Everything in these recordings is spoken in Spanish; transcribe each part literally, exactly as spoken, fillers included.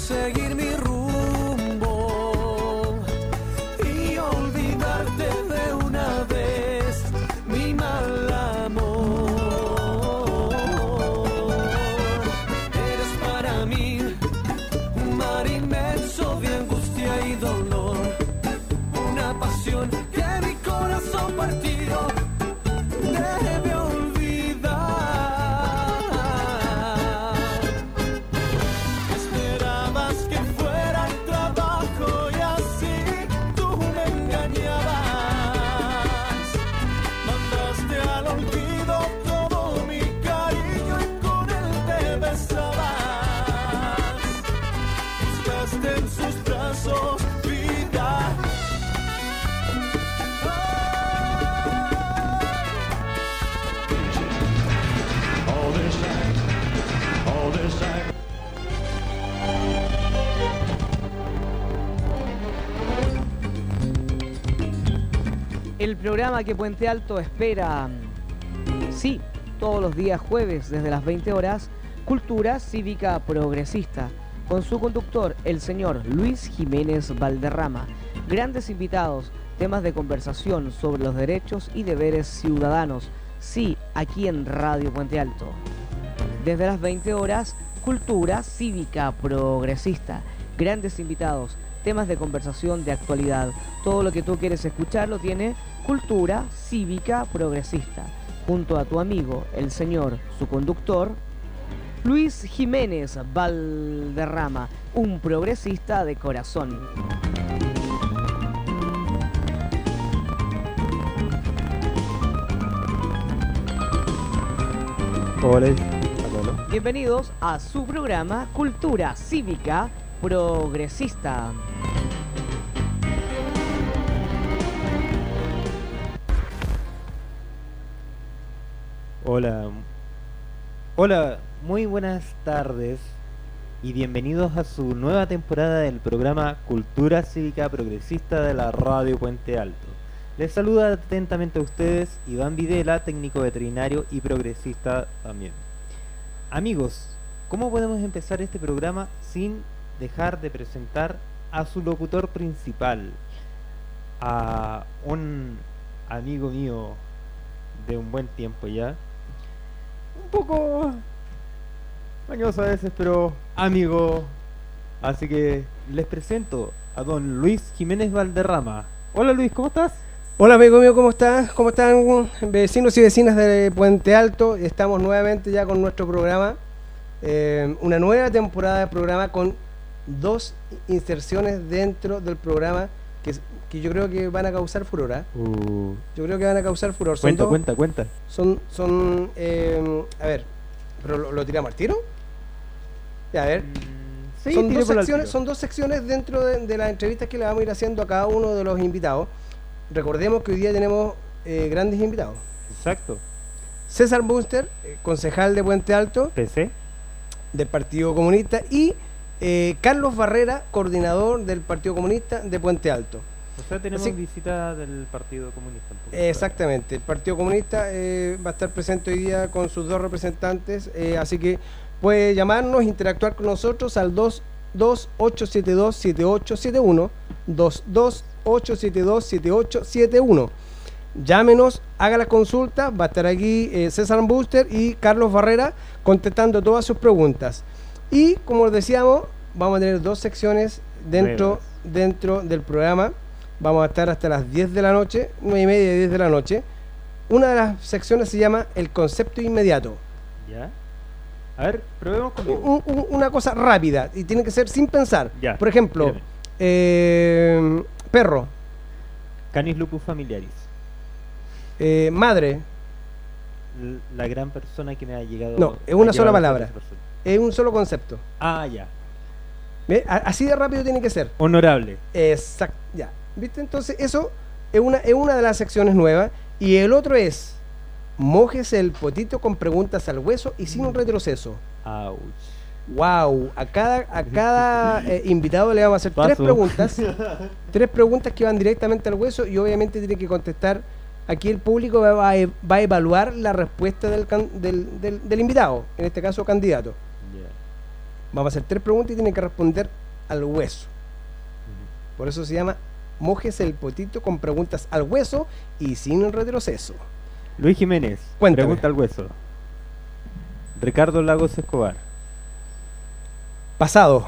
seguir mi rumbo y olvidarte de una vez mi mal amor. Eres para mí un mar inmenso de angustia y dolor, una pasión que mi corazón partido debe olvidar. Esperabas que fuera el trabajo y así tú me engañabas. Mandaste al olvido todo mi cariño y con él te besabas. Buscaste en sus brazos vida. All this time, all this time. El programa que Puente Alto espera, sí, todos los días jueves desde las veinte horas, Cultura Cívica Progresista, con su conductor, el señor Luis Jiménez Valderrama. Grandes invitados, temas de conversación sobre los derechos y deberes ciudadanos, sí, aquí en Radio Puente Alto. Desde las veinte horas, Cultura Cívica Progresista. Grandes invitados, temas de conversación de actualidad. Todo lo que tú quieres escuchar lo tiene Cultura Cívica Progresista. Junto a tu amigo, el señor, su conductor, Luis Jiménez Valderrama, un progresista de corazón. Hola. Bienvenidos a su programa Cultura Cívica Progresista. Hola. Hola, muy buenas tardes y bienvenidos a su nueva temporada del programa Cultura Cívica Progresista de la Radio Puente Alto. Les saluda atentamente a ustedes Iván Videla, técnico veterinario y progresista también. Amigos, ¿cómo podemos empezar este programa sin dejar de presentar a su locutor principal? A un amigo mío de un buen tiempo ya. Un poco mañoso a veces, pero amigo. Así que les presento a don Luis Jiménez Valderrama. Hola Luis, ¿cómo estás? Hola amigo mío, ¿cómo estás? ¿Cómo están vecinos y vecinas de Puente Alto? Estamos nuevamente ya con nuestro programa, eh, una nueva temporada de programa con dos inserciones dentro del programa que, que yo creo que van a causar furor, ¿eh? Uh, Yo creo que van a causar furor. Son cuenta, dos, cuenta, cuenta. Son, son, eh, a ver, ¿pero lo, lo tiramos al tiro? Ya, a ver. Sí, son, tire dos por al secciones, tiro. son dos secciones dentro de, de las entrevistas que le vamos a ir haciendo a cada uno de los invitados. Recordemos que hoy día tenemos eh, grandes invitados. Exacto. César Bunster, eh, concejal de Puente Alto, P C. del Partido Comunista, y eh, Carlos Barrera, coordinador del Partido Comunista de Puente Alto. O sea, tenemos Así- visita del Partido Comunista. un poco. Exactamente, el Partido Comunista eh, va a estar presente hoy día con sus dos representantes, eh, así que puede llamarnos, interactuar con nosotros al dos dos ocho siete dos siete ocho siete uno, dos dos ocho siete dos siete ocho siete uno. Llámenos, haga la consulta, va a estar aquí eh, César Buster y Carlos Barrera contestando todas sus preguntas. Y como decíamos, vamos a tener dos secciones dentro, dentro del programa. Vamos a estar hasta las diez de la noche, nueve y media, diez de la noche. Una de las secciones se llama el concepto inmediato. ¿Ya? A ver, probemos conmigo. Un- un- una cosa rápida y tiene que ser sin pensar. Ya, Por ejemplo, tírame. eh, perro, Canis lupus familiaris. eh, madre, L- La gran persona que me ha llegado. No, es ha una llevado sola a ser palabra. esa persona. es un solo concepto. Ah, ya. ¿Ve? A- Así de rápido tiene que ser. Honorable. Exacto, ya. ¿Viste? Entonces, eso es una, es una de las secciones nuevas. Y el otro es: mójese el potito con preguntas al hueso y sin un retroceso. Ouch. Wow, a cada, a cada eh, invitado le vamos a hacer tres Paso. preguntas. Tres preguntas que van directamente al hueso y obviamente tiene que contestar. Aquí el público va a, e- va a evaluar la respuesta del, can- del, del, del invitado, en este caso candidato. Ya. Vamos a hacer tres preguntas y tienen que responder al hueso. Por eso se llama Mójese el potito con preguntas al hueso y sin retroceso. Luis Jiménez, Cuéntame. pregunta al hueso. Ricardo Lagos Escobar. Pasado.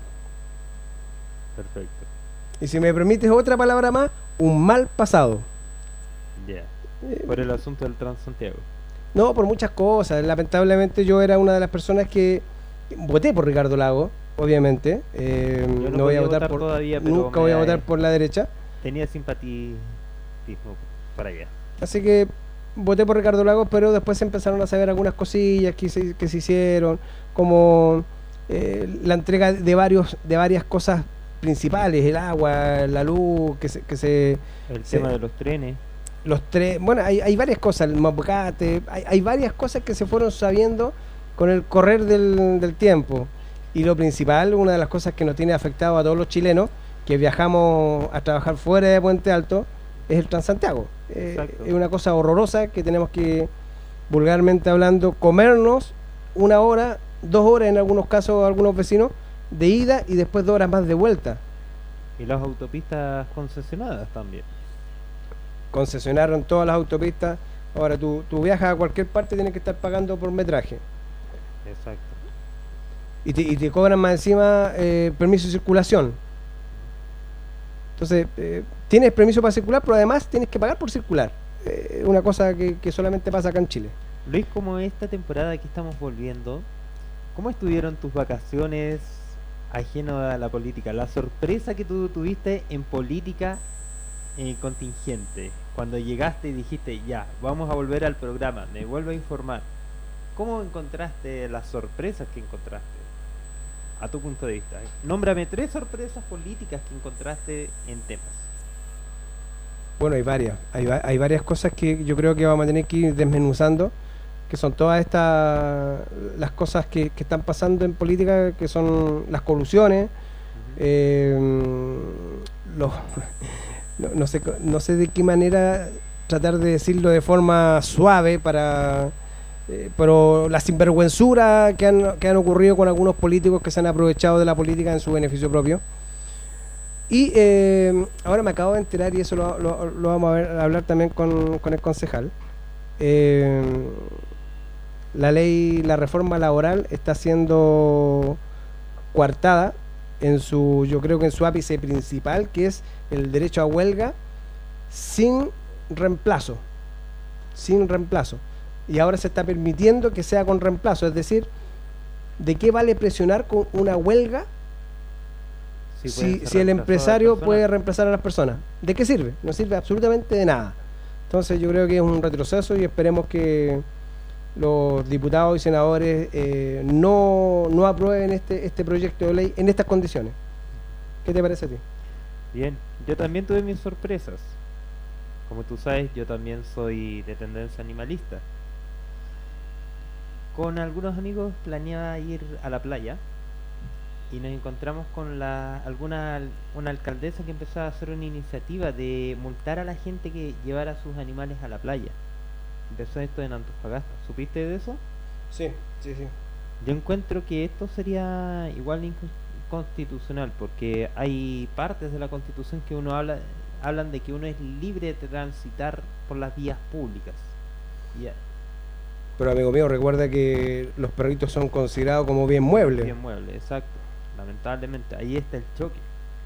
Perfecto. Y si me permites otra palabra más, un mal pasado. Ya. Por el asunto del Transantiago. No, por muchas cosas. Lamentablemente yo era una de las personas que voté por Ricardo Lago, obviamente. Eh, Yo no no voy a podía votar votar por todavía, pero nunca me voy a da- votar por la derecha. Tenía simpatismo para allá. Así que voté por Ricardo Lagos, pero después se empezaron a saber algunas cosillas que se, que se hicieron, como eh, la entrega de varios de varias cosas principales, el agua, la luz, que se, que se El Sí. tema de los trenes. los tres, bueno, hay, hay varias cosas, el mapocate, hay, hay varias cosas que se fueron sabiendo con el correr del, del tiempo. Y lo principal, una de las cosas que nos tiene afectado a todos los chilenos, que viajamos a trabajar fuera de Puente Alto, es el Transantiago. Eh, Exacto. es una cosa horrorosa que tenemos que, vulgarmente hablando, comernos una hora, dos horas en algunos casos, algunos vecinos, de ida y después dos horas más de vuelta. Y las autopistas concesionadas también. Concesionaron todas las autopistas. Ahora tú, tú viajas a cualquier parte, tienes que estar pagando por metraje. Exacto. Y te, y te cobran más encima eh, permiso de circulación. Entonces, eh, tienes permiso para circular, pero además tienes que pagar por circular. Eh, una cosa que, que solamente pasa acá en Chile. Luis, como esta temporada que estamos volviendo, ¿cómo estuvieron tus vacaciones ajeno a la política? La sorpresa que tú tuviste en política eh, contingente, cuando llegaste y dijiste, ya, vamos a volver al programa, me vuelvo a informar. ¿Cómo encontraste las sorpresas que encontraste? A tu punto de vista. Nómbrame tres sorpresas políticas que encontraste en temas. Bueno, hay varias. Hay, va- hay varias cosas que yo creo que vamos a tener que ir desmenuzando, que son todas estas, las cosas que, que están pasando en política, que son las colusiones, eh, los, no, no sé, co- no sé de qué manera tratar de decirlo de forma suave para... eh, pero la sinvergüenzura que han, que han ocurrido con algunos políticos que se han aprovechado de la política en su beneficio propio. Y eh, ahora me acabo de enterar, y eso lo, lo- lo vamos a, ver- a hablar también con, con el concejal. eh, la ley, la reforma laboral está siendo coartada en su, yo creo que en su ápice principal, que es el derecho a huelga sin reemplazo, sin reemplazo. Y ahora se está permitiendo que sea con reemplazo, es decir, ¿de qué vale presionar con una huelga Sí, pueden si, ser si el reemplazadas empresario personas. puede reemplazar a las personas? ¿De qué sirve? No sirve absolutamente de nada. Entonces yo creo que es un retroceso y esperemos que los diputados y senadores eh, no, no aprueben este, este proyecto de ley en estas condiciones. ¿Qué te parece a ti? Bien, yo también tuve mis sorpresas. Como tú sabes, yo también soy de tendencia animalista. Con algunos amigos planeaba ir a la playa y nos encontramos con la alguna una alcaldesa que empezó a hacer una iniciativa de multar a la gente que llevara sus animales a la playa. Empezó esto en Antofagasta. ¿Supiste de eso? Sí, sí, sí. Yo encuentro que esto sería igual inconstitucional porque hay partes de la Constitución que uno habla hablan de que uno es libre de transitar por las vías públicas. Y a- Pero amigo mío, recuerda que los perritos son considerados como bien muebles. bien mueble, exacto. Lamentablemente, ahí está el choque.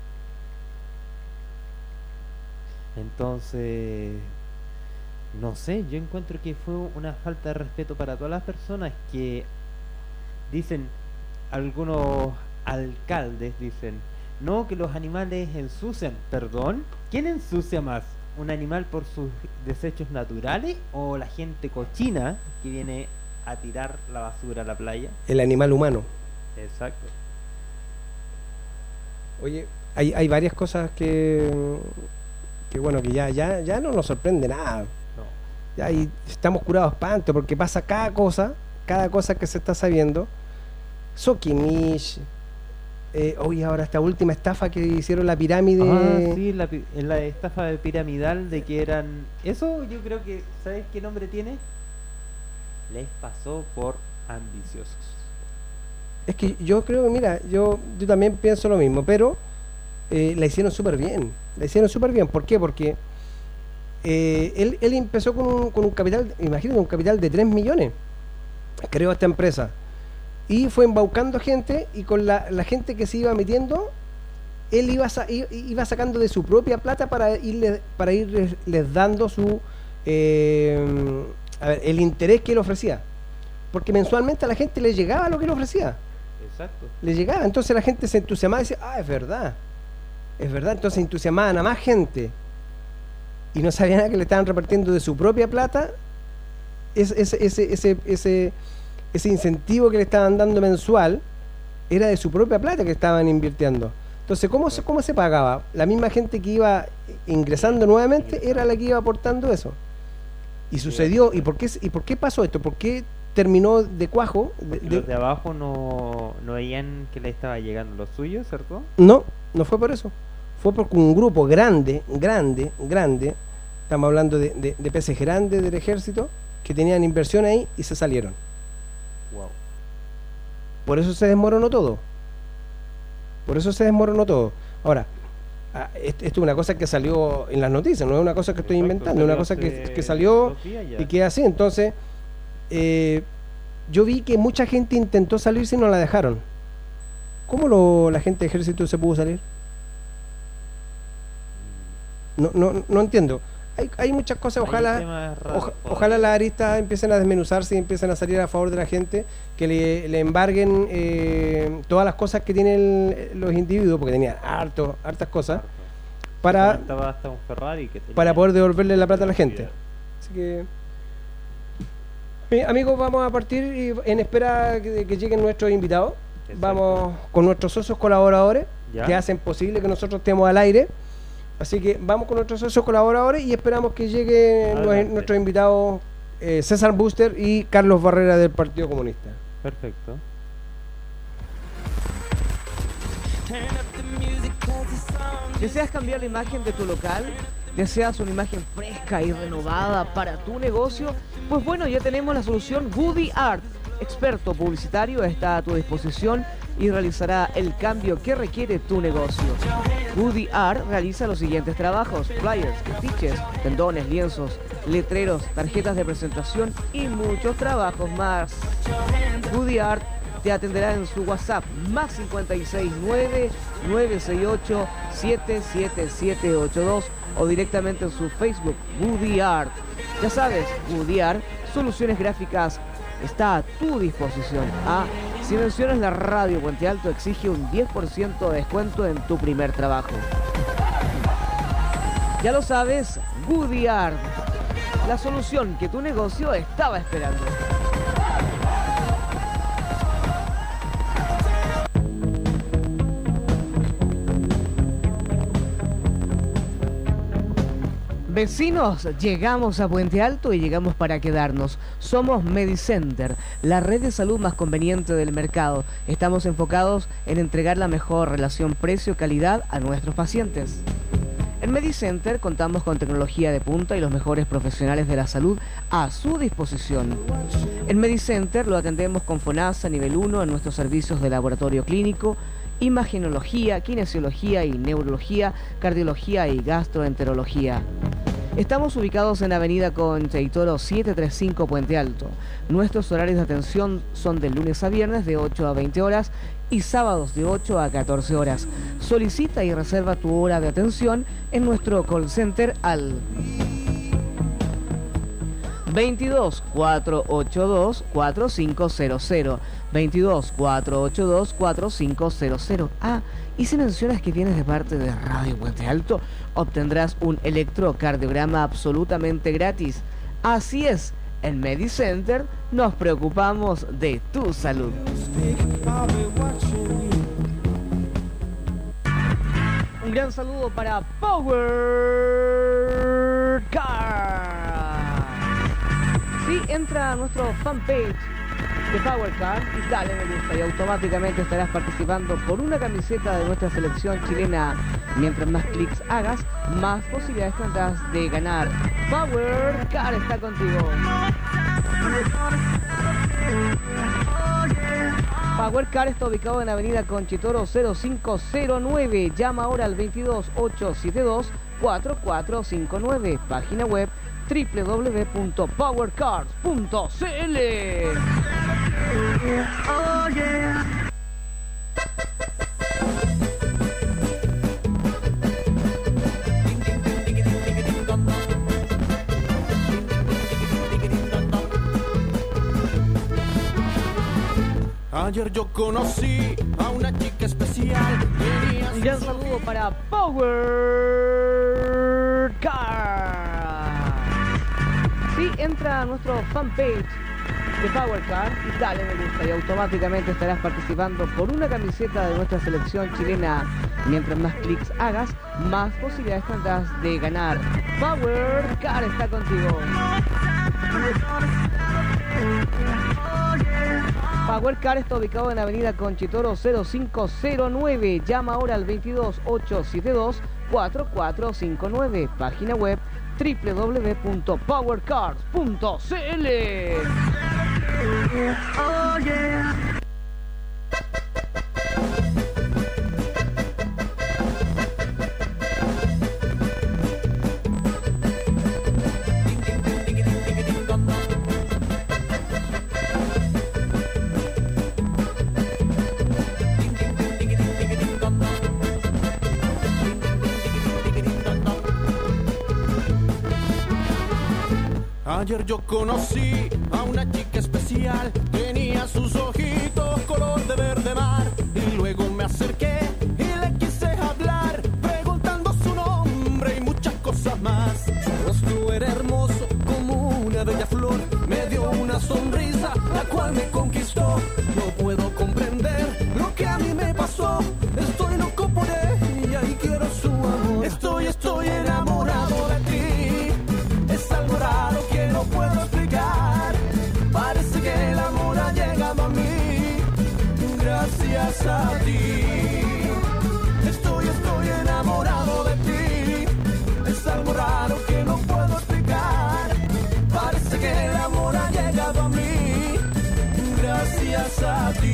Entonces, no sé, yo encuentro que fue una falta de respeto para todas las personas que dicen, algunos alcaldes dicen, no, que los animales ensucian. ¿Perdón? ¿Quién ensucia más? ¿Un animal por sus desechos naturales o la gente cochina que viene a tirar la basura a la playa? El animal humano. Exacto. Oye, hay, hay varias cosas que, que bueno, que ya, ya, ya no nos sorprende nada. No. Ya ahí estamos curados espanto porque pasa cada cosa, cada cosa que se está sabiendo. Soquimich, eh, hoy ahora esta última estafa que hicieron la pirámide. Ah, sí, la, pi- en la estafa de piramidal de que eran... Eso yo creo que... ¿Sabes qué nombre tiene? Les pasó por ambiciosos. Es que yo creo que, mira, yo, yo también pienso lo mismo, pero eh, la hicieron súper bien. La hicieron súper bien. ¿Por qué? Porque eh, él, él empezó con un, con un capital, imagínate, un capital de tres millones. Creó esta empresa. Y fue embaucando gente, y con la, la gente que se iba metiendo, él iba, sa iba sacando de su propia plata para irle, para irles les dando su eh, a ver, el interés que él ofrecía. Porque mensualmente a la gente le llegaba lo que él ofrecía. Exacto. Le llegaba, entonces la gente se entusiasmaba y decía, ah, es verdad, es verdad, entonces entusiasmaban a más gente y no sabían que le estaban repartiendo de su propia plata ese, ese, ese, ese, ese, ese incentivo que le estaban dando mensual era de su propia plata que estaban invirtiendo. Entonces, ¿cómo se, cómo se pagaba? La misma gente que iba ingresando nuevamente era la que iba aportando eso. Y sucedió, ¿y por qué, y por qué pasó esto? ¿Por qué terminó de cuajo? De, Porque de... los de abajo no, no veían que le estaba llegando lo suyo, ¿cierto? No, no fue por eso. Fue porque un grupo grande, grande, grande, estamos hablando de, de, de peces grandes del ejército, que tenían inversión ahí y se salieron. Wow. Por eso se desmoronó todo. Por eso se desmoronó todo. Ahora, ah, esto es una cosa que salió en las noticias, no es una cosa que estoy Exacto, inventando, es una cosa que, que salió y que así. Entonces, eh, yo vi que mucha gente intentó salirse y no la dejaron. ¿Cómo lo, la gente de ejército se pudo salir? No, no, no entiendo. Hay, hay muchas cosas, ojalá oja, ojalá las aristas empiecen a desmenuzarse y empiecen a salir a favor de la gente, que le, le embarguen eh, todas las cosas que tienen los individuos, porque tenían harto, hartas cosas, para, hasta un Ferrari que para poder devolverle la plata a la gente. Así que, bien, amigos, vamos a partir y en espera de que lleguen nuestros invitados. Exacto. Vamos con nuestros socios colaboradores, ¿ya?, que hacen posible que nosotros estemos al aire. Así que vamos con nuestros socios colaboradores y esperamos que lleguen nuestros invitados eh, César Buster y Carlos Barrera del Partido Comunista. Perfecto. ¿Deseas cambiar la imagen de tu local? ¿Deseas una imagen fresca y renovada para tu negocio? Pues bueno, ya tenemos la solución Woody Art. Experto publicitario está a tu disposición y realizará el cambio que requiere tu negocio. Woody Art realiza los siguientes trabajos: flyers, afiches, tendones, lienzos, letreros, tarjetas de presentación y muchos trabajos más. Woody Art te atenderá en su WhatsApp más cincuenta y seis nueve, nueve seis ocho, siete siete siete ocho dos o directamente en su Facebook Woody Art. Ya sabes, Woody Art, soluciones gráficas, está a tu disposición. Ah, si mencionas la radio Puente Alto, exige un diez por ciento de descuento en tu primer trabajo. Ya lo sabes, Woody Art, la solución que tu negocio estaba esperando. Vecinos, llegamos a Puente Alto y llegamos para quedarnos. Somos Medicenter, la red de salud más conveniente del mercado. Estamos enfocados en entregar la mejor relación precio-calidad a nuestros pacientes. En Medicenter contamos con tecnología de punta y los mejores profesionales de la salud a su disposición. En Medicenter lo atendemos con FONASA nivel uno en nuestros servicios de laboratorio clínico, imagenología, kinesiología y neurología, cardiología y gastroenterología. Estamos ubicados en Avenida Concha y Toro setecientos treinta y cinco Puente Alto. Nuestros horarios de atención son de lunes a viernes de ocho a veinte horas y sábados de ocho a catorce horas. Solicita y reserva tu hora de atención en nuestro call center al veintidós, cuatrocientos ochenta y dos, cuarenta y cinco cero cero. veintidós, cuatrocientos ochenta y dos, cuarenta y cinco cero cero. Ah, y si mencionas que vienes de parte de Radio Puente Alto, obtendrás un electrocardiograma absolutamente gratis. Así es, en Medicenter nos preocupamos de tu salud. Un gran saludo para Power Car. Sí, entra a nuestro fanpage de Power Car y dale me gusta y automáticamente estarás participando por una camiseta de nuestra selección chilena. Mientras más clics hagas, más posibilidades tendrás de ganar. Power Car está contigo. Power Car está ubicado en Avenida Conchitoro cero cinco cero nueve. Llama ahora al veintidós ochocientos setenta y dos cuarenta y cuatro cincuenta y nueve. Página web doble u doble u doble u punto power cars punto c l. Oh, yeah. Ayer yo conocí a una chica especial. Un gran saludo para Power Car. Sí, entra a nuestro fanpage de Power Car y dale me gusta y automáticamente estarás participando por una camiseta de nuestra selección chilena. Mientras más clics hagas, más posibilidades tendrás de ganar. Power Car está contigo. Power Car está ubicado en Avenida Conchitoro cero cinco cero nueve. Llama ahora al veintidós ochocientos setenta y dos cuarenta y cuatro cincuenta y nueve. Página web doble u doble u doble u punto power cars punto c l. Oh, yeah. Ayer yo conocí a una chica especial, tenía sus ojitos color de verde mar, y luego me acerqué y le quise hablar, preguntando su nombre y muchas cosas más. Su rostro era hermoso como una bella flor, me dio una sonrisa la cual me conquistó. No puedo comprender lo que a mí me pasó, estoy loco por ella y quiero su amor. Estoy, estoy enamorado de ti, es algo raro que no puedo explicar. Parece que el amor ha llegado a mí gracias a ti. Estoy, estoy enamorado de ti. Es algo raro que no puedo explicar. Parece que el amor ha llegado a mí gracias a ti.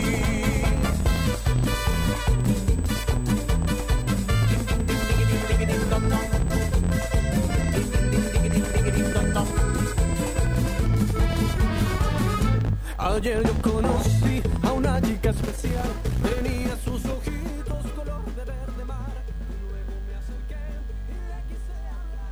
Ayer yo conocí a una chica especial, tenía sus ojitos color de verde mar, y luego me acerqué y le quise hablar.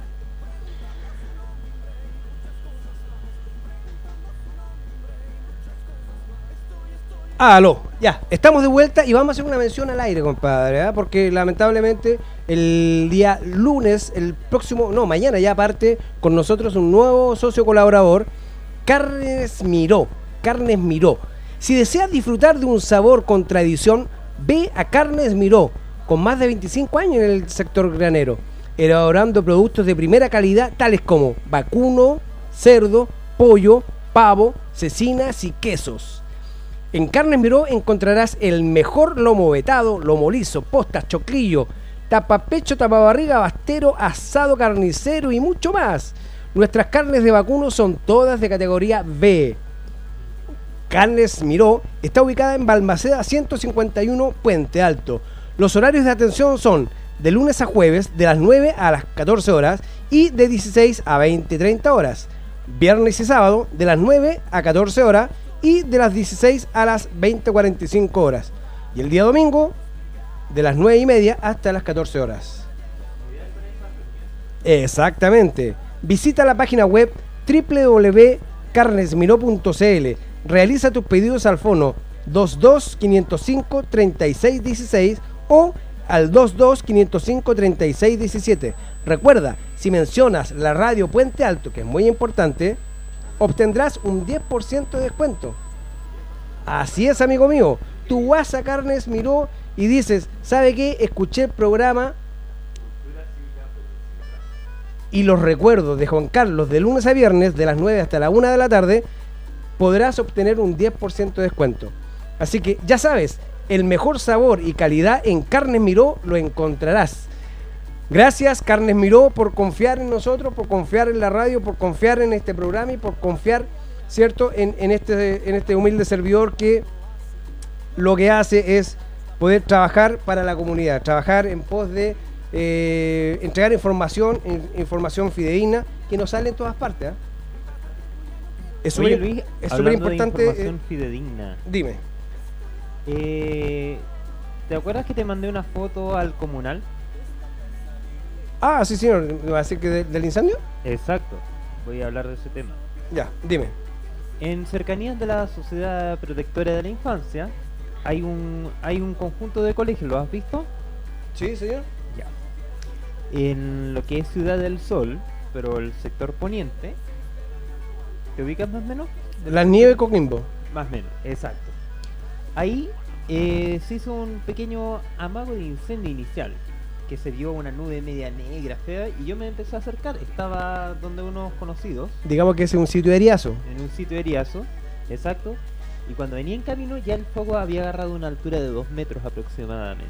Aló, ya, estamos de vuelta y vamos a hacer una mención al aire, compadre, ¿eh? Porque lamentablemente el día lunes, el próximo, no, mañana ya parte con nosotros un nuevo socio colaborador, Carnes Miró. Carnes Miró. Si deseas disfrutar de un sabor con tradición, ve a Carnes Miró, con más de veinticinco años en el sector granero, elaborando productos de primera calidad tales como vacuno, cerdo, pollo, pavo, cecinas y quesos. En Carnes Miró encontrarás el mejor lomo vetado, lomo liso, postas, choclillo, tapapecho, tapabarriga, bastero, asado carnicero y mucho más. Nuestras carnes de vacuno son todas de categoría B. Carnes Miró está ubicada en Balmaceda ciento cincuenta y uno, Puente Alto. Los horarios de atención son de lunes a jueves de las nueve a las catorce horas y de dieciséis a veinte treinta horas. Viernes y sábado de las nueve a catorce horas y de las dieciséis a las veinte cuarenta y cinco horas. Y el día domingo de las nueve y media hasta las catorce horas. Exactamente. Visita la página web doble u doble u doble u punto carnes miró punto c l. Realiza tus pedidos al fono dos dos quinientos cinco treinta y seis dieciséis o al dos dos quinientos cinco treinta y seis diecisiete. Recuerda, si mencionas la radio Puente Alto, que es muy importante, obtendrás un diez por ciento de descuento. Así es, amigo mío. Tú vas a Carnes Miró y dices, ¿sabe qué? Escuché el programa y los recuerdos de Juan Carlos de lunes a viernes de las nueve hasta la una de la tarde, podrás obtener un diez por ciento de descuento. Así que ya sabes, el mejor sabor y calidad en Carnes Miró lo encontrarás. Gracias, Carnes Miró, por confiar en nosotros, por confiar en la radio, por confiar en este programa y por confiar, ¿cierto?, en, en, este, en este humilde servidor que lo que hace es poder trabajar para la comunidad, trabajar en pos de eh, entregar información, in- información fidedigna que nos sale en todas partes. ¿eh? Es Oye, súper Luis, es súper hablando de importante. información eh, fidedigna, dime. eh, ¿te acuerdas que te mandé una foto al comunal? Ah, sí, señor. ¿Me va a decir que de- del incendio? Exacto, voy a hablar de ese tema. Ya, dime. En cercanías de la Sociedad Protectora de la Infancia hay un hay un conjunto de colegios, ¿lo has visto? Sí, señor. Ya. En lo que es Ciudad del Sol, pero el sector poniente, ¿te ubicas más o menos? Las Nieves Coquimbo. Más o menos, exacto. Ahí eh, se hizo un pequeño amago de incendio inicial, que se vio una nube media negra, fea, y yo me empecé a acercar. Estaba donde unos conocidos, Digamos que ese es un sitio de Eriazo. en un sitio de Eriazo, exacto, y cuando venía en camino ya el fuego había agarrado una altura de dos metros aproximadamente.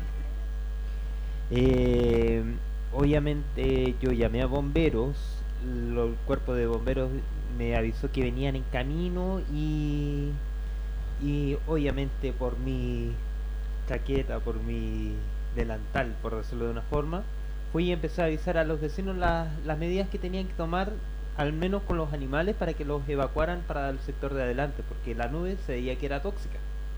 Eh, obviamente yo llamé a bomberos, lo- el cuerpo de bomberos me avisó que venían en camino y, y obviamente por mi chaqueta, por mi delantal, por decirlo de una forma, fui y empecé a avisar a los vecinos las, las medidas que tenían que tomar, al menos con los animales, para que los evacuaran para el sector de adelante, porque la nube se veía que era tóxica.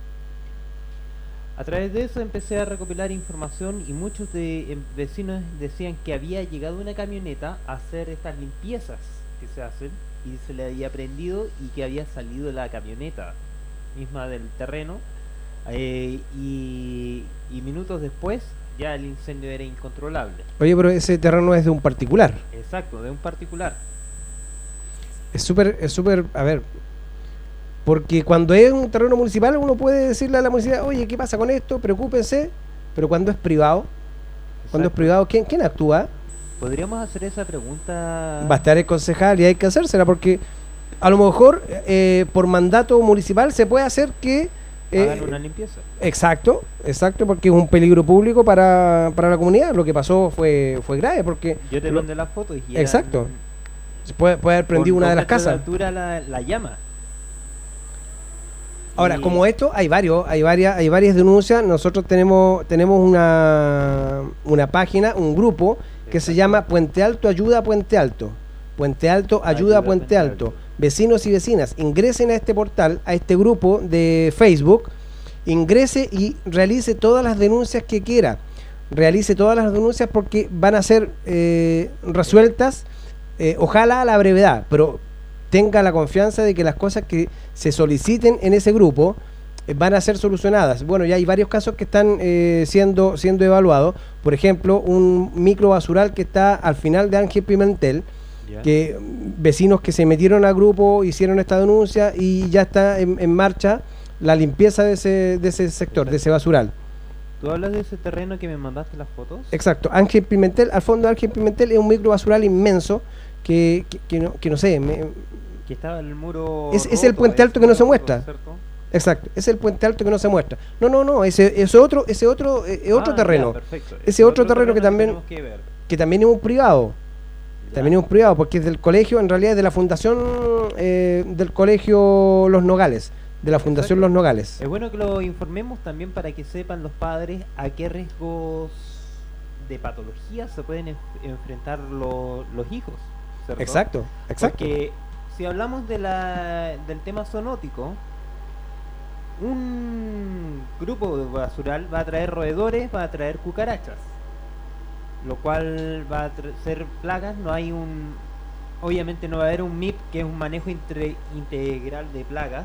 A través de eso empecé a recopilar información y muchos de em, vecinos decían que había llegado una camioneta a hacer estas limpiezas que se hacen y se le había prendido y que había salido la camioneta misma del terreno eh, y, y minutos después ya el incendio era incontrolable. Oye, pero ese terreno es de un particular. Exacto, de un particular. Es súper, es súper, a ver, porque cuando es un terreno municipal uno puede decirle a la municipalidad, oye, ¿qué pasa con esto? Preocúpense, pero cuando es privado, cuando es Exacto. privado, ¿quién, quién actúa? Podríamos hacer esa pregunta. Va a estar el concejal y hay que hacérsela porque a lo mejor eh, por mandato municipal se puede hacer que... eh, Hagan una limpieza. Exacto, exacto, porque es un peligro público para, para la comunidad. Lo que pasó fue, fue grave porque... Yo te lo- mandé las fotos y Exacto. eran se puede, puede haber prendido por una de dos las metros casas. altura la, la llama. Ahora, Y- como esto, hay varios, hay varias, hay varias denuncias. Nosotros tenemos, tenemos una, una página, un grupo que se Exacto. llama Puente Alto Ayuda a Puente Alto. Puente Alto Ayuda, Ayuda a a Puente Puente Alto. Alto. Vecinos y vecinas, ingresen a este portal, a este grupo de Facebook, ingrese y realice todas las denuncias que quiera. Realice todas las denuncias porque van a ser eh, resueltas, eh, ojalá a la brevedad, pero tenga la confianza de que las cosas que se soliciten en ese grupo eh, van a ser solucionadas. Bueno, ya hay varios casos que están eh, siendo, siendo evaluados. Por ejemplo, un micro basural que está al final de Ángel Pimentel, Ya. que mm, vecinos que se metieron al grupo hicieron esta denuncia y ya está en, en marcha la limpieza de ese, de ese sector, de ese basural. ¿Tú hablas de ese terreno que me mandaste las fotos? Exacto, Ángel Pimentel, al fondo de Ángel Pimentel es un micro basural inmenso que, que, que no, que no sé, me- Que estaba el muro. Es- es el roto, puente ese alto que no se muro roto, muestra. ¿cierto? exacto, es el puente alto que no se muestra. No, no, no, ese, ese otro, ese otro, eh, eh, otro Ah, terreno, ya, perfecto. Ese otro terreno que también- tenemos que ver. que también es un privado. Ya. También es un privado, porque es del colegio, en realidad es de la fundación eh, del colegio Los Nogales, de la fundación Exacto. Los Nogales. Es bueno que lo informemos también para que sepan los padres a qué riesgos de patologías se pueden enf- enfrentar lo- los hijos. ¿cierto? Exacto, exacto. Porque si hablamos de la, del tema zoonótico, un grupo de basural va a traer roedores, va a traer cucarachas, lo cual va a tra- ser plagas. No hay un, obviamente no va a haber un M I P, que es un manejo intre- integral de plagas,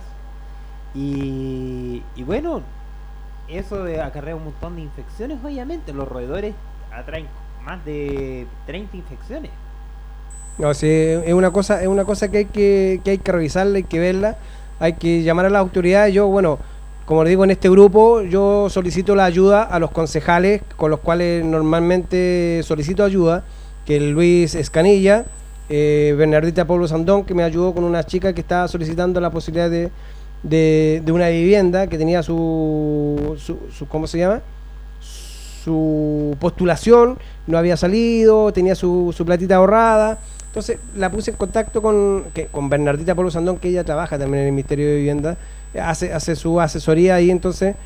y, y bueno, eso de acarrea un montón de infecciones. Obviamente los roedores atraen más de treinta infecciones. No, sí, es una cosa, es una cosa que hay que, que hay que revisarla, hay que verla, hay que llamar a las autoridades. Yo, bueno, como le digo, en este grupo yo solicito la ayuda a los concejales con los cuales normalmente solicito ayuda, que es Luis Escanilla, eh, Bernardita Pablo Sandón, que me ayudó con una chica que estaba solicitando la posibilidad de, de, de una vivienda, que tenía su, su, su ¿cómo se llama? Su postulación, no había salido, tenía su, su platita ahorrada. Entonces la puse en contacto con, que, con Bernardita Pablo Sandón, que ella trabaja también en el Ministerio de Vivienda, hace, hace su asesoría ahí. Entonces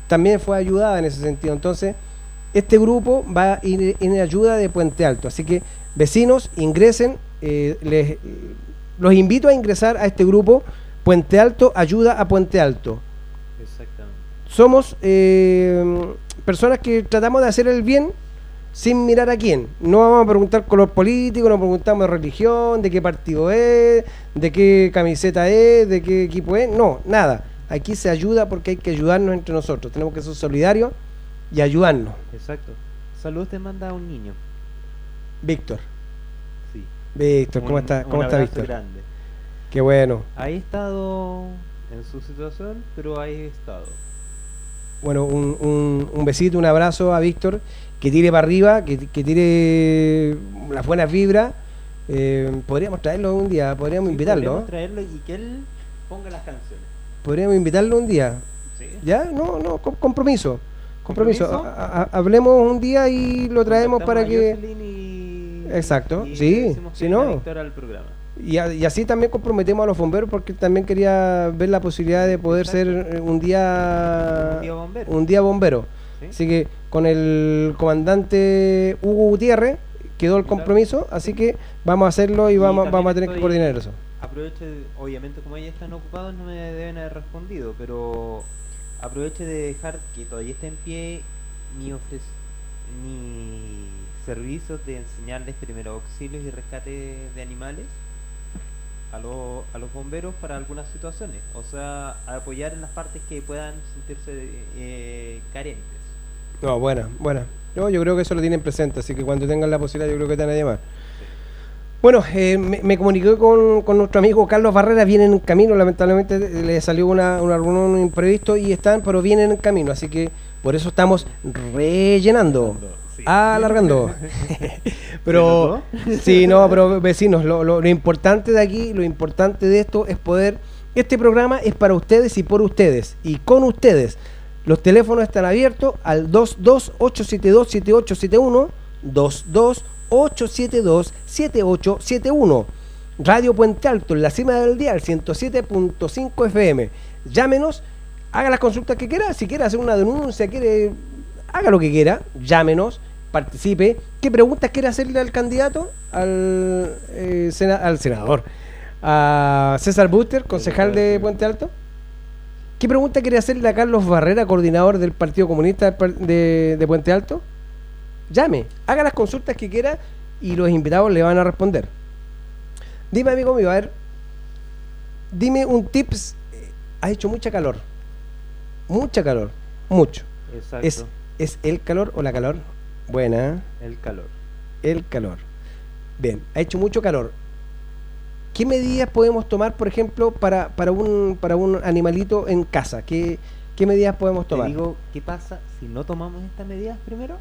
también fue ayudada en ese sentido. Entonces, este grupo va a ir en ayuda de Puente Alto. Así que, vecinos, ingresen. Eh, les, los invito a ingresar a este grupo Puente Alto, ayuda a Puente Alto. Exactamente. Somos eh, personas que tratamos de hacer el bien sin mirar a quién. No vamos a preguntar color político, no preguntamos de religión, de qué partido es, de qué camiseta es, de qué equipo es. No, nada. Aquí se ayuda porque hay que ayudarnos entre nosotros. Tenemos que ser solidarios y ayudarnos. Exacto. Salud te manda a un niño. Víctor. Sí. Víctor, ¿cómo Un- está, un cómo está abrazo Víctor? grande. Qué bueno. Ha estado en su situación, pero ha estado. Bueno, un, un, un besito, un abrazo a Víctor, que tire para arriba, que, que tire las buenas vibras. Eh, podríamos traerlo un día, podríamos Sí, invitarlo. podríamos ¿no? traerlo y que él ponga las canciones. Podríamos invitarlo un día. ¿Sí? ¿Ya? No, no, com- compromiso. Compromiso. ¿Compromiso? A- a- hablemos un día y lo traemos para Contactamos a que... Jocelyn y- Exacto, y sí, le decimos sí, que venga no. Víctor al programa. Y, a- y así también comprometemos a los bomberos porque también quería ver la posibilidad de poder Exacto. ser eh, un día... Un día bombero. un día bombero. ¿Sí? Así que con el comandante Hugo Gutiérrez quedó el Claro. compromiso, así que vamos a hacerlo y, Y vamos, también vamos a tener que estoy- coordinar eso. Aproveche, de- obviamente como ellos están ocupados no me deben haber respondido, pero aproveche de dejar que todavía esté en pie mi ofrec mi servicios de enseñarles primeros auxilios y rescate de animales a, lo- a los bomberos para algunas situaciones, o sea, a apoyar en las partes que puedan sentirse eh, carentes. No, buena, buena. No, yo creo que eso lo tienen presente, así que cuando tengan la posibilidad yo creo que te van a llamar. Bueno, eh, me, me comuniqué con, con nuestro amigo Carlos Barrera, vienen en camino, lamentablemente eh, le salió una, una, un imprevisto y están, pero vienen en camino, así que por eso estamos rellenando, Sí. alargando. Pero, sí, no, pero vecinos, lo, lo, lo importante de aquí, lo importante de esto es poder, este programa es para ustedes y por ustedes, y con ustedes. Los teléfonos están abiertos al dos dos ocho siete dos siete ocho siete uno, dos dos ocho siete dos siete ocho siete uno. Radio Puente Alto, en la cima del dial, ciento siete punto cinco F M. Llámenos, haga las consultas que quiera, si quiere hacer una denuncia, quiere, haga lo que quiera, llámenos, participe. ¿Qué preguntas quiere hacerle al candidato? Al, eh, sena- al senador, a César Buster, concejal de Puente Alto. ¿Qué pregunta quiere hacerle a Carlos Barrera, coordinador del Partido Comunista del par- de, de Puente Alto? Llame, haga las consultas que quiera y los invitados le van a responder. Dime, amigo mío, a ver, dime un tips. eh, Ha hecho mucha calor, mucha calor, mucho. Exacto. ¿Es, ¿Es el calor o la calor? Buena, El calor. el calor. Bien, ha hecho mucho calor. ¿Qué medidas podemos tomar, por ejemplo, para, para, un, para un animalito en casa? ¿Qué, qué medidas podemos Te tomar? digo, ¿qué pasa si no tomamos estas medidas primero?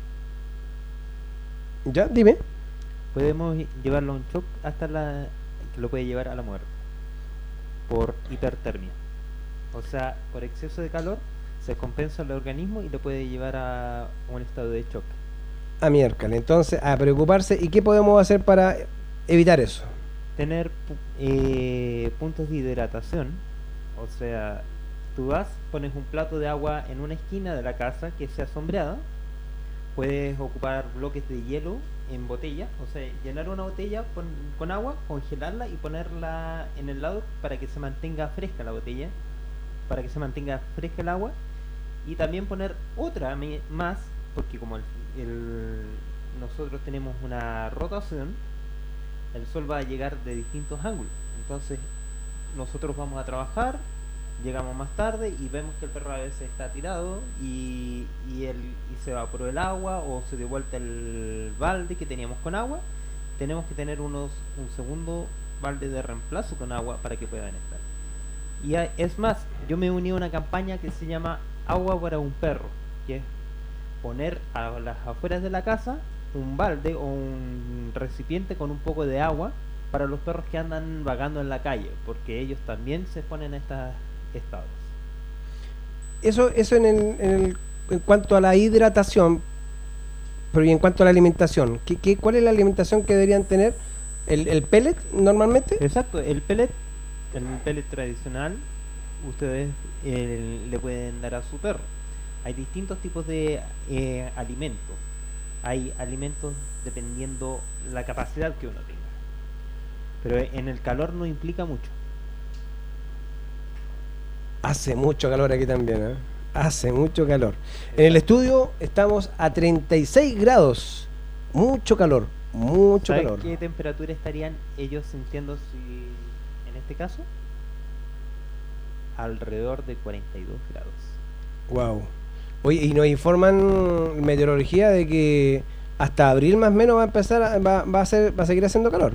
¿Ya? Dime. Podemos lle- llevarlo a un shock hasta la que lo puede llevar a la muerte por hipertermia. O sea, por exceso de calor se compensa el organismo y lo puede llevar a un estado de shock. A miércoles. Entonces, a preocuparse. ¿Y qué podemos hacer para evitar eso? Tener pu- eh, puntos de hidratación, o sea, tú vas, pones un plato de agua en una esquina de la casa que sea sombreada, puedes ocupar bloques de hielo en botella, o sea, llenar una botella con, con agua, congelarla y ponerla en el lado para que se mantenga fresca la botella, para que se mantenga fresca el agua, y también poner otra me- más, porque como el, el- nosotros tenemos una rotación, el sol va a llegar de distintos ángulos. Entonces, nosotros vamos a trabajar, llegamos más tarde y vemos que el perro a veces está tirado y, y, el, y se evaporó el agua o se dio vuelta el balde que teníamos con agua. Tenemos que tener unos un segundo balde de reemplazo con agua para que puedan estar. Y hay- es más, yo me uní a una campaña que se llama Agua para un perro, que es poner a las afueras de la casa un balde o un recipiente con un poco de agua para los perros que andan vagando en la calle, porque ellos también se exponen a estos estados. Eso, eso en, el, en, el- en cuanto a la hidratación, pero y en cuanto a la alimentación, ¿qué, qué, ¿cuál es la alimentación que deberían tener? ¿El, el pellet normalmente? Exacto, el pellet, el pellet tradicional, ustedes eh, le pueden dar a su perro. hay distintos tipos de eh, alimentos. Hay alimentos dependiendo la capacidad que uno tenga. Pero en el calor no implica mucho. Hace mucho calor aquí también, ¿eh? Hace mucho calor. En el estudio estamos a treinta y seis grados. Mucho calor, mucho ¿Sabes calor. qué temperatura estarían ellos sintiendo si, en este caso? Alrededor de cuarenta y dos grados. Wow. Oye, y nos informan meteorología de que hasta abril más o menos va a empezar, a- va, va a ser, va a seguir haciendo calor.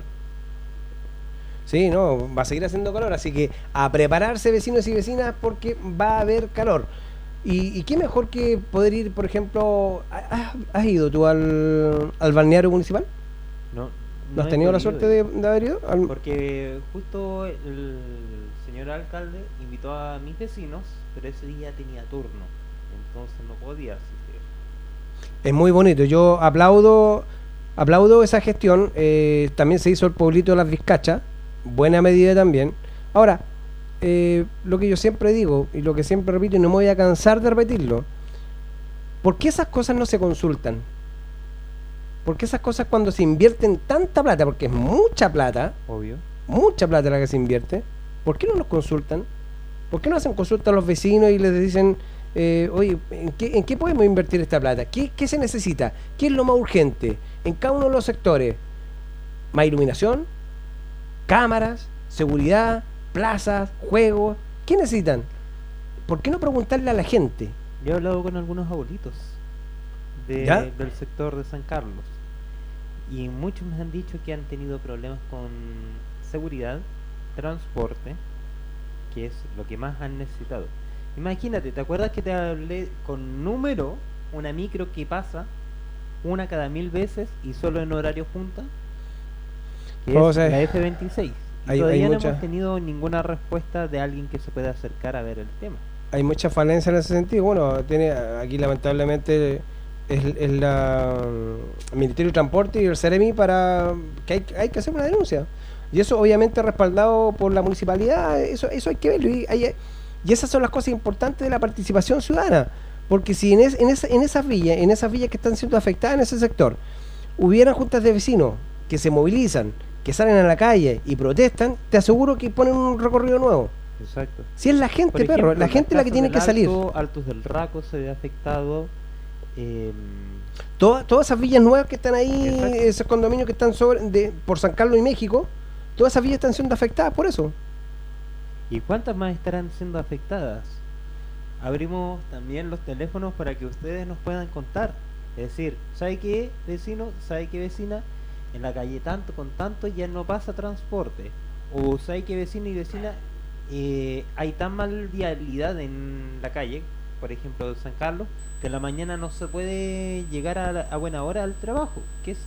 Sí, no, va a seguir haciendo calor, así que a prepararse vecinos y vecinas porque va a haber calor. Y, y qué mejor que poder ir, por ejemplo, ¿has, has ido tú al, al balneario municipal? No, ¿No has he tenido la podido suerte de, ir, de haber ido? Al- porque justo el señor alcalde invitó a mis vecinos, pero ese día tenía turno, entonces no podía asistir. Es muy bonito, yo aplaudo aplaudo esa gestión. Eh, también se hizo el pueblito de las Vizcachas, buena medida también. Ahora, eh, lo que yo siempre digo y lo que siempre repito y no me voy a cansar de repetirlo, ¿por qué esas cosas no se consultan? ¿Por qué esas cosas cuando se invierten tanta plata, porque es mucha plata, Obvio. mucha plata la que se invierte, ¿por qué no los consultan? ¿Por qué no hacen consulta a los vecinos y les dicen, eh, oye, ¿en qué, ¿en qué podemos invertir esta plata? ¿Qué, ¿Qué se necesita? ¿Qué es lo más urgente? En cada uno de los sectores, más iluminación, cámaras, seguridad, plazas, juegos, ¿qué necesitan? ¿Por qué no preguntarle a la gente? Yo he hablado con algunos abuelitos de- ¿Ya? del sector de San Carlos y muchos me han dicho que han tenido problemas con seguridad, transporte, que es lo que más han necesitado. Imagínate, ¿te acuerdas que te hablé con número, una micro que pasa una cada mil veces y solo en horario punta? Que O es sea, la F veintiséis. Y hay- todavía hay no mucha- hemos tenido ninguna respuesta de alguien que se pueda acercar a ver el tema. Hay mucha falencia en ese sentido. Bueno, tiene aquí lamentablemente es, es la el Ministerio de Transporte y el Ceremi para que hay, hay que hacer una denuncia. Y eso obviamente respaldado por la municipalidad, eso eso hay que verlo. Y, hay- y esas son las cosas importantes de la participación ciudadana. Porque si en, es- en, esa- en esas villas, en esas villas que están siendo afectadas en ese sector, hubieran juntas de vecinos que se movilizan, que salen a la calle y protestan, te aseguro que ponen un recorrido nuevo. Exacto. Si es la gente, Por perro, ejemplo, la gente las la que tiene que Casas del salir. Alto, Altos del Raco se ve afectado. eh, Todas, todas esas villas nuevas que están ahí, Exacto. esos condominios que están sobre, de, por San Carlos y México, todas esas villas están siendo afectadas por eso. ¿Y cuántas más estarán siendo afectadas? Abrimos también los teléfonos para que ustedes nos puedan contar. Es decir, ¿sabe qué, vecino? ¿Sabe qué, vecina? En la calle tanto con tanto ya no pasa transporte. O ¿sabe qué, vecino y vecina? Eh, hay tan mal vialidad en la calle, por ejemplo de San Carlos, que en la mañana no se puede llegar a, la- a buena hora al trabajo. ¿Qué es?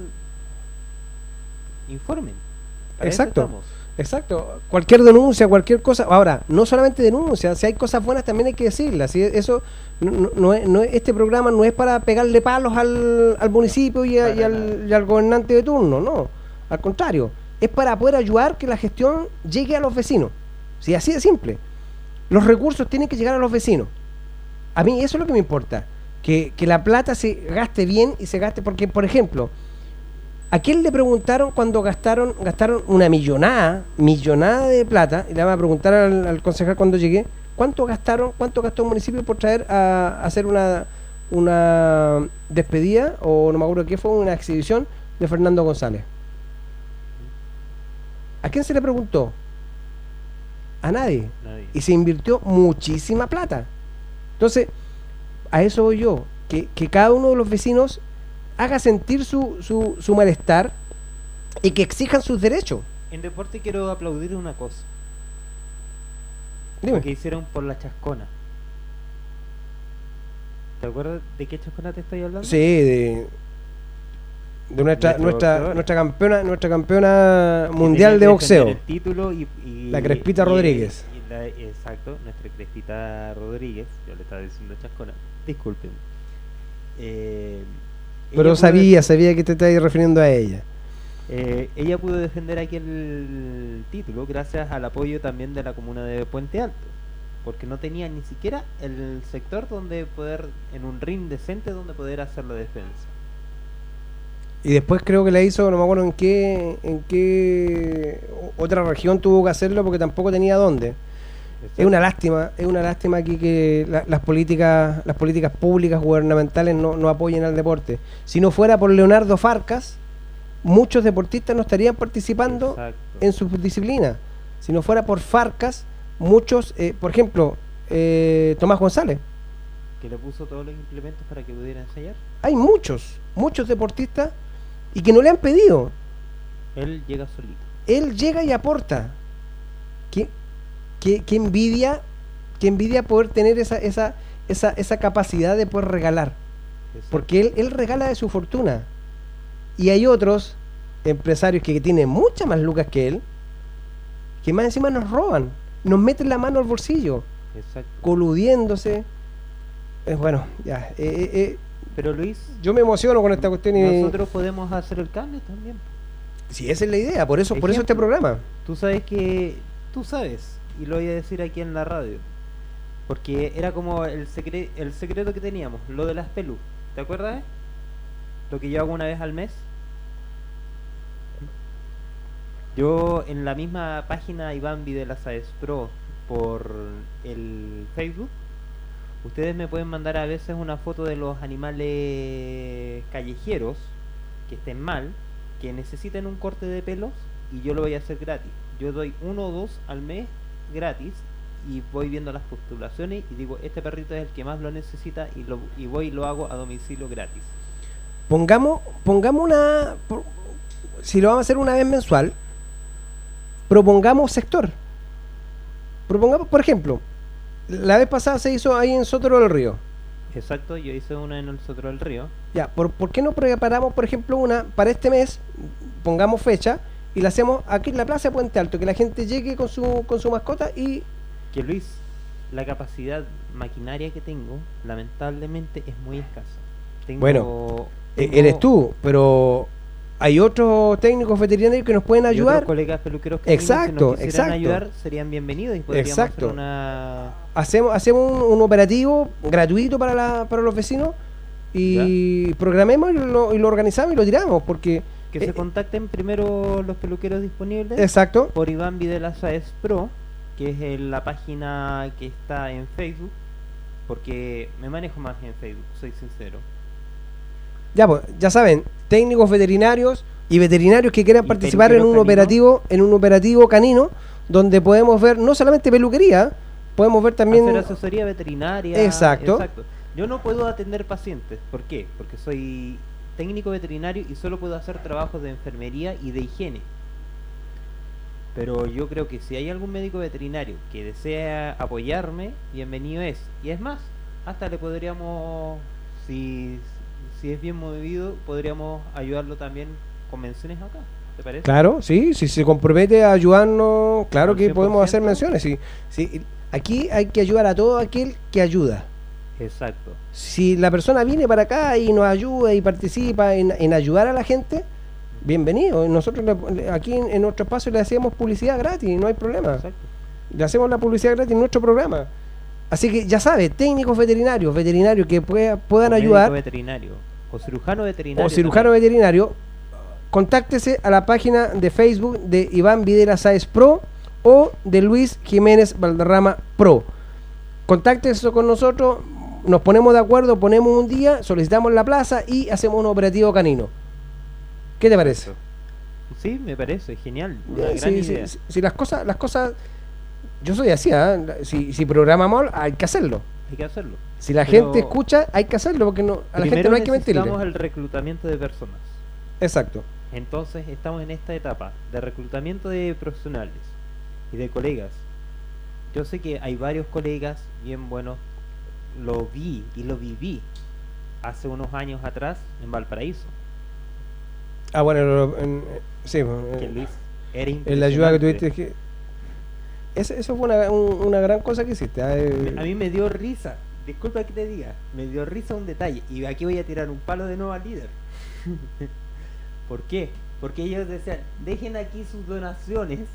Informen. Para eso Exacto. estamos. Exacto. Cualquier denuncia, cualquier cosa. Ahora, no solamente denuncia, si hay cosas buenas también hay que decirlas. ¿Sí? Eso no, no- no es, no es- este programa no es para pegarle palos al, al municipio y, a- Para y al, nada. y al gobernante de turno, no. Al contrario, es para poder ayudar que la gestión llegue a los vecinos. Sí, así de simple. Los recursos tienen que llegar a los vecinos. A mí eso es lo que me importa. Que, que la plata se gaste bien y se gaste. Porque, por ejemplo, ¿a quién le preguntaron cuando gastaron gastaron una millonada, millonada de plata? Y le vamos a preguntar al, al concejal cuando llegué, ¿cuánto gastaron, cuánto gastó el municipio por traer a, a hacer una, una despedida, o no me acuerdo qué fue, una exhibición de Fernando González? ¿A quién se le preguntó? A nadie. Nadie. Y se invirtió muchísima plata. Entonces, a eso voy yo, que, que cada uno de los vecinos haga sentir su, su, su malestar y que exijan sus derechos. En deporte quiero aplaudir una cosa. Dime. Lo que hicieron por la Chascona. ¿Te acuerdas de qué Chascona te estoy hablando? Sí, de, de nuestra Nuestro nuestra boxeador. nuestra campeona nuestra campeona Que mundial tenía de que boxeo. defender el título y, y- La Crespita y- Rodríguez. y la- exacto, nuestra Crespita Rodríguez. Yo le estaba diciendo Chascona. Disculpen. Eh, Pero ella pudo sabía, sabía que te estabas refiriendo a ella. Eh, ella pudo defender aquel título gracias al apoyo también de la comuna de Puente Alto, porque no tenía ni siquiera el sector donde poder, en un ring decente donde poder hacer la defensa. Y después creo que la hizo, no me acuerdo en qué, en qué otra región tuvo que hacerlo porque tampoco tenía dónde. Exacto. Es una lástima, es una lástima aquí que la- las políticas, las políticas públicas gubernamentales no, no apoyen al deporte. Si no fuera por Leonardo Farcas, muchos deportistas no estarían participando Exacto. en sus disciplinas. Si no fuera por Farcas, muchos, eh, por ejemplo, eh, Tomás González, Que le puso todos los implementos para que pudiera ensayar. hay muchos, muchos deportistas y que no le han pedido. Él llega solito. Él llega y aporta. ¿Qué, qué, qué envidia, qué envidia poder tener esa, esa, esa, esa capacidad de poder regalar? Exacto. Porque él, él regala de su fortuna. Y hay otros empresarios que tienen muchas más lucas que él, que más encima nos roban, nos meten la mano al bolsillo, Exacto. coludiéndose. Eh, bueno, ya. eh, eh, eh, Pero Luis, yo me emociono con esta cuestión y... nosotros podemos hacer el cambio también. Sí, esa es la idea, por eso, por eso este Ejemplo. programa. Tú sabes que, tú sabes, y lo voy a decir aquí en la radio, porque era como el, secre- el secreto que teníamos, lo de las pelú. ¿Te acuerdas? eh? Lo que yo hago una vez al mes. Yo en la misma página Iván de las AES Pro por el Facebook, ustedes me pueden mandar a veces una foto de los animales callejeros que estén mal, que necesiten un corte de pelos, y yo lo voy a hacer gratis. Yo doy uno o dos al mes gratis y voy viendo las postulaciones y digo, este perrito es el que más lo necesita, y, lo, y voy y lo hago a domicilio gratis. Pongamos, pongamos una... por- si lo vamos a hacer una vez mensual, propongamos sector. Propongamos, por ejemplo, la vez pasada se hizo ahí en Sotero del Río. Exacto, yo hice una en el Sotero del Río. Ya, ¿por, ¿por qué no preparamos, por ejemplo, una para este mes? Pongamos fecha y la hacemos aquí en la Plaza de Puente Alto, que la gente llegue con su, con su mascota y... Que Luis, la capacidad maquinaria que tengo, lamentablemente, es muy escasa. Tengo, Bueno, eh, tengo- eres tú, pero hay otros técnicos veterinarios que nos pueden y ayudar. otros colegas peluqueros que Exacto, tengo, si nos quisieran exacto. ayudar, serían bienvenidos y podríamos Exacto. hacer una... Hacemos, hacemos un, un operativo gratuito para, la, para los vecinos y programemos y lo, y lo organizamos y lo tiramos, porque... Que eh, se contacten primero los peluqueros disponibles exacto. por Iván Videlas AES Pro, que es el- la página que está en Facebook, porque me manejo más en Facebook, soy sincero. Ya, pues, ya saben, técnicos veterinarios y veterinarios que quieran Y participar en un peluqueros operativo, en un operativo canino, donde podemos ver no solamente peluquería, podemos ver también... Hacer asesoría veterinaria. Exacto. Yo no puedo atender pacientes. ¿Por qué? Porque soy técnico veterinario y solo puedo hacer trabajos de enfermería y de higiene. Pero yo creo que si hay algún médico veterinario que desea apoyarme, bienvenido es. Y es más, hasta le podríamos, si, si es bien movido, podríamos ayudarlo también con menciones acá. ¿Te parece? Claro, sí, si se compromete a ayudarnos, claro Al que podemos hacer cien por ciento. menciones. Sí, sí. Aquí hay que ayudar a todo aquel que ayuda. Exacto. Si la persona viene para acá y nos ayuda y participa en, en ayudar a la gente, bienvenido. Nosotros le- le- aquí en, en nuestro espacio le hacemos publicidad gratis, no hay problema. Exacto. Le hacemos la publicidad gratis en nuestro programa. Así que ya sabe, técnicos veterinarios, veterinarios que pueda- puedan O médico ayudar, veterinario. O cirujano veterinario. o cirujano también. veterinario, contáctese a la página de Facebook de Iván Videras AES Pro o de Luis Jiménez Valderrama Pro. Contáctese con nosotros, nos ponemos de acuerdo, ponemos un día, solicitamos la plaza y hacemos un operativo canino. ¿Qué te parece? Sí, me parece genial. Una Eh, gran Si, si- idea. si- si las cosas, las cosas, yo soy así, ¿ah? si, si programamos hay que hacerlo. Hay que hacerlo. Si la Pero gente escucha, hay que hacerlo porque no, a la gente primero no hay que mentirle. necesitamos el reclutamiento de personas. Exacto. Entonces estamos en esta etapa de reclutamiento de profesionales y de colegas. Yo sé que hay varios colegas bien buenos. Lo vi y lo viví hace unos años atrás en Valparaíso. Ah, bueno, lo- en- sí, Que eh, Luis era en la ayuda que impresionante. tuviste. que- Eso, eso fue una, un- una gran cosa que hiciste. ah, eh, A mí me dio risa, disculpa que te diga, me dio risa un detalle. Y aquí voy a tirar un palo de nuevo al líder. ¿Por qué? Porque ellos decían, dejen aquí sus donaciones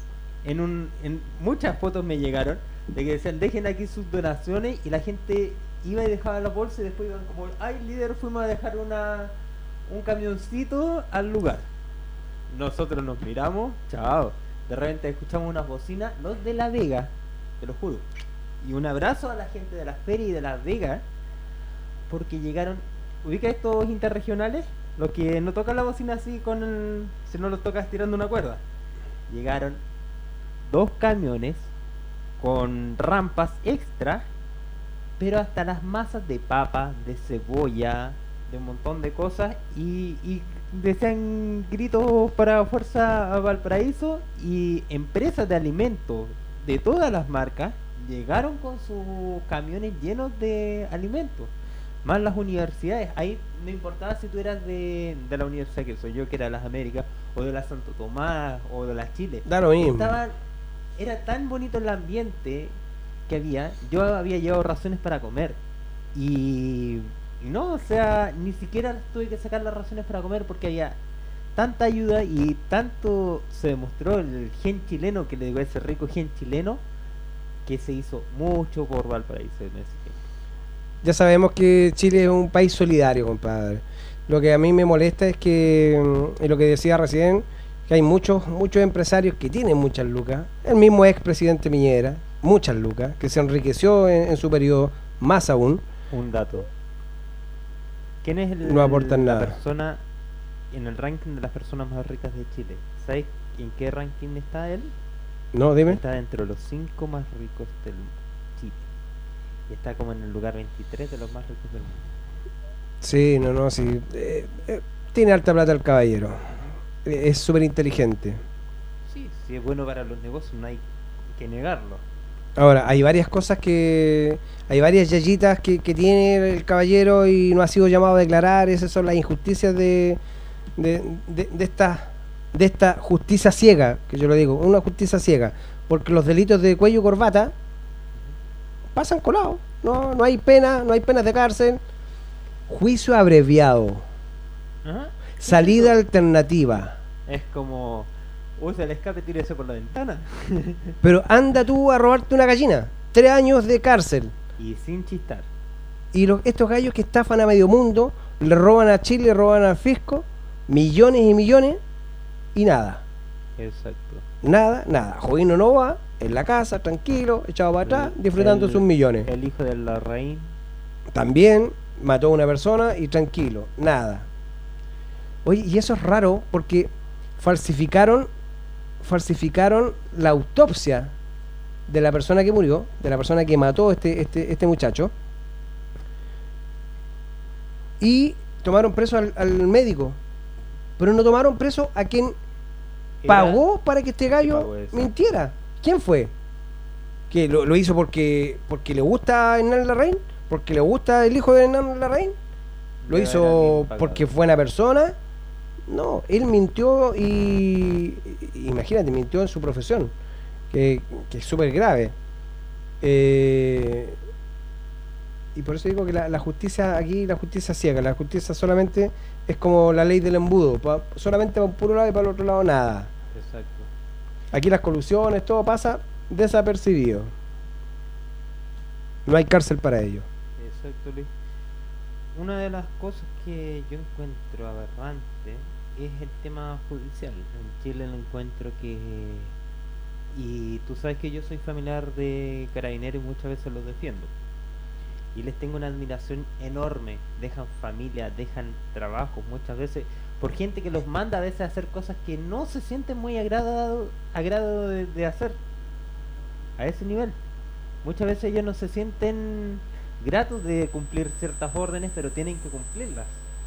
en un en muchas fotos me llegaron de que decían dejen aquí sus donaciones y la gente iba y dejaba la bolsa y después iban como, ay líder, fuimos a dejar una un camioncito al lugar. Nosotros nos miramos, chao, de repente escuchamos unas bocinas, los de La Vega, te lo juro, y un abrazo a la gente de la feria y de Las Vegas, porque llegaron, ubica estos interregionales, los que no tocan la bocina así con el, si no los tocas tirando una cuerda. Llegaron dos camiones con rampas extra, pero hasta las masas de papa, de cebolla, de un montón de cosas, y, y decían gritos para Fuerza Valparaíso, y empresas de alimentos de todas las marcas llegaron con sus camiones llenos de alimentos, más las universidades. Ahí no importaba si tú eras de, de la universidad que soy yo, que era de las Américas, o de la Santo Tomás, o de la Chile. Da lo mismo. Estaban, era tan bonito el ambiente que había. Yo había llevado raciones para comer y, y no, o sea, ni siquiera tuve que sacar las raciones para comer porque había tanta ayuda y tanto se demostró el gen chileno, que le digo ese rico gen chileno, que se hizo mucho por Valparaíso en ese tiempo. Ya sabemos que Chile es un país solidario, compadre. Lo que a mí me molesta es que, y lo que decía recién, que hay muchos muchos empresarios que tienen muchas lucas. El mismo expresidente Piñera, muchas lucas, que se enriqueció en, en su periodo, más aún. Un dato. ¿Quién es el, No aportan la nada. persona en el ranking de las personas más ricas de Chile? ¿Sabes en qué ranking está él? No, dime. Está dentro de los cinco más ricos del Chile. Y está como en el lugar veintitrés de los más ricos del mundo. Sí, no, no, sí. Eh, eh, tiene alta plata el caballero. Eh, es súper inteligente. Sí, si es bueno para los negocios, no hay que negarlo. Ahora, hay varias cosas que... Hay varias yayitas que, que tiene el caballero y no ha sido llamado a declarar. Esas son las injusticias de, de, de, de esta de esta justicia ciega, que yo lo digo, una justicia ciega. Porque los delitos de cuello y corbata pasan colados. No, no hay pena, no hay penas de cárcel. Juicio abreviado. Ajá. Salida alternativa. Es como, usa el escape, tírese por la ventana. Pero anda tú a robarte una gallina. Tres años de cárcel. Y sin chistar. Y los, estos gallos que estafan a medio mundo, le roban a Chile, le roban al fisco, millones y millones, y nada. Exacto. Nada, nada. Jovino no va, en la casa, tranquilo, echado para atrás, disfrutando El- sus millones. El hijo de la reina. También mató a una persona y tranquilo, nada. Oye, y eso es raro porque falsificaron, falsificaron la autopsia de la persona que murió, de la persona que mató a este, este, este muchacho, y tomaron preso al, al médico, pero no tomaron preso a quien Era- pagó para que este gallo pagó eso. mintiera. ¿Quién fue? ¿Que lo, lo hizo porque porque le gusta Hernán Larraín? ¿Porque le gusta el hijo de Hernán Larraín? ¿Lo Debe haber hizo alguien pagado. porque fue buena persona? No, él mintió y, y- imagínate, mintió en su profesión, que, que es súper grave. Eh, y por eso digo que la, la justicia aquí, la justicia ciega, la justicia solamente es como la ley del embudo, pa- solamente para un puro lado y para el otro lado nada. Exacto. Aquí las colusiones, todo pasa desapercibido. No hay cárcel para ello. Exacto, Luis. Una de las cosas que yo encuentro aberrante es el tema judicial. En Chile lo encuentro que... Y tú sabes que yo soy familiar de carabineros y muchas veces los defiendo. Y les tengo una admiración enorme. Dejan familia, dejan trabajos muchas veces por gente que los manda a veces a hacer cosas que no se sienten muy agrado, agrado de, de hacer. A ese nivel. Muchas veces ellos no se sienten gratos de cumplir ciertas órdenes, pero tienen que cumplirlas.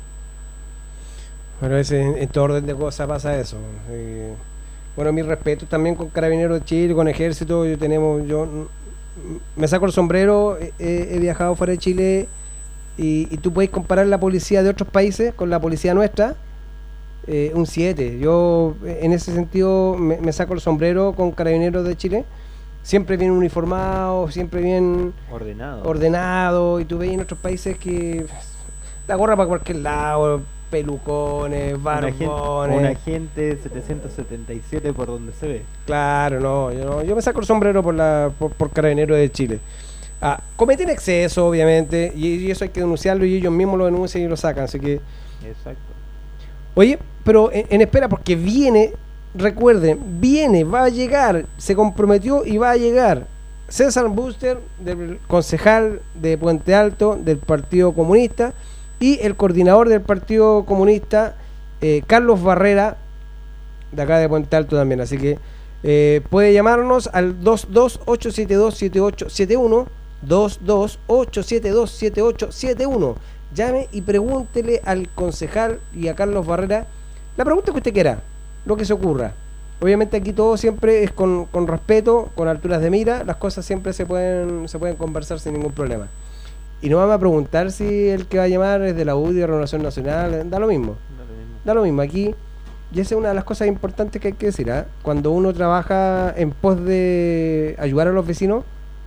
Pero ese, en, en todo orden de cosas pasa eso. Eh, bueno, mi respeto también con Carabineros de Chile, con Ejército. Yo tenemos, yo mm, me saco el sombrero. eh, eh, he viajado fuera de Chile y, y tú puedes comparar la policía de otros países con la policía nuestra. Eh, un siete. Yo eh, en ese sentido me, me saco el sombrero con Carabineros de Chile. Siempre bien uniformados, siempre bien Ordenado. ordenado, y tú ves en otros países que la gorra para cualquier lado, pelucones, barbones. Un agente setecientos setenta y siete por donde se ve. Claro, no, yo, no, yo me saco el sombrero por la por, por Carabineros de Chile. Ah, cometen exceso, obviamente, y, y eso hay que denunciarlo y ellos mismos lo denuncian y lo sacan, así que... Exacto. Oye, pero en, en espera, porque viene, recuerden, viene, va a llegar, se comprometió y va a llegar César Buster, del concejal de Puente Alto, del Partido Comunista, y el coordinador del Partido Comunista, eh, Carlos Barrera, de acá de Puente Alto también, así que eh, puede llamarnos al dos dos ocho siete dos siete ocho siete uno, dos dos ocho siete dos siete ocho siete uno. Llame y pregúntele al concejal y a Carlos Barrera la pregunta que usted quiera, lo que se ocurra. Obviamente aquí todo siempre es con, con respeto, con alturas de mira, las cosas siempre se pueden se pueden conversar sin ningún problema. Y no vamos a preguntar si el que va a llamar es de la U D I, de Renovación Nacional, da lo mismo. Da lo mismo aquí. Y esa es una de las cosas importantes que hay que decir, ¿eh? Cuando uno trabaja en pos de ayudar a los vecinos,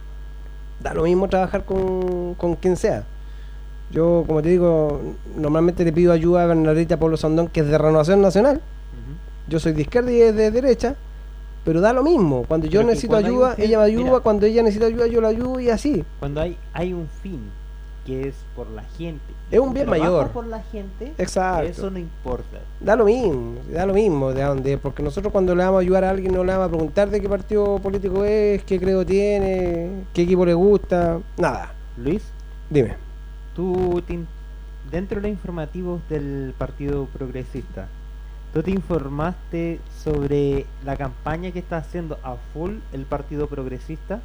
da lo mismo trabajar con, con quien sea. Yo, como te digo, normalmente le pido ayuda a Bernardita Pablo Sandón, que es de Renovación Nacional. Uh-huh. Yo soy de izquierda y es de derecha, pero da lo mismo. Cuando yo Pero necesito ayuda, fin, ella me ayuda. Mira, cuando ella necesita ayuda, yo la ayudo y así. Cuando hay hay un fin que es por la gente, es un bien mayor por la gente. Exacto. Eso no importa. Da lo mismo, da lo mismo de dónde, porque nosotros cuando le vamos a ayudar a alguien no le vamos a preguntar de qué partido político es, qué credo tiene, qué equipo le gusta, nada. Luis, dime. Tú te, dentro de los informativos del Partido Progresista, ¿tú te informaste sobre la campaña que está haciendo a full el Partido Progresista?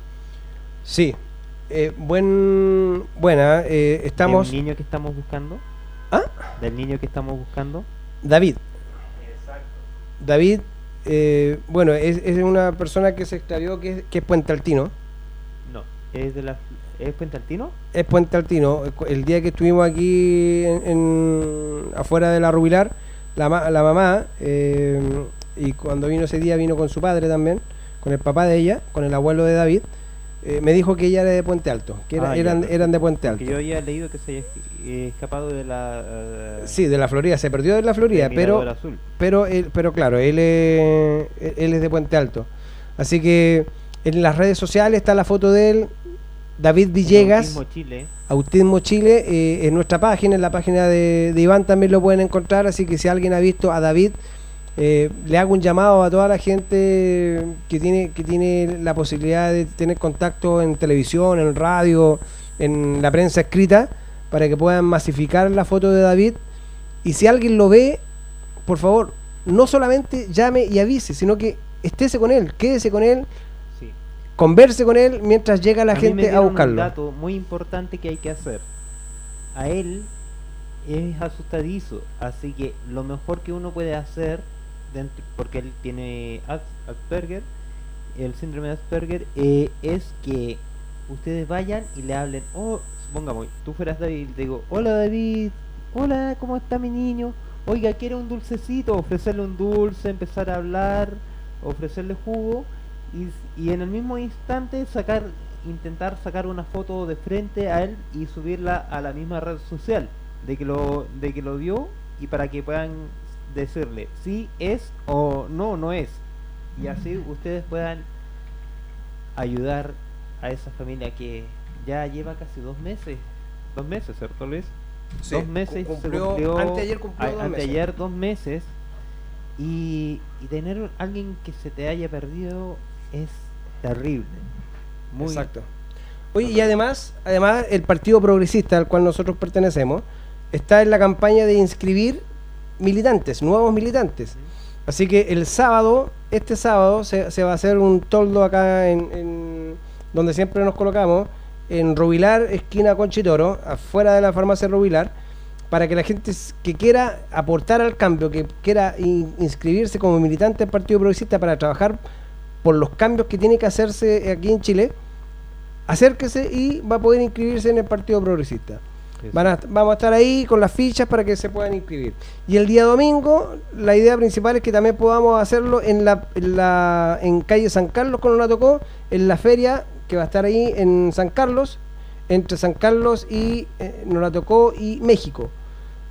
Sí. Eh, buen, buena, eh, estamos... ¿Del niño que estamos buscando? ¿Ah? ¿Del niño que estamos buscando? David. Exacto. David, eh, bueno, es, es una persona que se extravió, que es, que es puentealtino. No, es de la... ¿Es puentealtino? Es puentealtino. El día que estuvimos aquí en, en afuera de la Rubilar, la, la mamá, eh, y cuando vino ese día vino con su padre también, con el papá de ella, con el abuelo de David. Eh, me dijo que ella era de Puente Alto, que era, ah, eran, ya, eran de Puente Alto. Que yo había leído que se había eh, escapado de la... Uh, sí, de la Florida, se perdió de la Florida, pero azul. pero él, pero claro, él es, él es de Puente Alto. Así que en las redes sociales está la foto de él, David Villegas, Autismo Chile. Autismo Chile, eh, en nuestra página, en la página de, de Iván también lo pueden encontrar, así que si alguien ha visto a David, Eh, le hago un llamado a toda la gente que tiene que tiene la posibilidad de tener contacto en televisión, en radio, en la prensa escrita, para que puedan masificar la foto de David. Y si alguien lo ve, por favor, no solamente llame y avise, sino que estése con él, quédese con él, sí, converse con él mientras llega la a gente a buscarlo. Un dato muy importante que hay que hacer. A él es asustadizo, así que lo mejor que uno puede hacer, dentro, porque él tiene Asperger, el síndrome de Asperger, eh, es que ustedes vayan y le hablen. Oh, supongamos, tú fueras David y te digo: hola David, hola, ¿cómo está mi niño? Oiga, ¿quiere un dulcecito? Ofrecerle un dulce, empezar a hablar, ofrecerle jugo, y, y en el mismo instante sacar, intentar sacar una foto de frente a él y subirla a la misma red social de que lo, de que lo vio, y para que puedan decirle si es o no, no es, y así ustedes puedan ayudar a esa familia que ya lleva casi dos meses, dos meses, ¿cierto Luis? Sí, dos meses, cumplió, se cumplió, anteayer cumplió a, dos anteayer meses. dos meses, y, y tener alguien que se te haya perdido es terrible. Muy exacto. Oye, y además, además el Partido Progresista al cual nosotros pertenecemos está en la campaña de inscribir militantes, nuevos militantes. Así que el sábado, este sábado, se, se va a hacer un toldo acá en, en donde siempre nos colocamos, en Rubilar, esquina Conchitoro, afuera de la farmacia Rubilar, para que la gente que quiera aportar al cambio, que quiera in, inscribirse como militante del Partido Progresista para trabajar por los cambios que tiene que hacerse aquí en Chile, acérquese y va a poder inscribirse en el Partido Progresista. Van a, vamos a estar ahí con las fichas para que se puedan inscribir. Y el día domingo, la idea principal es que también podamos hacerlo en la, en, la, en calle San Carlos, con una tocó, en la feria que va a estar ahí en San Carlos, entre San Carlos y eh, nos la tocó y México.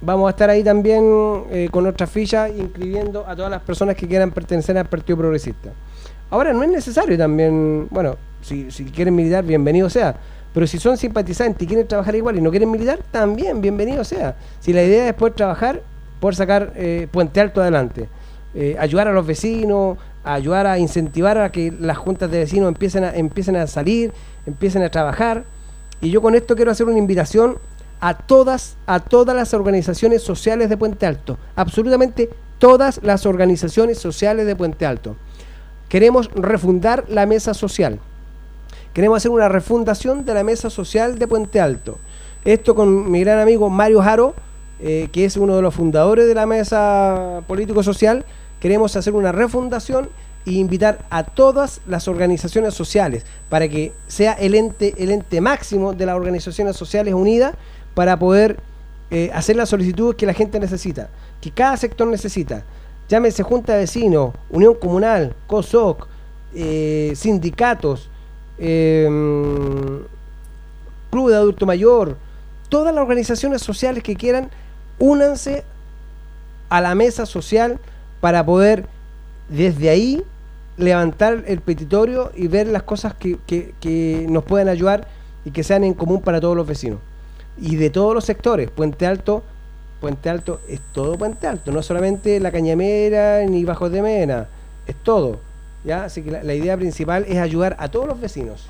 vamos a estar ahí también eh, con nuestra ficha inscribiendo a todas las personas que quieran pertenecer al Partido Progresista. Ahora no es necesario también, bueno, si, si quieren militar, bienvenido sea, pero si son simpatizantes y quieren trabajar igual y no quieren militar, también bienvenido sea. Si la idea es poder trabajar, poder sacar eh, Puente Alto adelante, eh, ayudar a los vecinos, ayudar a incentivar a que las juntas de vecinos empiecen a, empiecen a salir, empiecen a trabajar. Y yo con esto quiero hacer una invitación a todas, a todas las organizaciones sociales de Puente Alto, absolutamente todas las organizaciones sociales de Puente Alto. Queremos refundar la mesa social. Queremos hacer una refundación de la mesa social de Puente Alto. Esto con mi gran amigo Mario Jaro, eh, que es uno de los fundadores de la mesa político-social. Queremos hacer una refundación e invitar a todas las organizaciones sociales para que sea el ente, el ente máximo de las organizaciones sociales unidas para poder eh, hacer las solicitudes que la gente necesita, que cada sector necesita. Llámese Junta de Vecinos, Unión Comunal, COSOC, eh, sindicatos, eh, Club de Adulto Mayor, todas las organizaciones sociales que quieran, únanse a la mesa social para poder desde ahí levantar el petitorio y ver las cosas que, que, que nos puedan ayudar y que sean en común para todos los vecinos y de todos los sectores. Puente Alto Puente Alto es todo Puente Alto, no solamente La Cañamera ni Bajos de Mena, es todo, ¿ya? Así que la, la idea principal es ayudar a todos los vecinos.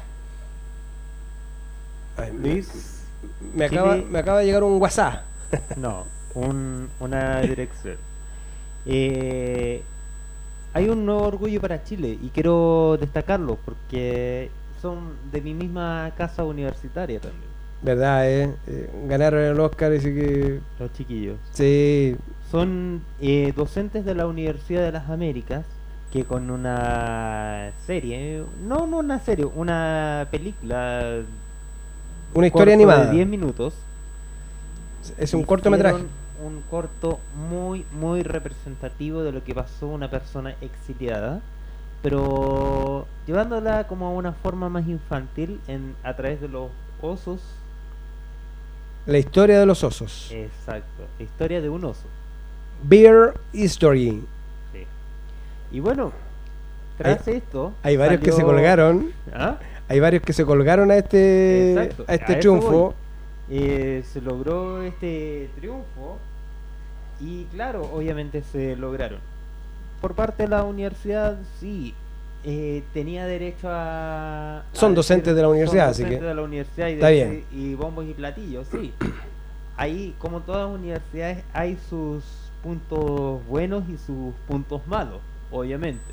Ay, Luis, me, me, acaba, me acaba de llegar un WhatsApp. No, un, una dirección. Eh, hay un nuevo orgullo para Chile y quiero destacarlo porque son de mi misma casa universitaria también. ¿Verdad, eh? eh ganaron el Oscar, así que... Los chiquillos. Sí. Son eh, docentes de la Universidad de las Américas que con una serie, no, no una serie, una película... Una historia animada. De diez minutos. Es un cortometraje. Un corto muy, muy representativo de lo que pasó una persona exiliada, pero llevándola como a una forma más infantil en, a través de los osos. La historia de los osos. Exacto, la historia de un oso. Bear History. Sí. Y bueno, tras hay, esto hay varios salió... que se colgaron. ¿Ah? Hay varios que se colgaron a este Exacto, a este a triunfo. Eh, se logró este triunfo y claro, obviamente se lograron. Por parte de la universidad, sí, eh, tenía derecho a... Son a docentes decir, de la universidad, así docentes que... de la universidad y, está de, bien. y bombos y platillos, sí. Ahí, como todas las universidades, hay sus puntos buenos y sus puntos malos, obviamente.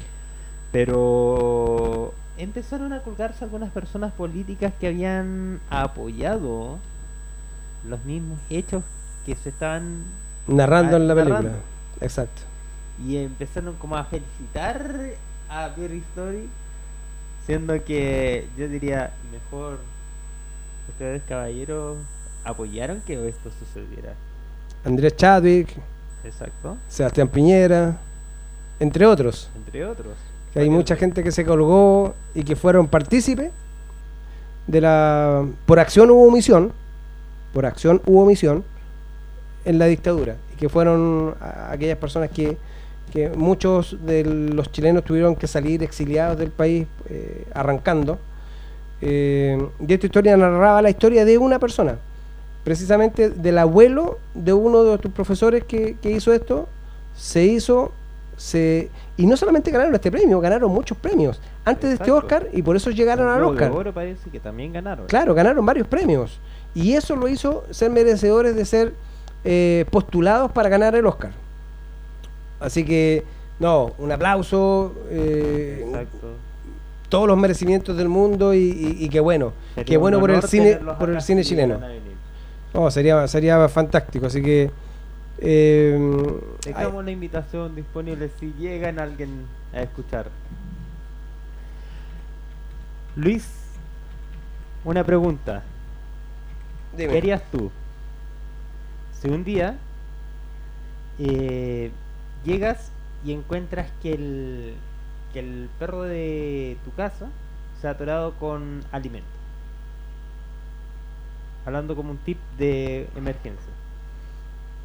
Pero empezaron a colgarse algunas personas políticas que habían apoyado los mismos hechos que se estaban narrando en la película. narrando. Exacto. Y empezaron como a felicitar a Bear Story, siendo que yo diría, mejor ustedes caballeros apoyaron que esto sucediera. Andrés Chadwick, Exacto. Sebastián Piñera, entre otros. Entre otros. Que hay mucha gente que se colgó y que fueron partícipes de la... por acción u omisión, por acción u omisión en la dictadura, y que fueron a aquellas personas que, que muchos de los chilenos tuvieron que salir exiliados del país eh, arrancando. Eh, y esta historia narraba la historia de una persona, precisamente del abuelo de uno de tus profesores que, que hizo esto. Se hizo... Se, y no solamente ganaron este premio, ganaron muchos premios antes Exacto. de este Oscar y por eso llegaron al Globo Oscar. de Oro parece que también ganaron. Claro, ganaron varios premios y eso lo hizo ser merecedores de ser eh, postulados para ganar el Oscar. Así que, no, un aplauso, eh, Exacto. todos los merecimientos del mundo y, y, y qué bueno, Sería qué bueno un por el honor cine, tenerlos por el acá cine si chileno. llegan a venir. No, sería, sería fantástico, así que eh, Dejamos la invitación disponible si llegan alguien a escuchar. Luis, una pregunta. dime. ¿Qué harías tú si un día eh, llegas y encuentras que el, que el perro de tu casa se ha atorado con alimento? Hablando como un tip de emergencia.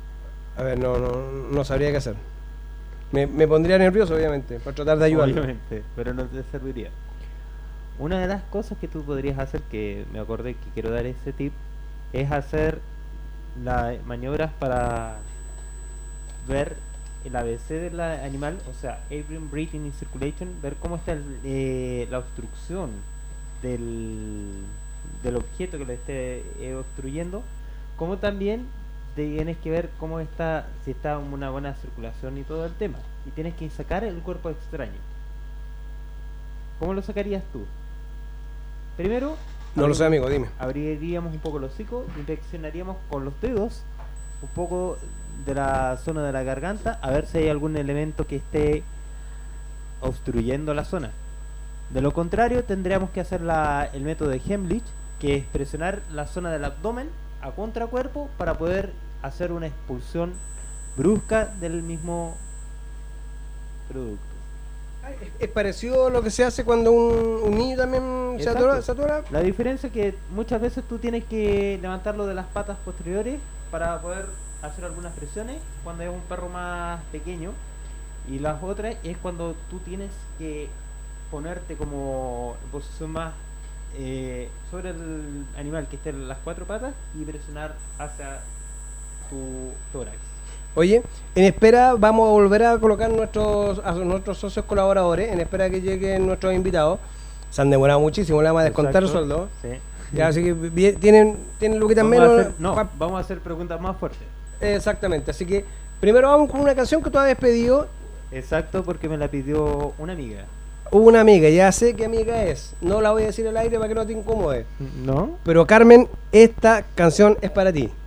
A ver, no, no, no sabría qué hacer. Me, me pondría nervioso, obviamente, para tratar de ayudarlo. Obviamente, pero no te serviría. Una de las cosas que tú podrías hacer, que me acordé que quiero dar ese tip, es hacer las maniobras para ver el A B C del animal, o sea, airborne, breathing y circulation, ver cómo está el, eh, la obstrucción del, del objeto que lo esté eh, obstruyendo, como también tienes que ver cómo está, si está una buena circulación y todo el tema, y tienes que sacar el cuerpo extraño. ¿Cómo lo sacarías tú? Primero, No lo sé, amigo, dime. abriríamos un poco los hocicos, inspeccionaríamos con los dedos un poco de la zona de la garganta, a ver si hay algún elemento que esté obstruyendo la zona. De lo contrario, tendríamos que hacer la, el método de Heimlich, que es presionar la zona del abdomen a contracuerpo para poder hacer una expulsión brusca del mismo producto. Es parecido a lo que se hace cuando un, un niño también se Exacto. atora, se atora. La diferencia es que muchas veces tú tienes que levantarlo de las patas posteriores para poder hacer algunas presiones cuando es un perro más pequeño, y las otras es cuando tú tienes que ponerte como en posición más eh, sobre el animal que esté en las cuatro patas y presionar hacia tu tórax. Oye, en espera vamos a volver a colocar nuestros a nuestros socios colaboradores, en espera que lleguen nuestros invitados. Se han demorado muchísimo, le vamos a descontar el Exacto. sueldo. Sí. Ya, así que bien, tienen, tienen luquitas Vamos a menos. hacer- no, pa- vamos a hacer preguntas más fuertes. Exactamente, así que primero vamos con una canción que tú habías pedido. Exacto, porque me la pidió una amiga. Hubo una amiga, ya sé qué amiga es. No la voy a decir al aire para que no te incomode. ¿No? Pero Carmen, esta canción es para ti.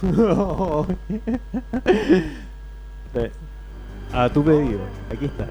A tu pedido, aquí está.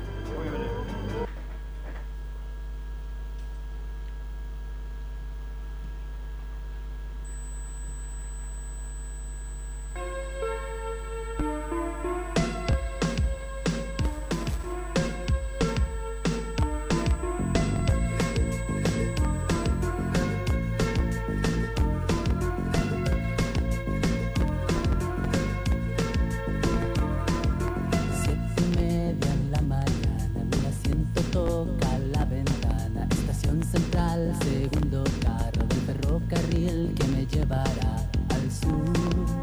Siete y media en la mañana, mi asiento toca la ventana. Estación central, segundo carro del ferrocarril que me llevará al sur.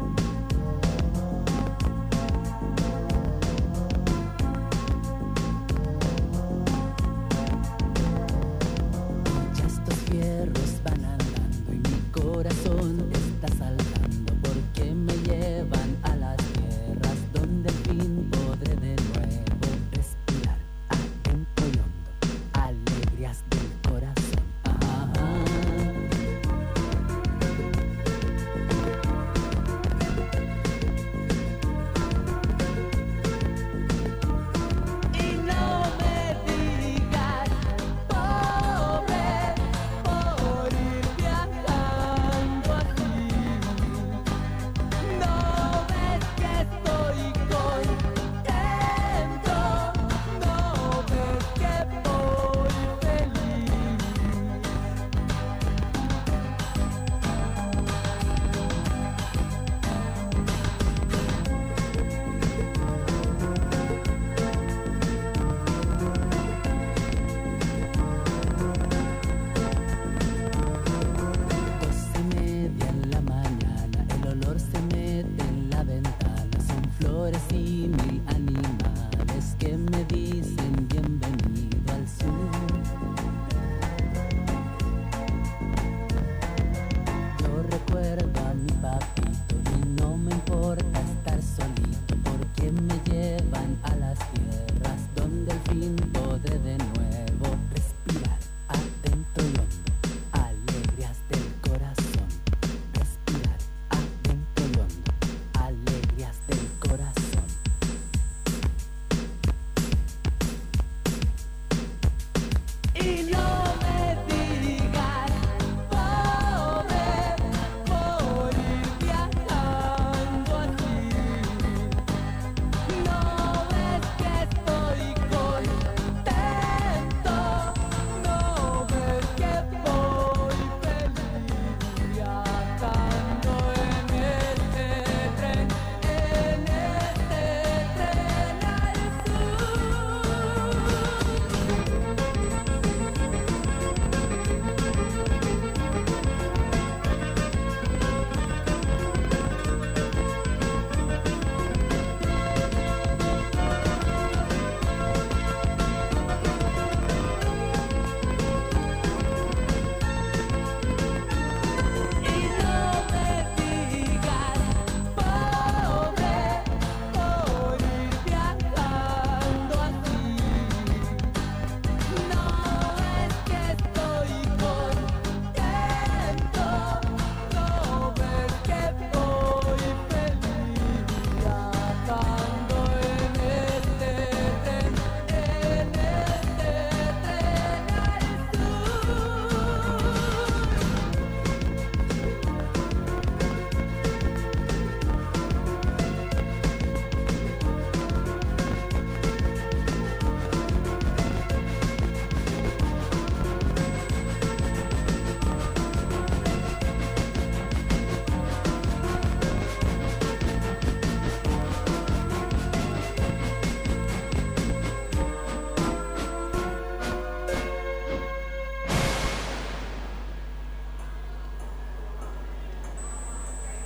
Ya estos fierros van andando y mi corazón está saltando porque me llevan a las tierras donde al fin podré de nuevo respirar adentro y hondo, alegrías del corazón. Ah.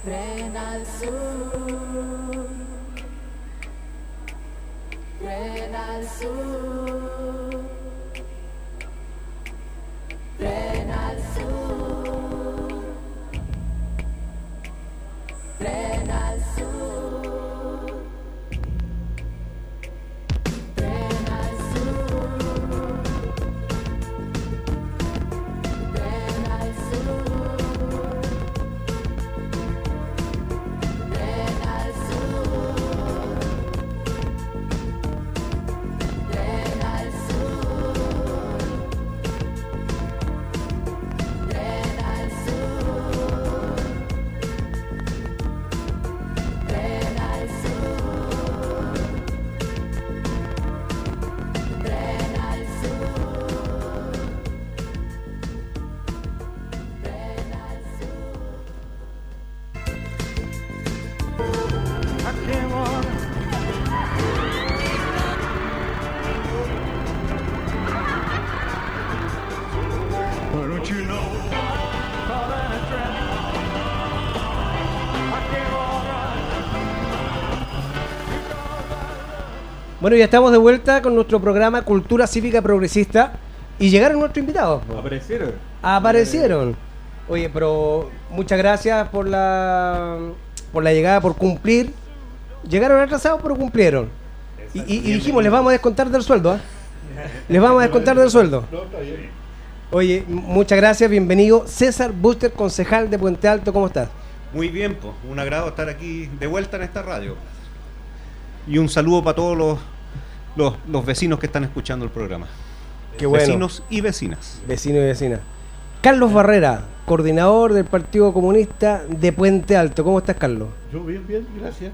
Tren al sur, tren al sur, tren al sur, tren al sur, tren al sur, tren al sur. Bueno, ya estamos de vuelta con nuestro programa Cultura Cívica Progresista y llegaron nuestros invitados. po. Aparecieron. Aparecieron. Oye, pero muchas gracias por la por la llegada, por cumplir. Llegaron atrasados, pero cumplieron. Y, y- y dijimos, les vamos a descontar del sueldo. ¿ah? Les vamos a descontar del sueldo. Oye, m- muchas gracias, bienvenido. César Buster, concejal de Puente Alto, ¿cómo estás? Muy bien, pues, un agrado estar aquí de vuelta en esta radio. Y un saludo para todos los, los, los vecinos que están escuchando el programa. Qué bueno. Vecinos y vecinas. Vecino y vecina. Carlos Barrera, coordinador del Partido Comunista de Puente Alto. ¿Cómo estás, Carlos? Yo bien, bien, gracias.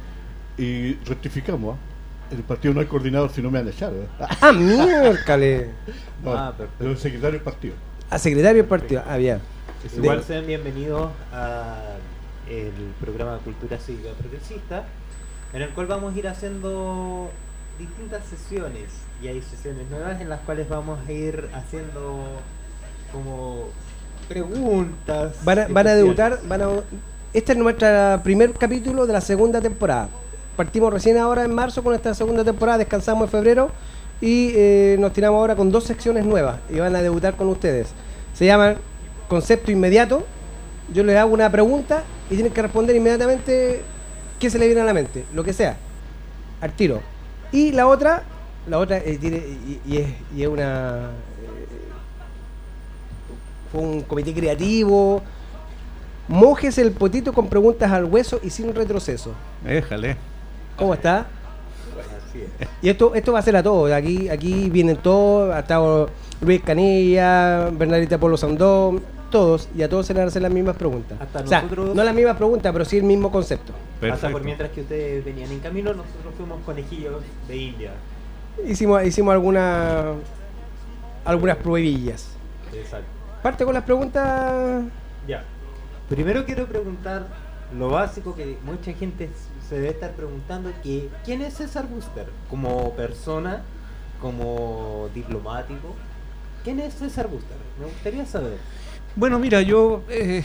Y rectificamos, ¿ah? En el partido no hay coordinador si no me han echado. ¿eh? Ah, miércoles. No, Ah, perfecto. yo soy secretario del partido. A secretario del partido. Ah, bien. Pues igual sean bienvenidos a el programa Cultura Cívica Progresista, en el cual vamos a ir haciendo distintas sesiones, y hay sesiones nuevas en las cuales vamos a ir haciendo como preguntas. Van a, van a especiales. debutar, van a, este es nuestro primer capítulo de la segunda temporada. Partimos recién ahora en marzo con esta segunda temporada, descansamos en febrero y eh, nos tiramos ahora con dos secciones nuevas y van a debutar con ustedes. Se llaman Concepto Inmediato. Yo les hago una pregunta y tienen que responder inmediatamente qué se le viene a la mente, lo que sea, al tiro. Y la otra, la otra eh, tiene, y, y es, y es una... eh, fue un comité creativo. Mojes el potito con preguntas al hueso y sin retroceso. Déjale. ¿Cómo está? Así es. Y esto esto va a ser a todos. Aquí aquí vienen todos. Ha estado Luis Canilla, Bernadita Polo Sandón, todos. Y a todos se les van a hacer las mismas preguntas. Hasta O sea, nosotros- no las mismas preguntas, pero sí el mismo concepto. Hasta Perfecto. por mientras que ustedes venían en camino, nosotros fuimos conejillos de India. Hicimos hicimos algunas algunas pruebillas. Exacto. Parte con las preguntas. Ya. Primero quiero preguntar lo básico que mucha gente se debe estar preguntando, que ¿quién es César Buster? Como persona, como diplomático. ¿Quién es César Buster? Me gustaría saber. Bueno, mira, yo eh,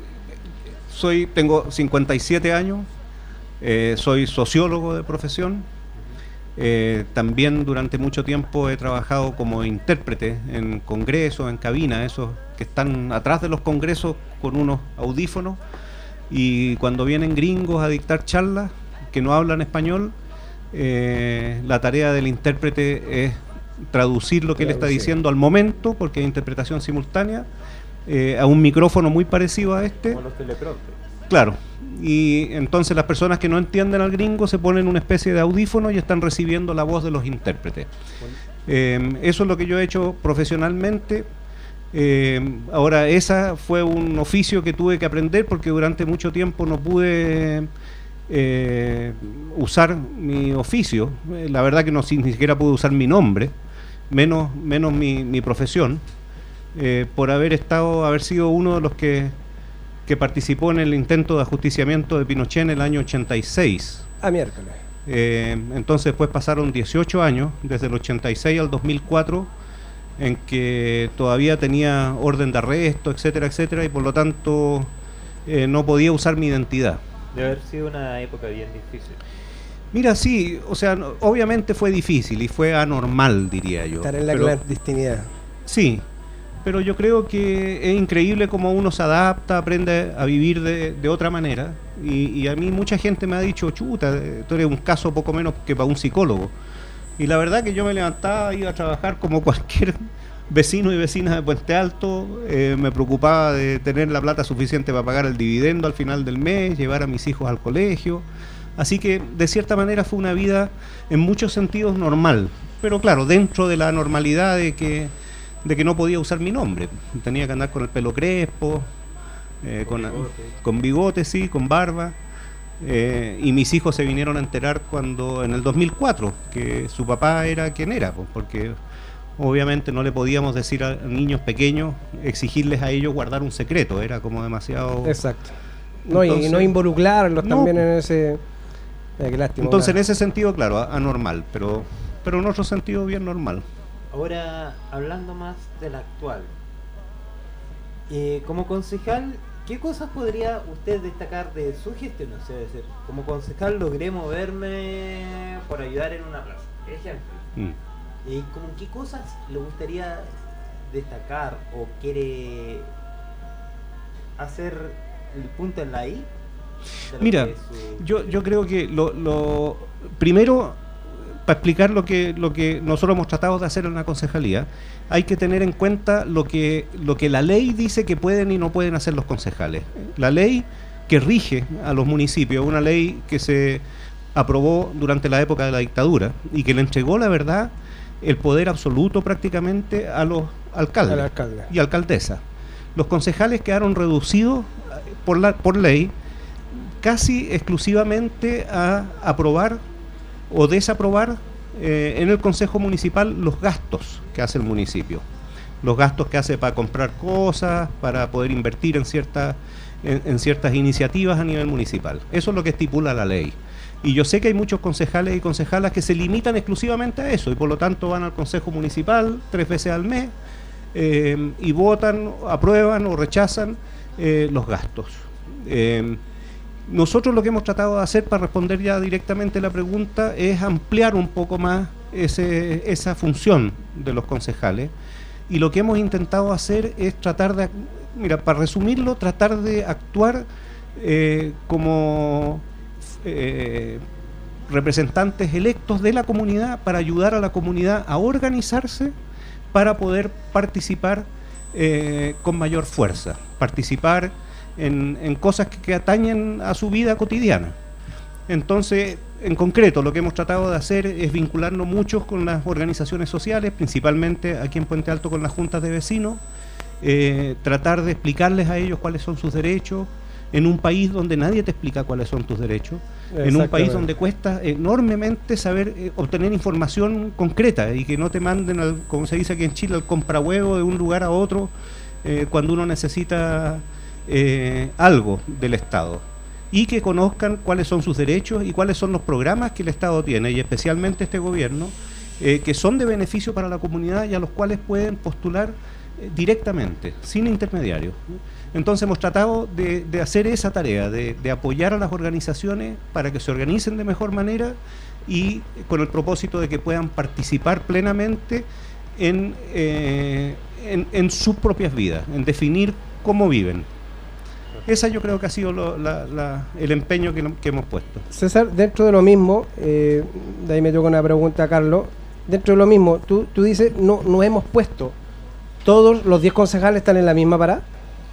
soy, tengo cincuenta y siete años, eh, soy sociólogo de profesión. Eh, también durante mucho tiempo he trabajado como intérprete en congresos, en cabinas, esos que están atrás de los congresos con unos audífonos, y cuando vienen gringos a dictar charlas que no hablan español, eh, la tarea del intérprete es traducir lo que él está Traducir. diciendo al momento, porque hay interpretación simultánea, eh, a un micrófono muy parecido a este. Como los teleprompters. Claro, y entonces las personas que no entienden al gringo se ponen una especie de audífono y están recibiendo la voz de los intérpretes. Eh, eso es lo que yo he hecho profesionalmente. Eh, ahora, esa fue un oficio que tuve que aprender porque durante mucho tiempo no pude eh, usar mi oficio. Eh, la verdad que no si- ni siquiera pude usar mi nombre, menos, menos mi, mi profesión, eh, por haber estado, haber sido uno de los que que participó en el intento de ajusticiamiento de Pinochet en el año ochenta y seis. Ah, miércoles. Eh, entonces después pasaron dieciocho años, desde el ochenta y seis al dos mil cuatro, en que todavía tenía orden de arresto, etcétera, etcétera, y por lo tanto eh, no podía usar mi identidad. Debe haber sido una época bien difícil. Mira, sí, o sea, no- obviamente fue difícil y fue anormal, diría yo. Estar en la Pero- clandestinidad. Sí, pero yo creo que es increíble cómo uno se adapta, aprende a vivir de, de otra manera. Y, y a mí mucha gente me ha dicho, chuta, eh, tú eres un caso poco menos que para un psicólogo. Y la verdad que yo me levantaba, iba a trabajar como cualquier vecino y vecina de Puente Alto, eh, me preocupaba de tener la plata suficiente para pagar el dividendo al final del mes, llevar a mis hijos al colegio. Así que de cierta manera fue una vida en muchos sentidos normal, pero claro, dentro de la normalidad de que de que no podía usar mi nombre. Tenía que andar con el pelo crespo, eh, con, Con bigote. con bigote, sí, con barba. Eh, y mis hijos se vinieron a enterar cuando, en el dos mil cuatro, que su papá era quien era, pues, porque obviamente no le podíamos decir a niños pequeños, exigirles a ellos guardar un secreto, era como demasiado... Exacto. No, y- y Entonces- no involucrarlos No. también en ese... Eh, qué lástima. Entonces en una- ese sentido, claro, a- anormal, pero, pero en otro sentido bien normal. Ahora, hablando más de la actual, eh, como concejal, ¿qué cosas podría usted destacar de su gestión? O sea, es decir, como concejal logré moverme por ayudar en una plaza, ejemplo. Mm. ¿Y como qué cosas le gustaría destacar o quiere hacer el punto en la I? de lo Mira, que es su- Yo, yo creo que lo, lo primero, para explicar lo que, lo que nosotros hemos tratado de hacer en la concejalía, hay que tener en cuenta lo que, lo que la ley dice que pueden y no pueden hacer los concejales. La ley que rige a los municipios, una ley que se aprobó durante la época de la dictadura y que le entregó, la verdad, el poder absoluto prácticamente a los alcaldes Al alcalde. y alcaldesas. Los concejales quedaron reducidos eh, por, la, por ley casi exclusivamente a aprobar o desaprobar eh, en el Consejo Municipal los gastos que hace el municipio. Los gastos que hace para comprar cosas, para poder invertir en, cierta, en, en ciertas iniciativas a nivel municipal. Eso es lo que estipula la ley. Y yo sé que hay muchos concejales y concejalas que se limitan exclusivamente a eso y por lo tanto van al Consejo Municipal tres veces al mes eh, y votan, aprueban o rechazan eh, los gastos. Eh, nosotros lo que hemos tratado de hacer, para responder ya directamente la pregunta, es ampliar un poco más ese, esa función de los concejales. Y lo que hemos intentado hacer es tratar de, mira, para resumirlo, tratar de actuar eh, como eh, representantes electos de la comunidad para ayudar a la comunidad a organizarse para poder participar eh, con mayor fuerza, participar en, en cosas que, que atañen a su vida cotidiana. Entonces, en concreto, lo que hemos tratado de hacer es vincularnos mucho con las organizaciones sociales, principalmente aquí en Puente Alto con las juntas de vecinos, eh, tratar de explicarles a ellos cuáles son sus derechos, en un país donde nadie te explica cuáles son tus derechos, en un país Exactamente. donde cuesta enormemente saber eh, obtener información concreta y que no te manden, al, como se dice aquí en Chile, al comprahuevo de un lugar a otro eh, cuando uno necesita eh, algo del Estado, y que conozcan cuáles son sus derechos y cuáles son los programas que el Estado tiene, y especialmente este gobierno, eh, que son de beneficio para la comunidad y a los cuales pueden postular eh, directamente, sin intermediarios. Entonces hemos tratado de, de hacer esa tarea, de, de apoyar a las organizaciones para que se organicen de mejor manera y con el propósito de que puedan participar plenamente en, eh, en, en sus propias vidas, en definir cómo viven. Esa yo creo que ha sido lo- la- la- el empeño que, no- que hemos puesto. César, dentro de lo mismo, eh, de ahí me toca una pregunta a Carlos, dentro de lo mismo, tú, tú dices, no, no hemos puesto, ¿todos los diez concejales están en la misma parada?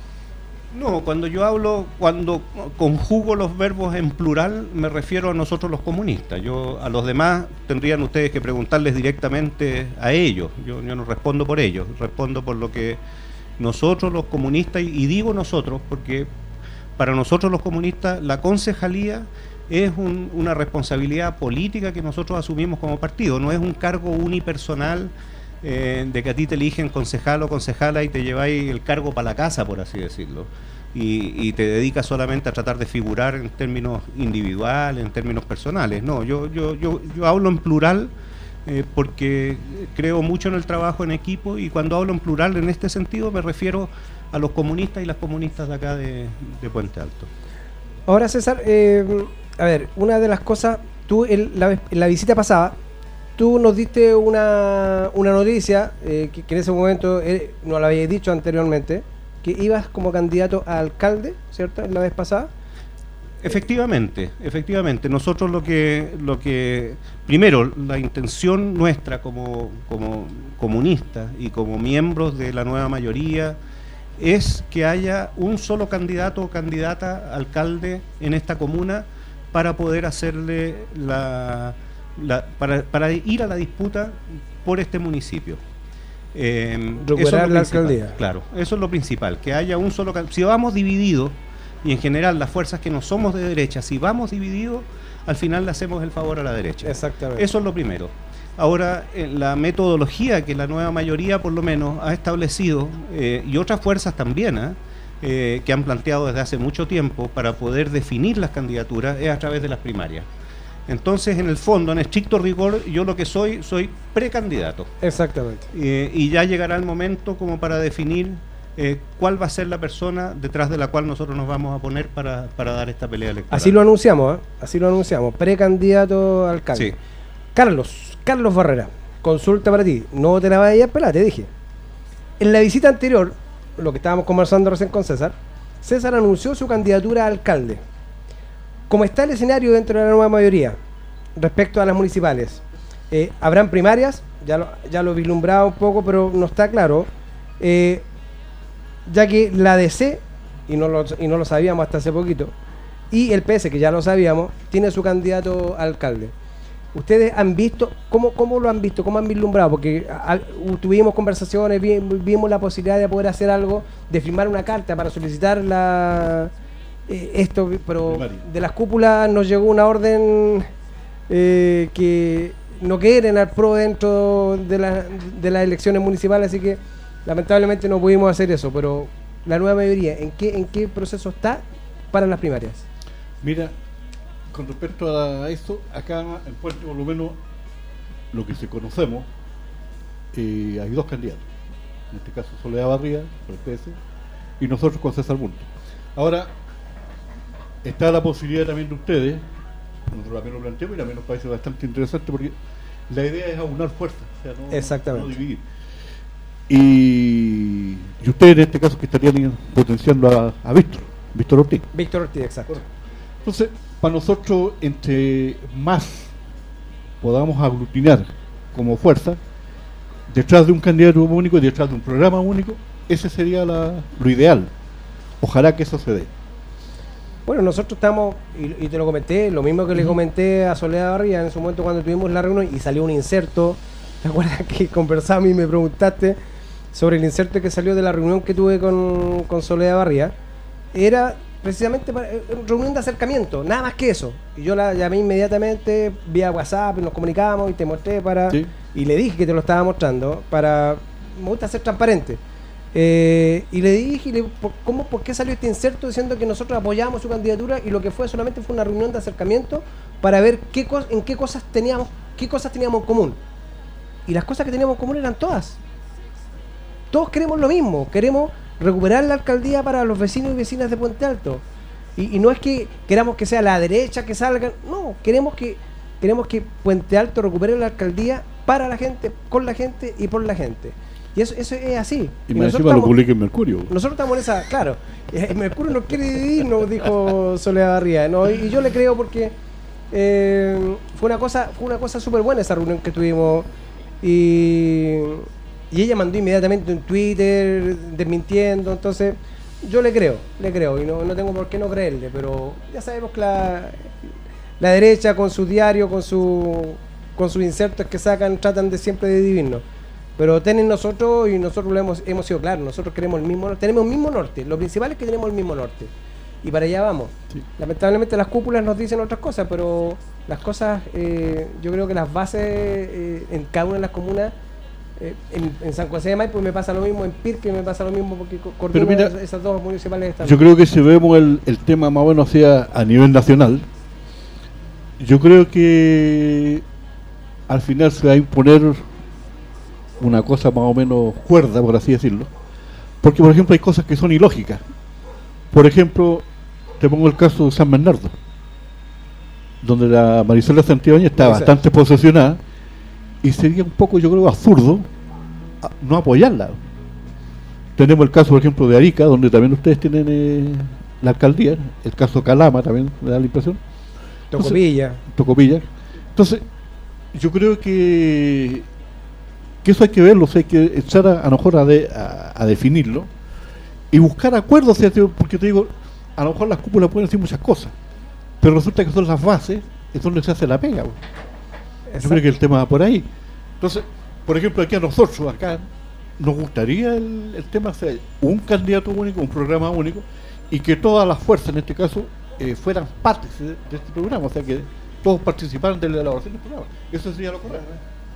No, cuando yo hablo, cuando conjugo los verbos en plural, me refiero a nosotros los comunistas. Yo a los demás tendrían ustedes que preguntarles directamente a ellos. Yo, yo no respondo por ellos, respondo por lo que nosotros los comunistas, y, y digo nosotros porque para nosotros los comunistas la concejalía es un- una responsabilidad política que nosotros asumimos como partido, no es un cargo unipersonal eh, de que a ti te eligen concejal o concejala y te lleváis el cargo para la casa, por así decirlo, y, y te dedicas solamente a tratar de figurar en términos individuales, en términos personales. No, yo, yo, yo, yo hablo en plural eh, porque creo mucho en el trabajo en equipo, y cuando hablo en plural en este sentido me refiero a los comunistas y las comunistas de acá de, de Puente Alto. Ahora, César, eh, a ver, una de las cosas, tú en la, en la visita pasada, tú nos diste una, una noticia eh, que, que en ese momento eh, nos la habías dicho anteriormente, que ibas como candidato a alcalde, ¿cierto? La vez pasada. Efectivamente, efectivamente. Nosotros lo que, lo que, primero, la intención nuestra como, como comunistas y como miembros de la nueva mayoría es que haya un solo candidato o candidata alcalde en esta comuna para poder hacerle la, la para, para ir a la disputa por este municipio. Eh, Recuperar eso es lo la principal. alcaldía. Claro, eso es lo principal, que haya un solo can- si vamos divididos, y en general las fuerzas que no somos de derecha, si vamos divididos, al final le hacemos el favor a la derecha. Exactamente. Eso es lo primero. Ahora, eh, la metodología que la nueva mayoría por lo menos ha establecido, eh, y otras fuerzas también, ¿eh? Eh, que han planteado desde hace mucho tiempo para poder definir las candidaturas, es a través de las primarias. Entonces, en el fondo, en estricto rigor, yo lo que soy, soy precandidato. Exactamente. Eh, y ya llegará el momento como para definir eh, cuál va a ser la persona detrás de la cual nosotros nos vamos a poner para, para dar esta pelea electoral. Así lo anunciamos, ¿eh? Así lo anunciamos, precandidato a alcalde. Sí. Carlos, Carlos Barrera, consulta para ti, no te la vayas a pelar, te dije. En la visita anterior, lo que estábamos conversando recién con César, César anunció su candidatura a alcalde. ¿Cómo está el escenario dentro de la nueva mayoría respecto a las municipales? Eh, ¿Habrán primarias? Ya lo, ya lo he vislumbrado un poco, pero no está claro. Eh, ya que la D C, y no, lo, y no lo sabíamos hasta hace poquito, y el P S, que ya lo sabíamos, tiene su candidato a alcalde. ¿Ustedes han visto, cómo, cómo lo han visto, cómo han vislumbrado? Porque a, a, tuvimos conversaciones, vi, vimos la posibilidad de poder hacer algo, de firmar una carta para solicitar la eh, esto, pero Primaria. de las cúpulas nos llegó una orden eh, que no quieren al PRO dentro de, la, de las elecciones municipales, así que lamentablemente no pudimos hacer eso, pero la nueva mayoría, ¿en qué, en qué proceso está para las primarias? Mira, con respecto a esto, acá en Puente, por lo menos, lo que se conocemos, eh, hay dos candidatos. En este caso, Soledad Barría, por el P S, y nosotros con César Bunto. Ahora, está la posibilidad también de ustedes, nosotros también lo planteamos y también nos parece bastante interesante porque la idea es aunar fuerzas, o sea, no, Exactamente. no dividir. Y, y ustedes en este caso que estarían potenciando a, a Víctor, Víctor Ortiz. Víctor Ortiz, exacto. Entonces, para nosotros, entre más podamos aglutinar como fuerza, detrás de un candidato único y detrás de un programa único, ese sería la, lo ideal. Ojalá que eso se dé. Bueno, nosotros estamos, y, y te lo comenté, lo mismo que le comenté a Soledad Barría en su momento cuando tuvimos la reunión y salió un inserto. ¿Te acuerdas que conversamos y me preguntaste sobre el inserto que salió de la reunión que tuve con, con Soledad Barría? Era precisamente para, eh, reunión de acercamiento, nada más que eso. Y yo la llamé inmediatamente vía WhatsApp y nos comunicamos y te mostré para... Sí. Y le dije que te lo estaba mostrando para... Me gusta ser transparente. Eh, y le dije, y le, por, ¿cómo, ¿por qué salió este inserto diciendo que nosotros apoyábamos su candidatura? Y lo que fue solamente fue una reunión de acercamiento para ver qué cos, en qué cosas teníamos qué cosas teníamos en común. Y las cosas que teníamos en común eran todas. Todos queremos lo mismo, queremos recuperar la alcaldía para los vecinos y vecinas de Puente Alto. Y, y no es que queramos que sea la derecha que salga, no, queremos que queremos que Puente Alto recupere la alcaldía para la gente, con la gente y por la gente. Y eso, eso es así. Y, Y más nosotros encima lo estamos- publica en Mercurio. nosotros estamos en esa, claro, el Mercurio no quiere dividir, nos dijo Soledad Barría, ¿no? Y, y yo le creo porque eh, fue una cosa fue una cosa súper buena esa reunión que tuvimos y, y ella mandó inmediatamente un Twitter desmintiendo, entonces yo le creo, le creo y no, no tengo por qué no creerle, pero ya sabemos que la, la derecha con su diario, con su con sus insertos que sacan, tratan de siempre de dividirnos. Pero tienen nosotros, y nosotros lo hemos, hemos sido claros, nosotros queremos el mismo, tenemos el mismo norte, lo principal es que tenemos el mismo norte, y para allá vamos. Sí. Lamentablemente las cúpulas nos dicen otras cosas, pero las cosas, eh, yo creo que las bases eh, en cada una de las comunas, eh, en, en San José de Maipo me pasa lo mismo, en Pirque me pasa lo mismo, porque co- coordino mira, esas, esas dos municipales están. Yo creo que si vemos el, el tema más o menos hacia a nivel nacional, yo creo que al final se va a imponer una cosa más o menos cuerda, por así decirlo, Porque, por ejemplo, hay cosas que son ilógicas. Por ejemplo, te pongo el caso de San Bernardo, donde la Marisela Santibáñez está Exacto. bastante posesionada, y sería un poco, yo creo, absurdo a- no apoyarla. Tenemos el caso, por ejemplo, de Arica, donde también ustedes tienen eh, la alcaldía, el caso Calama también me da la impresión, Tocopilla. Tocopilla. Entonces, yo creo que, que eso hay que verlo, o sea, hay que echar a, a lo mejor a, de- a, a definirlo y buscar acuerdos, o sea, te- porque te digo, a lo mejor las cúpulas pueden decir muchas cosas, pero resulta que son las bases, es donde se hace la pega. Pues. Yo Exacto. creo que el tema va por ahí. Entonces, por ejemplo, aquí a nosotros, acá, nos gustaría el, el tema ser un candidato único, un programa único, y que todas las fuerzas, en este caso, eh, fueran partes de, de este programa, o sea, que todos participaran de la elaboración del programa. Eso sería lo correcto.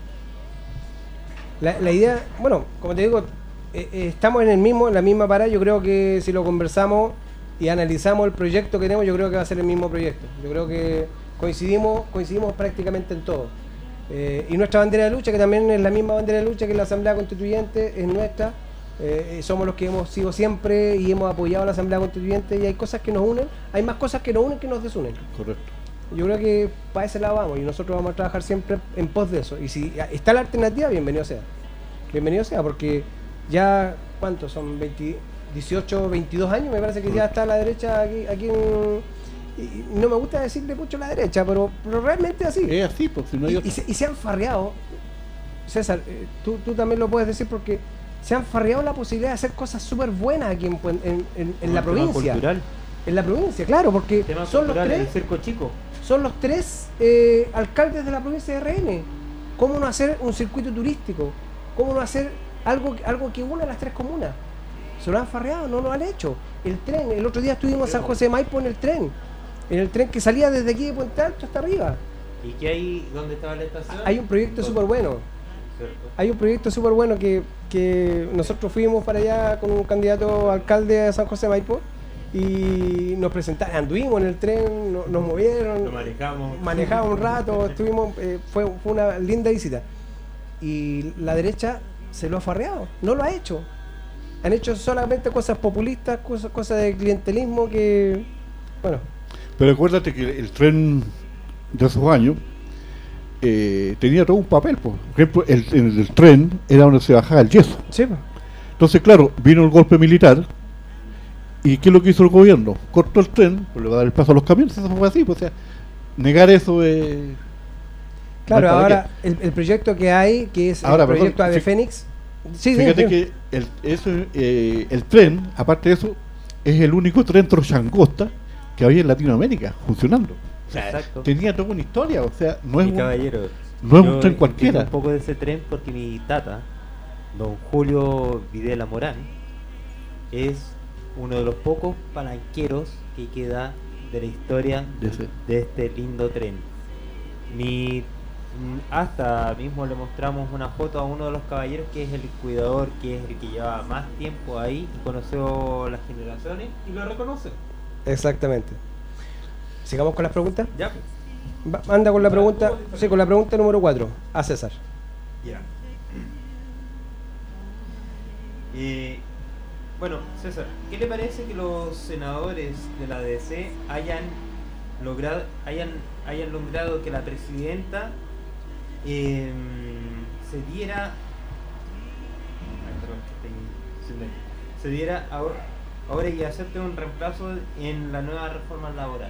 La, la idea, bueno, como te digo, eh, eh, estamos en el mismo, en la misma parada. Yo creo que si lo conversamos y analizamos el proyecto que tenemos, yo creo que va a ser el mismo proyecto. Yo creo que coincidimos, coincidimos prácticamente en todo. Eh, y nuestra bandera de lucha, que también es la misma bandera de lucha que la Asamblea Constituyente, es nuestra. Eh, somos los que hemos sido siempre y hemos apoyado a la Asamblea Constituyente, y hay cosas que nos unen, hay más cosas que nos unen que nos desunen. Correcto. Yo creo que para ese lado vamos, y nosotros vamos a trabajar siempre en pos de eso. Y si está la alternativa, bienvenido sea. Bienvenido sea, porque ya, ¿cuántos? Son veinte, dieciocho, veintidós años, me parece que ya está la derecha aquí, aquí en... Y no me gusta decirle mucho la derecha, pero, pero realmente es así. Es así, porque si no hay Y, otro. y se, y se han farreado, César, eh, tú, tú también lo puedes decir, porque se han farreado la posibilidad de hacer cosas súper buenas aquí en, Puen- en, en- en la El tema provincia. cultural, En la provincia, claro, porque el tema son los cultural, tres el circo chico. son los tres eh, alcaldes de la provincia de R N. ¿Cómo no hacer un circuito turístico? ¿Cómo no hacer algo, algo que una a las tres comunas? Se lo han farreado, no lo han hecho. El tren, el otro día estuvimos en San José de Maipo en el tren. En el tren que salía desde aquí de Puente Alto hasta arriba. ¿Y qué hay? ¿Dónde estaba la estación? Hay un proyecto súper bueno. Cierto. Hay un proyecto súper bueno que, que nosotros fuimos para allá con un candidato a alcalde de San José de Maipo y nos presentaron, anduvimos en el tren, no- nos movieron, Lo manejamos. manejamos un rato, estuvimos, eh, fue, fue una linda visita. Y la derecha se lo ha farreado, no lo ha hecho. Han hecho solamente cosas populistas, cosas, cosas de clientelismo que, bueno, Pero acuérdate que el tren de esos años eh, tenía todo un papel. Por ejemplo, el, el, el tren era donde se bajaba el yeso. sí, pues. Entonces, claro, vino el golpe militar. ¿Y qué es lo que hizo el gobierno? Cortó el tren, pues le va a dar el paso a los camiones. Eso fue así. Pues, o sea, negar eso es. Claro, ¿para ahora el, el proyecto que hay, que es Ahora, el proyecto perdón, Ave fí- Fénix. Sí, Fíjate sí, sí. que el, eso, eh, el tren, aparte de eso, es el único tren trochangosta que había en Latinoamérica funcionando. O sea, Exacto. tenía toda una historia, o sea, no es Mi un, caballero, no es un yo tren entiendo cualquiera. un poco de ese tren porque mi tata, don Julio Videla Morán, es uno de los pocos palanqueros que queda de la historia De ese. de este lindo tren. Mi, mm, hasta mismo le mostramos una foto a uno de los caballeros que es el cuidador, que es el que lleva más tiempo ahí y conoció las generaciones y lo reconoce. Exactamente. Sigamos con las preguntas. Ya. Va- Anda con la pregunta, sí, con la pregunta número cuatro, a César. Ya. Eh, bueno, César, ¿qué le parece que los senadores de la D C hayan logrado, hayan, hayan logrado que la presidenta eh, se diera, ay, perdón, que estoy sin leer. se diera ahora, ahora y acepte un reemplazo en la nueva reforma laboral?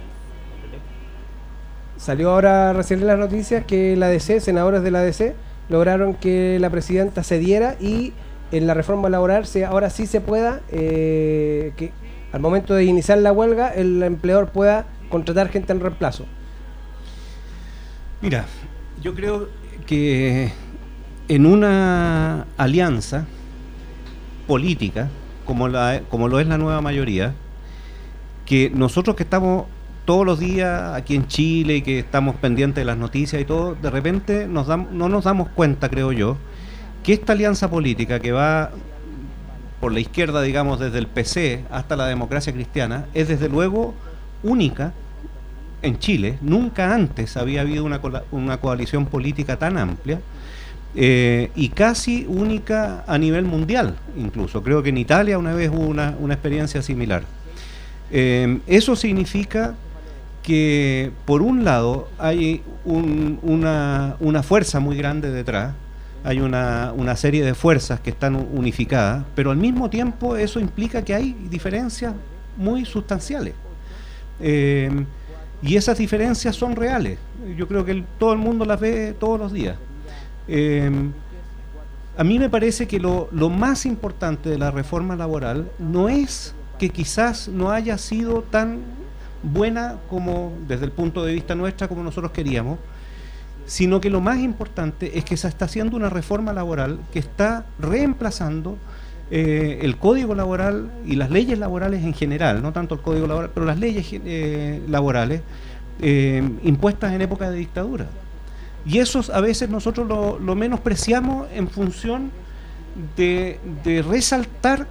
Salió ahora recién en las noticias que la A D C, senadores de la A D C, lograron que la presidenta cediera y en la reforma laboral se, ahora sí se pueda, eh, que al momento de iniciar la huelga, el empleador pueda contratar gente en reemplazo. Mira, yo creo que en una alianza política, como, la, como lo es la nueva mayoría, que nosotros que estamos todos los días aquí en Chile y que estamos pendientes de las noticias y todo, de repente nos dam- no nos damos cuenta, creo yo, que esta alianza política que va por la izquierda, digamos, desde el P C hasta la democracia cristiana, es desde luego única en Chile. Nunca antes había habido una, cola- una coalición política tan amplia eh, y casi única a nivel mundial, incluso. Creo que en Italia una vez hubo una, una experiencia similar. Eh, eso significa que, por un lado, hay un, una, una fuerza muy grande detrás, hay una, una serie de fuerzas que están unificadas, pero al mismo tiempo eso implica que hay diferencias muy sustanciales. Eh, y esas diferencias son reales. Yo creo que el, todo el mundo las ve todos los días. Eh, a mí me parece que lo, lo más importante de la reforma laboral no es que quizás no haya sido tan buena como, desde el punto de vista nuestra, como nosotros queríamos, sino que lo más importante es que se está haciendo una reforma laboral que está reemplazando eh, el código laboral y las leyes laborales en general, no tanto el código laboral, pero las leyes eh, laborales eh, impuestas en época de dictadura. Y eso a veces nosotros lo, lo menospreciamos en función de, de resaltar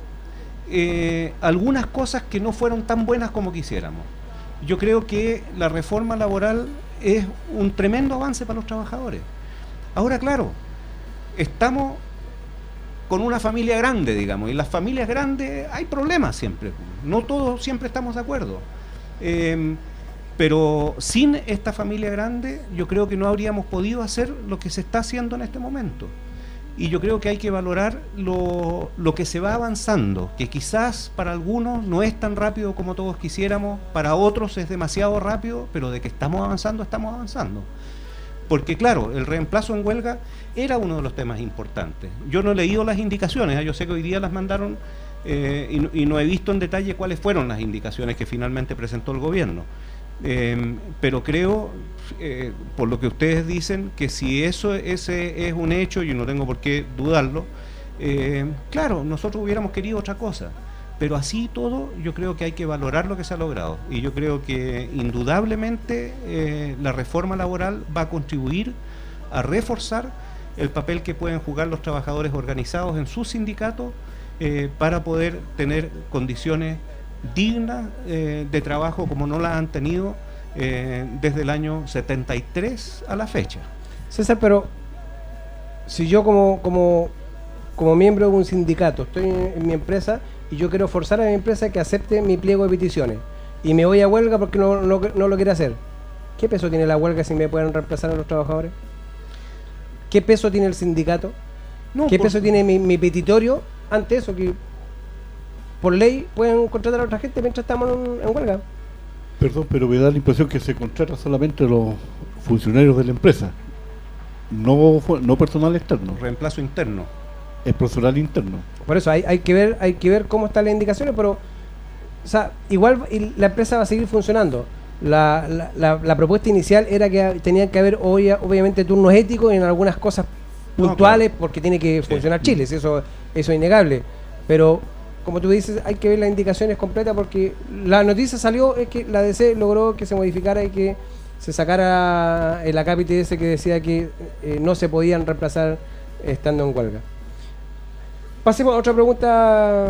eh, algunas cosas que no fueron tan buenas como quisiéramos. Yo creo que la reforma laboral es un tremendo avance para los trabajadores. Ahora, claro, estamos con una familia grande, digamos, y las familias grandes hay problemas siempre, no todos siempre estamos de acuerdo, eh, pero sin esta familia grande yo creo que no habríamos podido hacer lo que se está haciendo en este momento. Y yo creo que hay que valorar lo, lo que se va avanzando, que quizás para algunos no es tan rápido como todos quisiéramos, para otros es demasiado rápido, pero de que estamos avanzando, estamos avanzando. Porque claro, el reemplazo en huelga era uno de los temas importantes. Yo no he leído las indicaciones, ¿eh? Yo sé que hoy día las mandaron eh, y, no, y no he visto en detalle cuáles fueron las indicaciones que finalmente presentó el gobierno. Eh, pero creo, eh, por lo que ustedes dicen, que si eso ese es un hecho, yo no tengo por qué dudarlo, eh, claro, nosotros hubiéramos querido otra cosa, pero así todo yo creo que hay que valorar lo que se ha logrado, y yo creo que indudablemente eh, la reforma laboral va a contribuir a reforzar el papel que pueden jugar los trabajadores organizados en sus sindicatos eh, para poder tener condiciones dignas eh, de trabajo como no las han tenido eh, desde el año setenta y tres a la fecha. César, pero si yo como, como, como miembro de un sindicato estoy en, en mi empresa y yo quiero forzar a mi empresa que acepte mi pliego de peticiones y me voy a huelga porque no, no, no lo quiere hacer, ¿qué peso tiene la huelga si me pueden reemplazar a los trabajadores? ¿Qué peso tiene el sindicato? No, ¿Qué por... peso tiene mi, mi petitorio ante eso? Que por ley pueden contratar a otra gente mientras estamos en, en huelga. Perdón, pero me da la impresión que se contrata solamente a los funcionarios de la empresa, no no personal externo. Reemplazo interno. Es personal interno. Por eso hay, hay que ver hay que ver cómo están las indicaciones, pero o sea, igual la empresa va a seguir funcionando. La, la, la, la propuesta inicial era que tenían que haber hoy, obviamente turnos éticos en algunas cosas puntuales, no, claro, porque tiene que funcionar sí. Chile, eso, eso es innegable. Pero como tú dices, hay que ver las indicaciones completas porque la noticia salió es que la D C logró que se modificara y que se sacara el acápite ese que decía que eh, no se podían reemplazar estando en huelga. Pasemos a otra pregunta.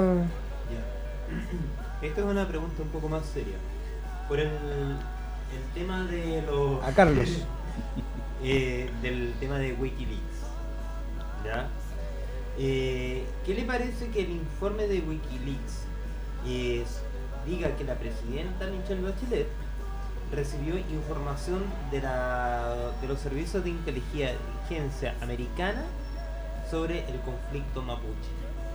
Esta es una pregunta un poco más seria. Por el, el tema de los... A Carlos. eh, del tema de Wikileaks. ¿Ya? Eh, ¿Qué le parece que el informe de Wikileaks eh, diga que la presidenta Michelle Bachelet recibió información de, la, de los servicios de inteligencia americana sobre el conflicto mapuche?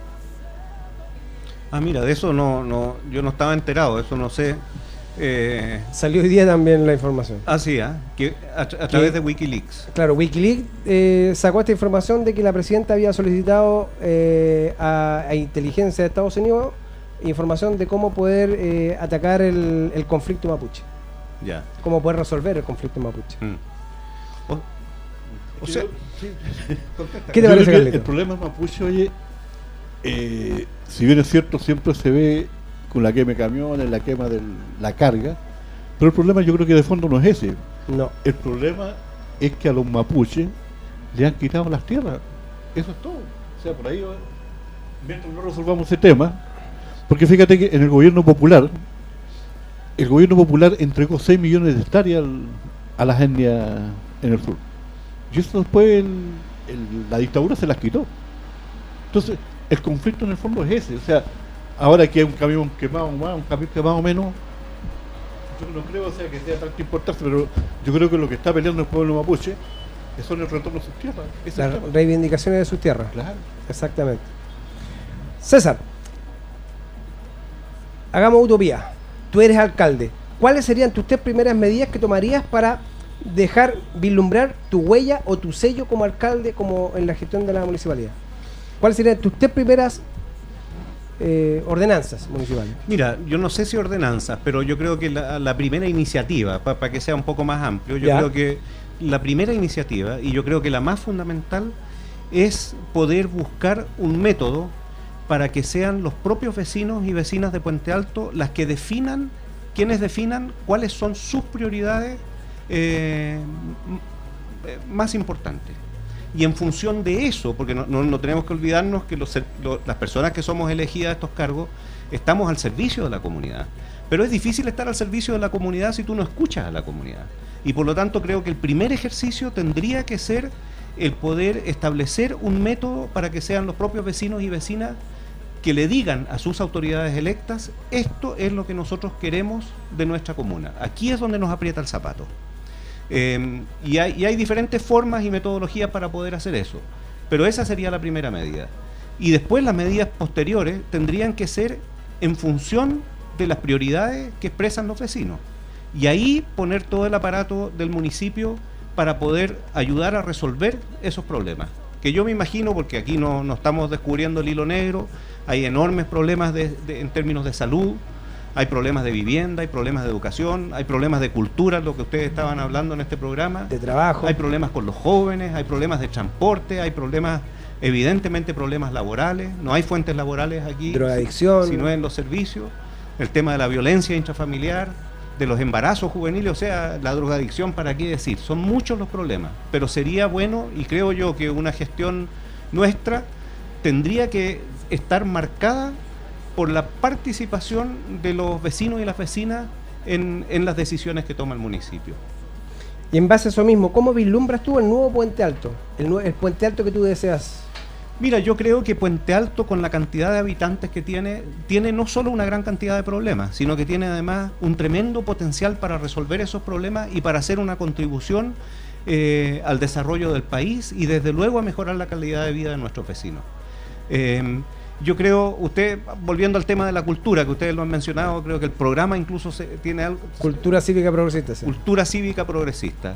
Ah, mira, de eso no, no, yo no estaba enterado, eso no sé. Eh, Salió hoy día también la información. Ah, sí, ¿eh? que a, a través de Wikileaks. Claro, Wikileaks eh, sacó esta información de que la presidenta había solicitado eh, a, a inteligencia de Estados Unidos información de cómo poder eh, atacar el, el conflicto mapuche. Ya. Cómo poder resolver el conflicto mapuche. Mm. O, o sea, sí. ¿Qué te parece, Carlito? El problema mapuche, oye, eh, si bien es cierto, siempre se ve con la quema de camiones, la quema de la carga, pero el problema yo creo que de fondo no es ese. No. El problema es que a los mapuches le han quitado las tierras. Eso es todo. O sea, por ahí, mientras no resolvamos ese tema, porque fíjate que en el gobierno popular, el gobierno popular entregó seis millones de hectáreas al, a las etnias en el sur. Y eso después el, el- la dictadura se las quitó. Entonces, el conflicto en el fondo es ese. O sea, ahora que hay un camión quemado más, un camión quemado menos, yo no creo, o sea, que sea tan importante, pero yo creo que lo que está peleando el pueblo mapuche es son el retorno a sus tierras. Ese es el Las tema. reivindicaciones de sus tierras. Claro. Exactamente. César, hagamos utopía. Tú eres alcalde. ¿Cuáles serían tus tres primeras medidas que tomarías para dejar vislumbrar tu huella o tu sello como alcalde, como en la gestión de la municipalidad? ¿Cuáles serían tus tres primeras eh, ordenanzas municipales? Mira, yo no sé si ordenanzas, pero yo creo que la, la primera iniciativa, para que sea un poco más amplio, yo Ya. creo que la primera iniciativa, y yo creo que la más fundamental, es poder buscar un método para que sean los propios vecinos y vecinas de Puente Alto las que definan, quienes definan cuáles son sus prioridades eh, m- eh, más importantes. Y en función de eso, porque no, no- no tenemos que olvidarnos que los ser- lo- las personas que somos elegidas a estos cargos estamos al servicio de la comunidad. Pero es difícil estar al servicio de la comunidad si tú no escuchas a la comunidad. Y por lo tanto creo que el primer ejercicio tendría que ser el poder establecer un método para que sean los propios vecinos y vecinas que le digan a sus autoridades electas: esto es lo que nosotros queremos de nuestra comuna. Aquí es donde nos aprieta el zapato. Eh, y, hay, y hay diferentes formas y metodologías para poder hacer eso. Pero esa sería la primera medida. Y después las medidas posteriores tendrían que ser en función de las prioridades que expresan los vecinos. Y ahí poner todo el aparato del municipio para poder ayudar a resolver esos problemas. Que yo me imagino, porque aquí no, no estamos descubriendo el hilo negro, hay enormes problemas de, de, en términos de salud, hay problemas de vivienda, hay problemas de educación, hay problemas de cultura, lo que ustedes estaban hablando en este programa. De trabajo. Hay problemas con los jóvenes, hay problemas de transporte, hay problemas, evidentemente problemas laborales, no hay fuentes laborales aquí, Drogadicción. sino en los servicios, el tema de la violencia intrafamiliar, de los embarazos juveniles, o sea, la drogadicción, ¿para qué decir? Son muchos los problemas, pero sería bueno, y creo yo que una gestión nuestra tendría que estar marcada por la participación de los vecinos y las vecinas en, en las decisiones que toma el municipio. Y en base a eso mismo, ¿cómo vislumbras tú el nuevo Puente Alto? El, nue- el Puente Alto que tú deseas. Mira, yo creo que Puente Alto, con la cantidad de habitantes que tiene, tiene no solo una gran cantidad de problemas, sino que tiene además un tremendo potencial para resolver esos problemas y para hacer una contribución eh, al desarrollo del país y desde luego a mejorar la calidad de vida de nuestros vecinos. Eh, yo creo, usted, volviendo al tema de la cultura, que ustedes lo han mencionado, creo que el programa incluso se, tiene algo... Cultura cívica progresista. Sí. Cultura cívica progresista.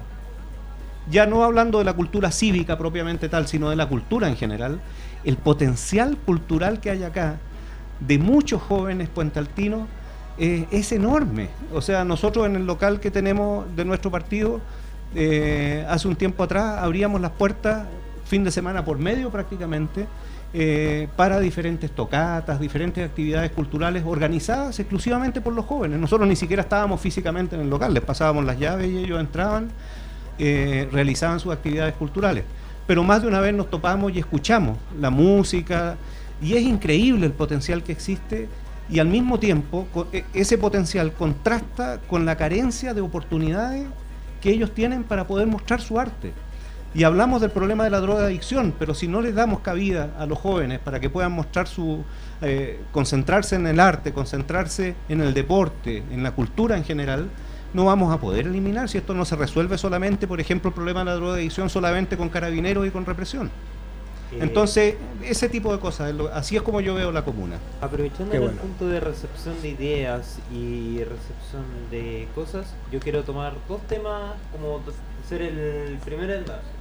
Ya no hablando de la cultura cívica propiamente tal, sino de la cultura en general, el potencial cultural que hay acá de muchos jóvenes puentealtinos eh, es enorme. O sea, nosotros en el local que tenemos de nuestro partido, eh, hace un tiempo atrás abríamos las puertas fin de semana por medio prácticamente, eh, para diferentes tocatas, diferentes actividades culturales organizadas exclusivamente por los jóvenes. Nosotros ni siquiera estábamos físicamente en el local, les pasábamos las llaves y ellos entraban, eh, realizaban sus actividades culturales. Pero más de una vez nos topamos y escuchamos la música, y es increíble el potencial que existe, y al mismo tiempo co- e- ese potencial contrasta con la carencia de oportunidades que ellos tienen para poder mostrar su arte. Y hablamos del problema de la drogadicción, pero si no les damos cabida a los jóvenes para que puedan mostrar su, eh, concentrarse en el arte, concentrarse en el deporte, en la cultura en general, no vamos a poder eliminar, si esto no se resuelve solamente, por ejemplo, el problema de la drogadicción solamente con carabineros y con represión. Eh, Entonces, ese tipo de cosas, es lo- así es como yo veo la comuna. Aprovechando Qué el bueno. punto de recepción de ideas y recepción de cosas, yo quiero tomar dos temas como dos- ser el primero en dar.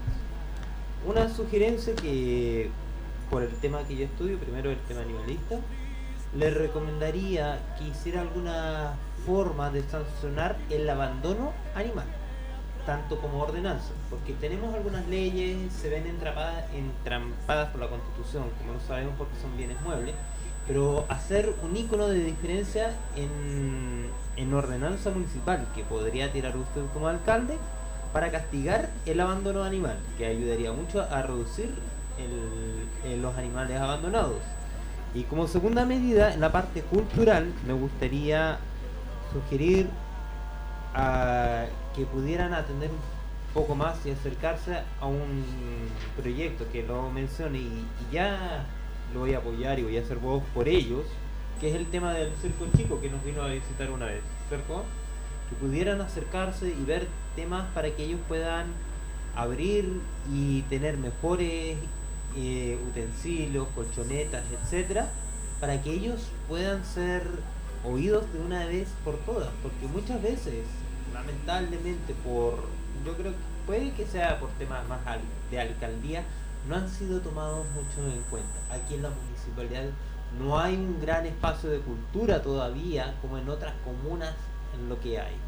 Una sugerencia que, por el tema que yo estudio, primero el tema animalista, les recomendaría que hiciera alguna forma de sancionar el abandono animal, tanto como ordenanza, porque tenemos algunas leyes, se ven entrapadas, entrampadas por la Constitución, como lo sabemos porque son bienes muebles, pero hacer un icono de diferencia en, en ordenanza municipal, que podría tirar usted como alcalde, para castigar el abandono animal, que ayudaría mucho a reducir el, el- los animales abandonados. Y como segunda medida, en la parte cultural, me gustaría sugerir a que pudieran atender poco más y acercarse a un proyecto que lo mencione y, y ya lo voy a apoyar y voy a hacer voz por ellos, que es el tema del circo chico que nos vino a visitar una vez, ¿cierto? Que pudieran acercarse y ver temas para que ellos puedan abrir y tener mejores eh, utensilios, colchonetas, etcétera, para que ellos puedan ser oídos de una vez por todas, porque muchas veces, lamentablemente, por yo creo que puede que sea por temas más al, de alcaldía, no han sido tomados mucho en cuenta. Aquí en la municipalidad no hay un gran espacio de cultura todavía como en otras comunas en lo que hay.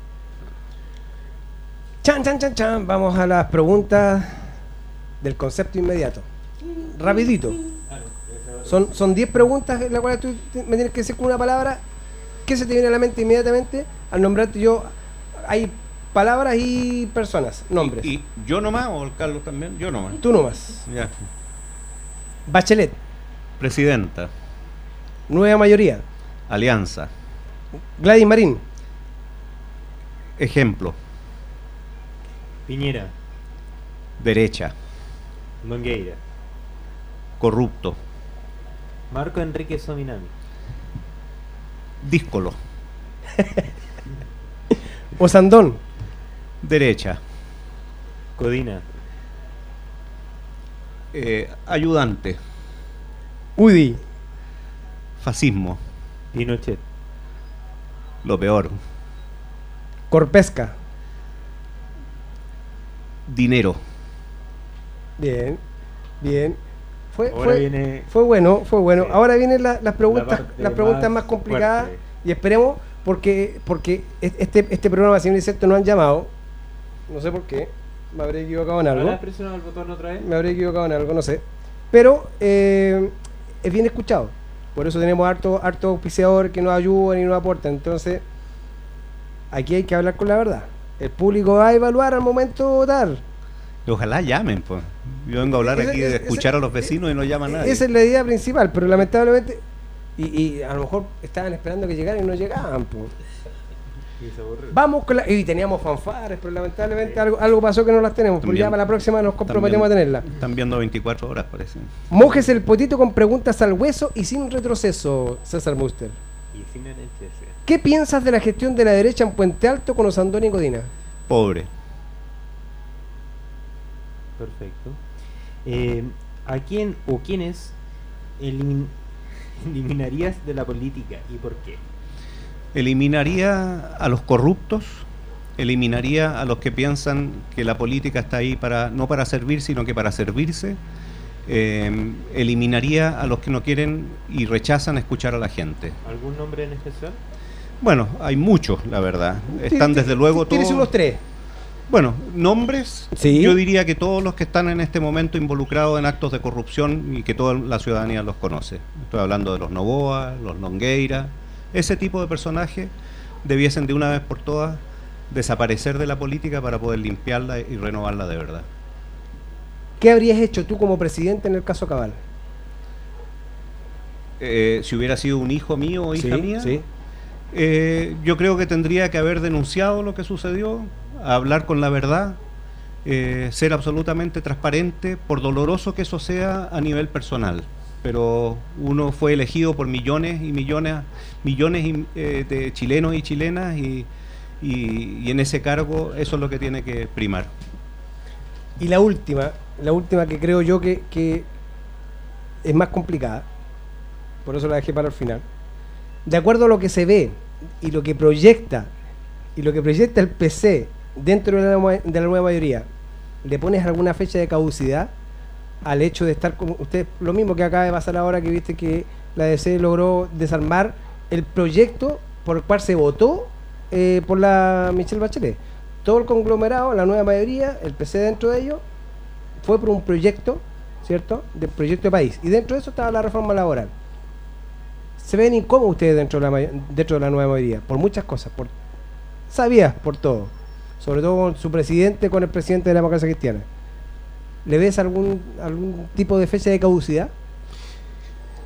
Chan, chan, chan, chan. Vamos a las preguntas del concepto inmediato. Rapidito. Son son diez preguntas en las cuales tú te- me tienes que decir con una palabra. ¿Qué se te viene a la mente inmediatamente al nombrarte yo? Hay palabras y personas, nombres. ¿Y, y yo nomás o el Carlos también? Yo nomás. Tú nomás. Ya. Bachelet, Presidenta, nueva mayoría. Alianza, Gladys Marín, ejemplo, Piñera, derecha, Longueira, corrupto, Marco Enrique Sominami, díscolo, Osandón, derecha, Codina, eh, ayudante, Udi, fascismo, Pinochet, lo peor, Corpesca. dinero, Bien, bien. Fue, Ahora fue, viene fue bueno, fue bueno. Sí. Ahora vienen la- las preguntas, La parte las preguntas más, más complicadas fuerte. y esperemos porque porque este este programa, si bien es cierto, no han llamado. No sé por qué. Me habré equivocado en algo. ¿Ahora has presionado el botón otra vez? Me habré equivocado en algo, no sé. Pero eh, es bien escuchado. Por eso tenemos harto harto auspiciador que nos ayudan y nos aportan. Entonces, aquí hay que hablar con la verdad. El público va a evaluar al momento de votar. y ojalá llamen, pues. Yo vengo a hablar Ese- aquí de ese- escuchar a los vecinos y no llama nadie. Esa es la idea principal, pero lamentablemente. Y, y a lo mejor estaban esperando que llegaran y no llegaban. Po. Y se aburrió. Vamos con la. Y teníamos fanfares, pero lamentablemente algo, algo pasó que no las tenemos. Pero También- ya para la próxima nos comprometemos También- a tenerla. Están viendo veinticuatro horas, parece. Mojes el potito con preguntas al hueso y sin retroceso, César Buster. Y sin anestesia. ¿Qué piensas de la gestión de la derecha en Puente Alto con Osandón y Codina? Pobre. Perfecto. Eh, ¿A quién o quiénes elimin- eliminarías de la política y por qué? Eliminaría a los corruptos, eliminaría a los que piensan que la política está ahí para no para servir, sino que para servirse. Eh, eliminaría a los que no quieren y rechazan escuchar a la gente. ¿Algún nombre en especial? Bueno, hay muchos, la verdad. Están desde luego Tienes todos. unos tres. Bueno, nombres, Sí. yo diría que todos los que están en este momento involucrados en actos de corrupción y que toda la ciudadanía los conoce. Estoy hablando de los Novoa, los Longueira. Ese tipo de personajes debiesen de una vez por todas desaparecer de la política para poder limpiarla y renovarla de verdad. ¿Qué habrías hecho tú como presidente en el caso Cabal? Eh, si hubiera sido un hijo mío o hija Sí, mía, sí. eh, yo creo que tendría que haber denunciado lo que sucedió, hablar con la verdad, eh, ser absolutamente transparente, por doloroso que eso sea a nivel personal. Pero uno fue elegido por millones y millones, millones y, eh, de chilenos y chilenas y, y, y en ese cargo eso es lo que tiene que primar. Y la última, la última que creo yo que, que es más complicada, por eso la dejé para el final. De acuerdo a lo que se ve y lo que proyecta, y lo que proyecta el P C dentro de la, nue- de la nueva mayoría, ¿le pones alguna fecha de caducidad al hecho de estar con usted? Lo mismo que acaba de pasar ahora que viste que la D C logró desarmar el proyecto por el cual se votó eh, por la Michelle Bachelet. Todo el conglomerado, la nueva mayoría, el P C dentro de ello, fue por un proyecto, ¿cierto? De proyecto de país. Y dentro de eso estaba la reforma laboral. Se ven incómodos ustedes dentro de la, may- dentro de la nueva mayoría, por muchas cosas, por sabías por todo. Sobre todo con su presidente, con el presidente de la democracia cristiana. ¿Le ves algún algún tipo de fecha de caducidad?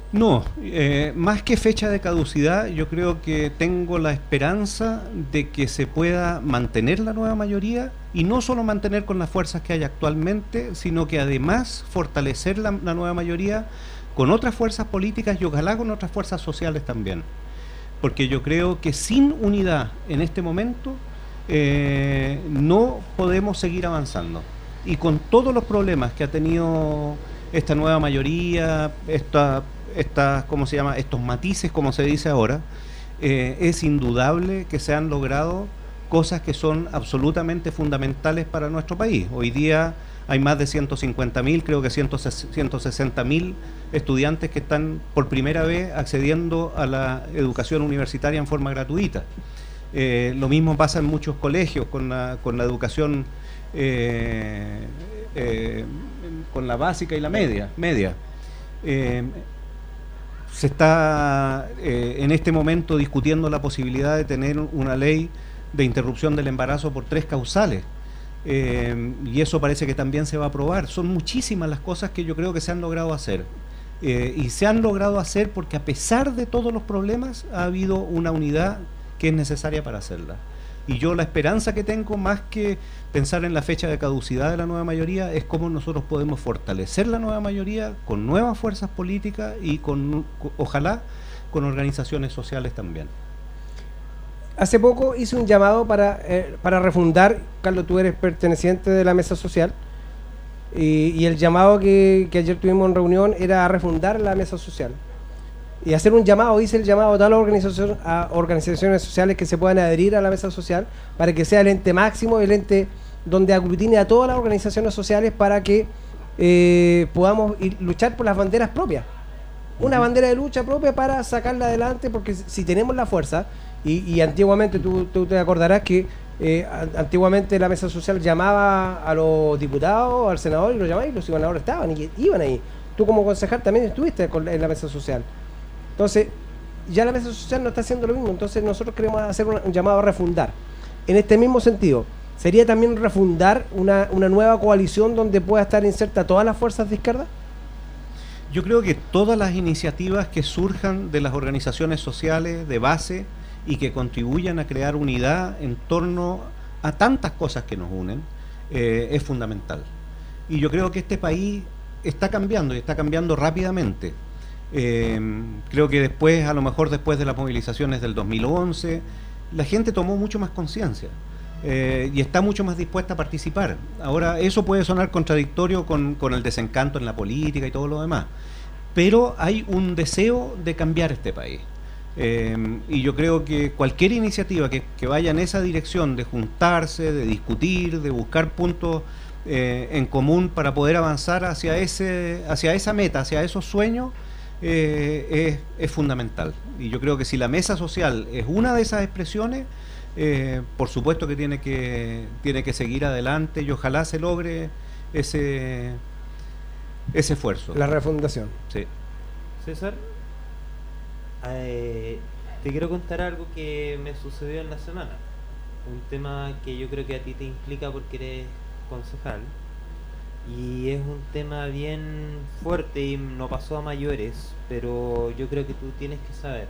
No, eh, más que fecha de caducidad, yo creo que tengo la esperanza de que se pueda mantener la nueva mayoría, y no solo mantener con las fuerzas que hay actualmente, sino que además fortalecer la, la nueva mayoría con otras fuerzas políticas y ojalá con otras fuerzas sociales también. Porque yo creo que sin unidad en este momento eh, no podemos seguir avanzando. Y con todos los problemas que ha tenido esta nueva mayoría, esta... Estas, ¿cómo se llama? Estos matices, como se dice ahora, eh, es indudable que se han logrado cosas que son absolutamente fundamentales para nuestro país. Hoy día hay más de ciento cincuenta mil, creo que ciento sesenta mil estudiantes que están por primera vez accediendo a la educación universitaria en forma gratuita. Eh, lo mismo pasa en muchos colegios con la, con la educación, eh, eh, con la básica y la media. media. Eh, Se está eh, en este momento discutiendo la posibilidad de tener una ley de interrupción del embarazo por tres causales. Eh, y eso parece que también se va a aprobar. Son muchísimas las cosas que yo creo que se han logrado hacer. Eh, y se han logrado hacer porque a pesar de todos los problemas ha habido una unidad que es necesaria para hacerla. Y yo la esperanza que tengo, más que pensar en la fecha de caducidad de la nueva mayoría, es cómo nosotros podemos fortalecer la nueva mayoría con nuevas fuerzas políticas y con, ojalá, con organizaciones sociales también. Hace poco hice un llamado para, eh, para refundar, Carlos, tú eres perteneciente de la mesa social, y, y el llamado que, que ayer tuvimos en reunión era a refundar la mesa social. Y hacer un llamado, hice el llamado a todas las organizaciones, a organizaciones sociales que se puedan adherir a la mesa social para que sea el ente máximo, el ente donde aglutine a todas las organizaciones sociales para que eh, podamos ir, luchar por las banderas propias. Una bandera de lucha propia para sacarla adelante, porque si tenemos la fuerza, y, y antiguamente tú, tú te acordarás que eh, antiguamente la mesa social llamaba a los diputados, al senador, y los llamaba y los senadores estaban y iban ahí. Tú como concejal también estuviste con, en la mesa social. Entonces, ya la mesa social no está haciendo lo mismo, entonces nosotros queremos hacer un, un llamado a refundar. En este mismo sentido, ¿sería también refundar una, una nueva coalición donde pueda estar inserta todas las fuerzas de izquierda? Yo creo que todas las iniciativas que surjan de las organizaciones sociales de base y que contribuyan a crear unidad en torno a tantas cosas que nos unen, eh, es fundamental. Y yo creo que este país está cambiando y está cambiando rápidamente. Eh, creo que después, a lo mejor después de las movilizaciones del dos mil once, la gente tomó mucho más conciencia eh, y está mucho más dispuesta a participar. Ahora, eso puede sonar contradictorio con, con el desencanto en la política y todo lo demás, pero hay un deseo de cambiar este país. Eh, y yo creo que cualquier iniciativa que, que vaya en esa dirección de juntarse, de discutir, de buscar puntos eh, en común para poder avanzar hacia, ese, hacia esa meta, hacia esos sueños, Eh, es, es fundamental. Y yo creo que si la mesa social es una de esas expresiones, eh, por supuesto que tiene que tiene que seguir adelante y ojalá se logre ese ese esfuerzo. La refundación. Sí. César, eh, te quiero contar algo que me sucedió en la semana. Un tema que yo creo que a ti te implica porque eres concejal. Y es un tema bien fuerte y no pasó a mayores, pero yo creo que tú tienes que saber.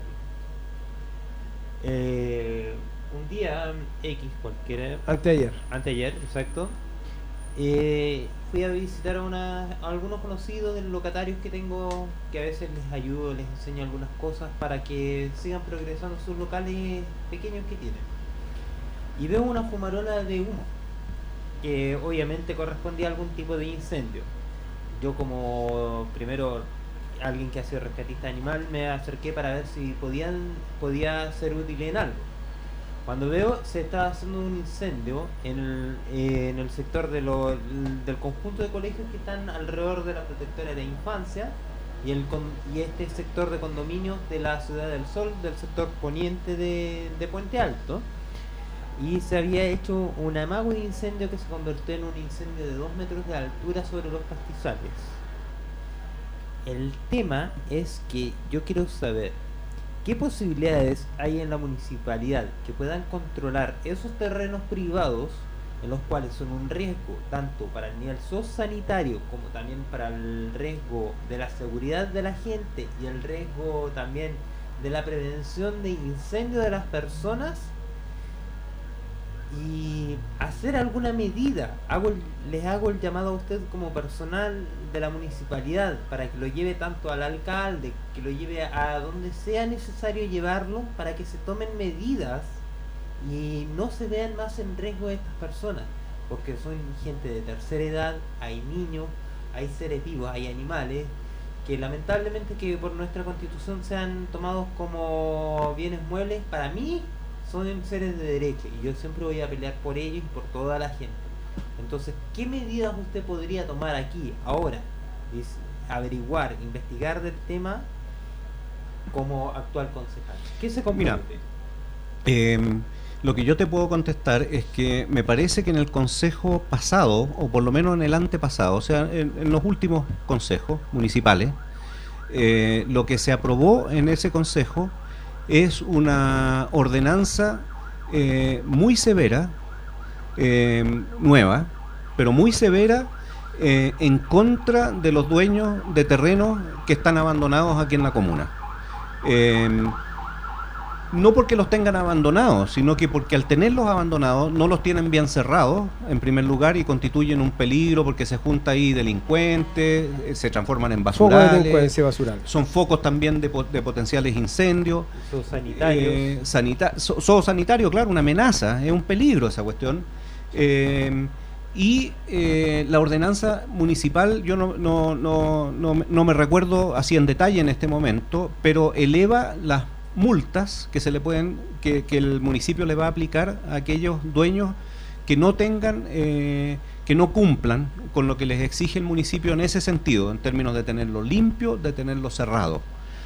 Eh, un día X cualquiera, Anteayer. anteayer, exacto, eh, fui a visitar a, una, a algunos conocidos de los locatarios que tengo, que a veces les ayudo, les enseño algunas cosas para que sigan progresando sus locales pequeños que tienen. Y veo una fumarola de humo, que obviamente correspondía a algún tipo de incendio. Yo, como primero alguien que ha sido rescatista animal, me acerqué para ver si podían podía ser útil en algo. Cuando veo, se estaba haciendo un incendio en el, eh, en el sector de lo, del conjunto de colegios que están alrededor de la protectora de infancia y, el, y este sector de condominios de la Ciudad del Sol, del sector poniente de, de Puente Alto. Y se había hecho un amago de incendio que se convirtió en un incendio de dos metros de altura sobre los pastizales. El tema es que yo quiero saber qué posibilidades hay en la municipalidad que puedan controlar esos terrenos privados en los cuales son un riesgo tanto para el nivel sociosanitario como también para el riesgo de la seguridad de la gente y el riesgo también de la prevención de incendio de las personas, y hacer alguna medida. Hago el- les hago el llamado a usted como personal de la municipalidad para que lo lleve tanto al alcalde, que lo lleve a donde sea necesario llevarlo, para que se tomen medidas y no se vean más en riesgo de estas personas, porque son gente de tercera edad, hay niños, hay seres vivos, hay animales que lamentablemente, que por nuestra constitución sean tomados como bienes muebles, para mí son seres de derecho, y yo siempre voy a pelear por ellos y por toda la gente. Entonces, ¿qué medidas usted podría tomar aquí, ahora? Es averiguar, investigar del tema como actual concejal. ¿Qué se compromete? Eh, lo que yo te puedo contestar es que me parece que en el consejo pasado, o por lo menos en el antepasado, o sea, en, en los últimos consejos municipales, eh, lo que se aprobó en ese consejo es una ordenanza eh, muy severa, eh, nueva, pero muy severa, eh, en contra de los dueños de terrenos que están abandonados aquí en la comuna. Eh, no porque los tengan abandonados, sino que porque al tenerlos abandonados no los tienen bien cerrados, en primer lugar, y constituyen un peligro porque se junta ahí delincuentes, eh, se transforman en Foco de basurales, delincuencia basural. son focos también de, po- de potenciales incendios. Sanitarios. Eh, sanita so- zoosanitario, claro, una amenaza, es un peligro esa cuestión. Eh, y eh, la ordenanza municipal, yo no, no, no, no, me- no me recuerdo así en detalle en este momento, pero eleva las multas que se le pueden, que, que el municipio le va a aplicar a aquellos dueños que no tengan, eh, que no cumplan con lo que les exige el municipio en ese sentido, en términos de tenerlo limpio, de tenerlo cerrado.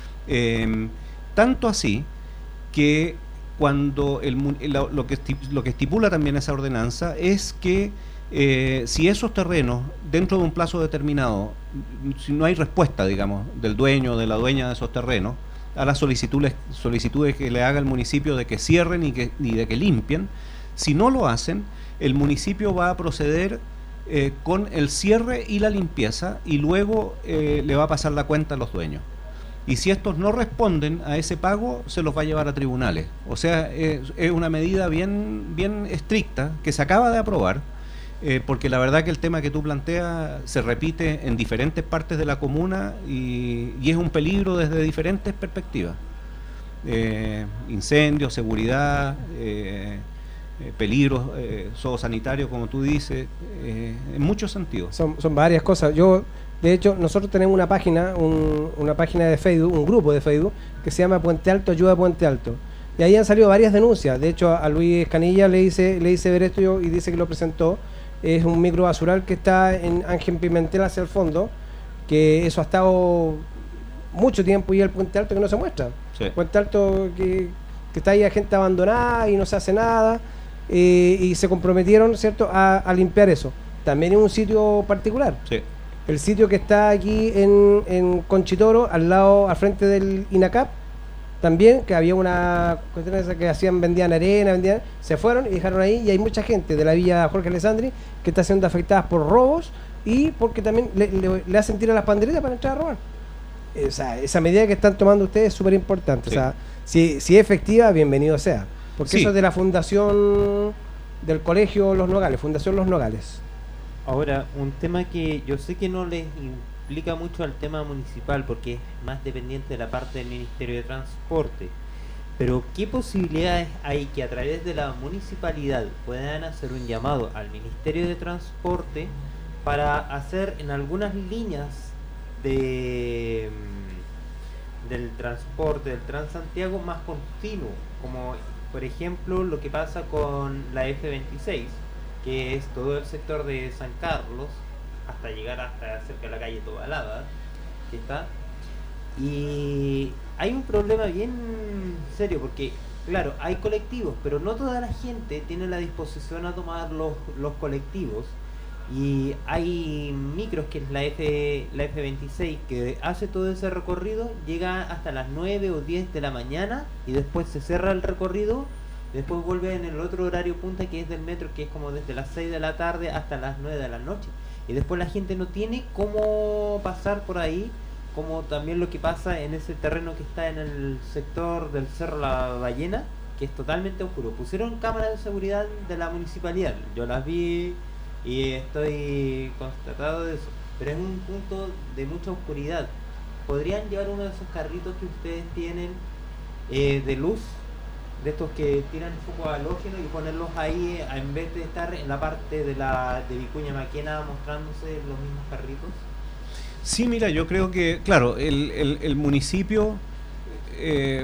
Eh, tanto así que cuando el, mu- lo, lo que esti- lo que estipula también esa ordenanza es que eh, si esos terrenos, dentro de un plazo determinado, n- si no hay respuesta, digamos, del dueño o de la dueña de esos terrenos a las solicitudes, solicitudes que le haga el municipio de que cierren y, que, y de que limpien, si no lo hacen, el municipio va a proceder eh, con el cierre y la limpieza, y luego eh, le va a pasar la cuenta a los dueños. Y si estos no responden a ese pago, se los va a llevar a tribunales. O sea, es, es una medida bien, bien estricta que se acaba de aprobar, eh, porque la verdad que el tema que tú planteas se repite en diferentes partes de la comuna y, y es un peligro desde diferentes perspectivas. Eh, incendios, seguridad, eh, eh, peligros eh, zoosanitarios, como tú dices, eh, en muchos sentidos. Son, son varias cosas. Yo, de hecho, nosotros tenemos una página, un- una página de Facebook, un grupo de Facebook, que se llama Puente Alto, Ayuda a Puente Alto. Y ahí han salido varias denuncias. De hecho, a Luis Canilla le hice, le hice ver esto yo, y dice que lo presentó. Es un micro basural que está en Ángel Pimentel hacia el fondo, que eso ha estado mucho tiempo, y el Puente Alto que no se muestra. Sí. Puente Alto que, que está ahí a gente abandonada y no se hace nada, eh, y se comprometieron, ¿cierto?, a, a limpiar eso. También es un sitio particular. Sí. El sitio que está aquí en, en Conchitoro, al lado, al frente del INACAP, también, que había una cuestión esa que hacían, vendían arena, vendían, se fueron y dejaron ahí, y hay mucha gente de la villa Jorge Alessandri que está siendo afectada por robos, y porque también le, le- le hacen tirar las panderitas para entrar a robar. Eh, O sea, esa medida que están tomando ustedes es súper importante. Sí. O sea, si, si es efectiva, bienvenido sea. Porque Sí. eso es de la fundación del colegio Los Nogales, Fundación Los Nogales. Ahora, un tema que yo sé que no les implica mucho al tema municipal, porque es más dependiente de la parte del Ministerio de Transporte, pero ¿qué posibilidades hay que a través de la municipalidad puedan hacer un llamado al Ministerio de Transporte para hacer en algunas líneas de mm, del transporte del Transantiago más continuo, como por ejemplo lo que pasa con la F veintiséis, que es todo el sector de San Carlos hasta llegar hasta cerca de la calle Tobalaba, que está. Y hay un problema bien serio, porque claro, hay colectivos, pero no toda la gente tiene la disposición a tomar los, los colectivos, y hay micros, que es la F la F veintiséis, que hace todo ese recorrido, llega hasta las nueve o diez de la mañana y después se cierra el recorrido Después vuelve en el otro horario punta, que es del metro, que es como desde las seis de la tarde hasta las nueve de la noche. Y después la gente no tiene cómo pasar por ahí, como también lo que pasa en ese terreno que está en el sector del Cerro La Ballena, que es totalmente oscuro. Pusieron cámaras de seguridad de la municipalidad, yo las vi y estoy constatado de eso, pero es un punto de mucha oscuridad. ¿Podrían llevar uno de esos carritos que ustedes tienen eh, de luz, de estos que tiran foco halógeno, y ponerlos ahí eh, en vez de estar en la parte de la de Vicuña Maquena mostrándose los mismos carritos? Sí, mira, yo creo que, claro, el, el, el municipio eh,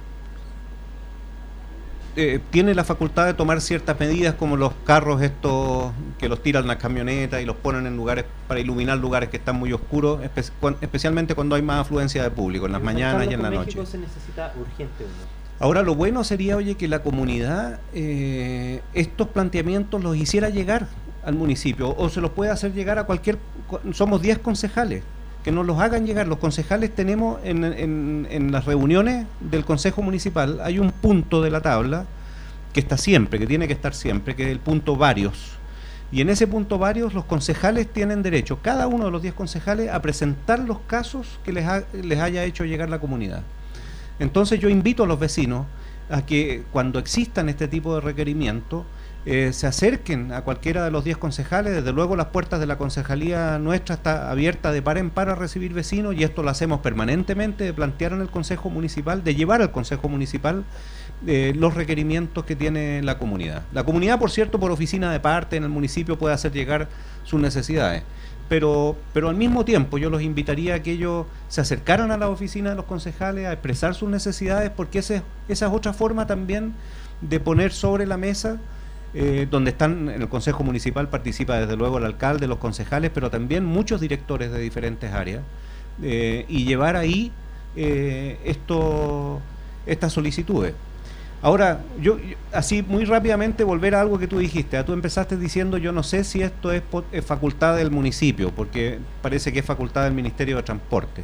eh, tiene la facultad de tomar ciertas medidas, como los carros estos que los tiran las camionetas y los ponen en lugares para iluminar lugares que están muy oscuros, espe cu especialmente cuando hay más afluencia de público, en las mañanas y en la noche. México se necesita urgente uno. Ahora, lo bueno sería, oye, que la comunidad eh, estos planteamientos los hiciera llegar al municipio, o se los puede hacer llegar a cualquier... Somos diez concejales, que nos los hagan llegar. Los concejales tenemos en, en, en las reuniones del Consejo Municipal, hay un punto de la tabla que está siempre, que tiene que estar siempre, que es el punto varios. Y en ese punto varios los concejales tienen derecho, cada uno de los diez concejales, a presentar los casos que les, ha, les haya hecho llegar la comunidad. Entonces yo invito a los vecinos a que cuando existan este tipo de requerimientos eh, se acerquen a cualquiera de los diez concejales. Desde luego las puertas de la concejalía nuestra está abierta de par en par a recibir vecinos, y esto lo hacemos permanentemente, de plantear en el Consejo Municipal, de llevar al Consejo Municipal eh, los requerimientos que tiene la comunidad. La comunidad, por cierto, por oficina de parte en el municipio puede hacer llegar sus necesidades. Pero, pero al mismo tiempo yo los invitaría a que ellos se acercaran a la oficina de los concejales a expresar sus necesidades, porque ese, esa es otra forma también de poner sobre la mesa, eh, donde están en el Consejo Municipal participa desde luego el alcalde, los concejales, pero también muchos directores de diferentes áreas, eh, y llevar ahí eh, esto, estas solicitudes. Ahora, yo, yo, así muy rápidamente, volver a algo que tú dijiste. Tú empezaste diciendo, yo no sé si esto es, es facultad del municipio, porque parece que es facultad del Ministerio de Transporte.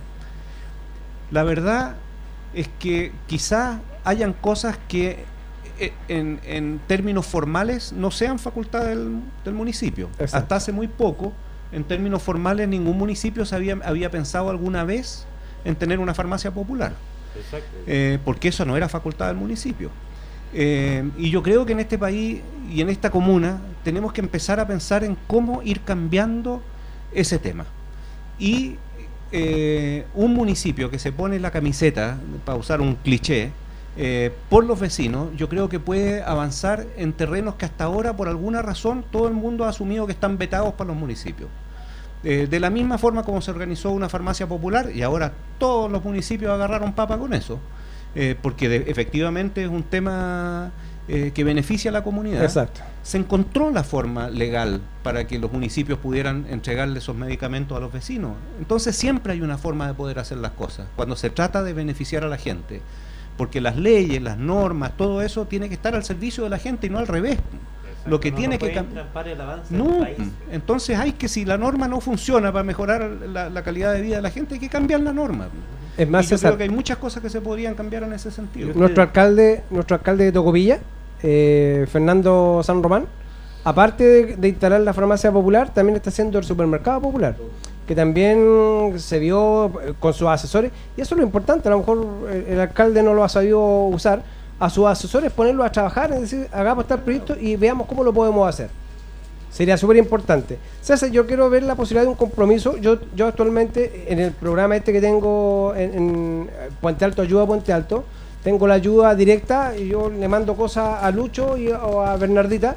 La verdad es que quizás hayan cosas que en, en términos formales no sean facultad del, del municipio. Exacto. Hasta hace muy poco, en términos formales, ningún municipio se había, había pensado alguna vez en tener una farmacia popular. Exacto. Eh, porque eso no era facultad del municipio. Eh, y yo creo que en este país y en esta comuna tenemos que empezar a pensar en cómo ir cambiando ese tema. Y eh, un municipio que se pone la camiseta, para usar un cliché, eh, por los vecinos, yo creo que puede avanzar en terrenos que hasta ahora, por alguna razón, todo el mundo ha asumido que están vetados para los municipios. Eh, de la misma forma como se organizó una farmacia popular, y ahora todos los municipios agarraron papa con eso, eh, porque de, efectivamente es un tema eh, que beneficia a la comunidad. Exacto. Se encontró la forma legal para que los municipios pudieran entregarle esos medicamentos a los vecinos. Entonces siempre hay una forma de poder hacer las cosas, cuando se trata de beneficiar a la gente, porque las leyes, las normas, todo eso tiene que estar al servicio de la gente y no al revés. Lo que no tiene que cambiar. No, entonces hay que, si la norma no funciona para mejorar la, la calidad de vida de la gente, hay que cambiar la norma. Es más, y yo César, creo que hay muchas cosas que se podrían cambiar en ese sentido. Nuestro alcalde, nuestro alcalde de Tocopilla, eh, Fernando San Román, aparte de, de instalar la farmacia popular, también está haciendo el supermercado popular, que también se vio con sus asesores, y eso es lo importante. A lo mejor el, el alcalde no lo ha sabido usar, a sus asesores ponerlos a trabajar, es decir, hagamos tal proyecto y veamos cómo lo podemos hacer. Sería súper importante. César, yo quiero ver la posibilidad de un compromiso. Yo yo actualmente, en el programa este que tengo en, en Puente Alto, Ayuda a Puente Alto, tengo la ayuda directa, y yo le mando cosas a Lucho y, o a Bernardita,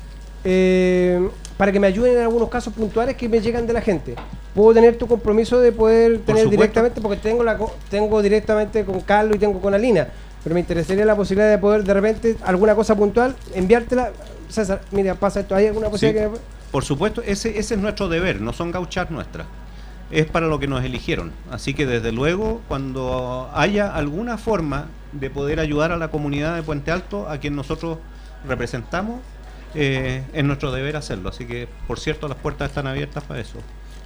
eh, para que me ayuden en algunos casos puntuales que me llegan de la gente. Puedo tener tu compromiso de poder tener directamente, porque tengo, la, tengo directamente con Carlos y tengo con Alina, pero me interesaría la posibilidad de poder de repente alguna cosa puntual enviártela. César, mira, pasa esto, ¿hay alguna posibilidad? Sí, que... por supuesto, ese, ese es nuestro deber, no son gauchas nuestras, es para lo que nos eligieron. Así que desde luego, cuando haya alguna forma de poder ayudar a la comunidad de Puente Alto, a quien nosotros representamos, eh, es nuestro deber hacerlo. Así que, por cierto, las puertas están abiertas para eso.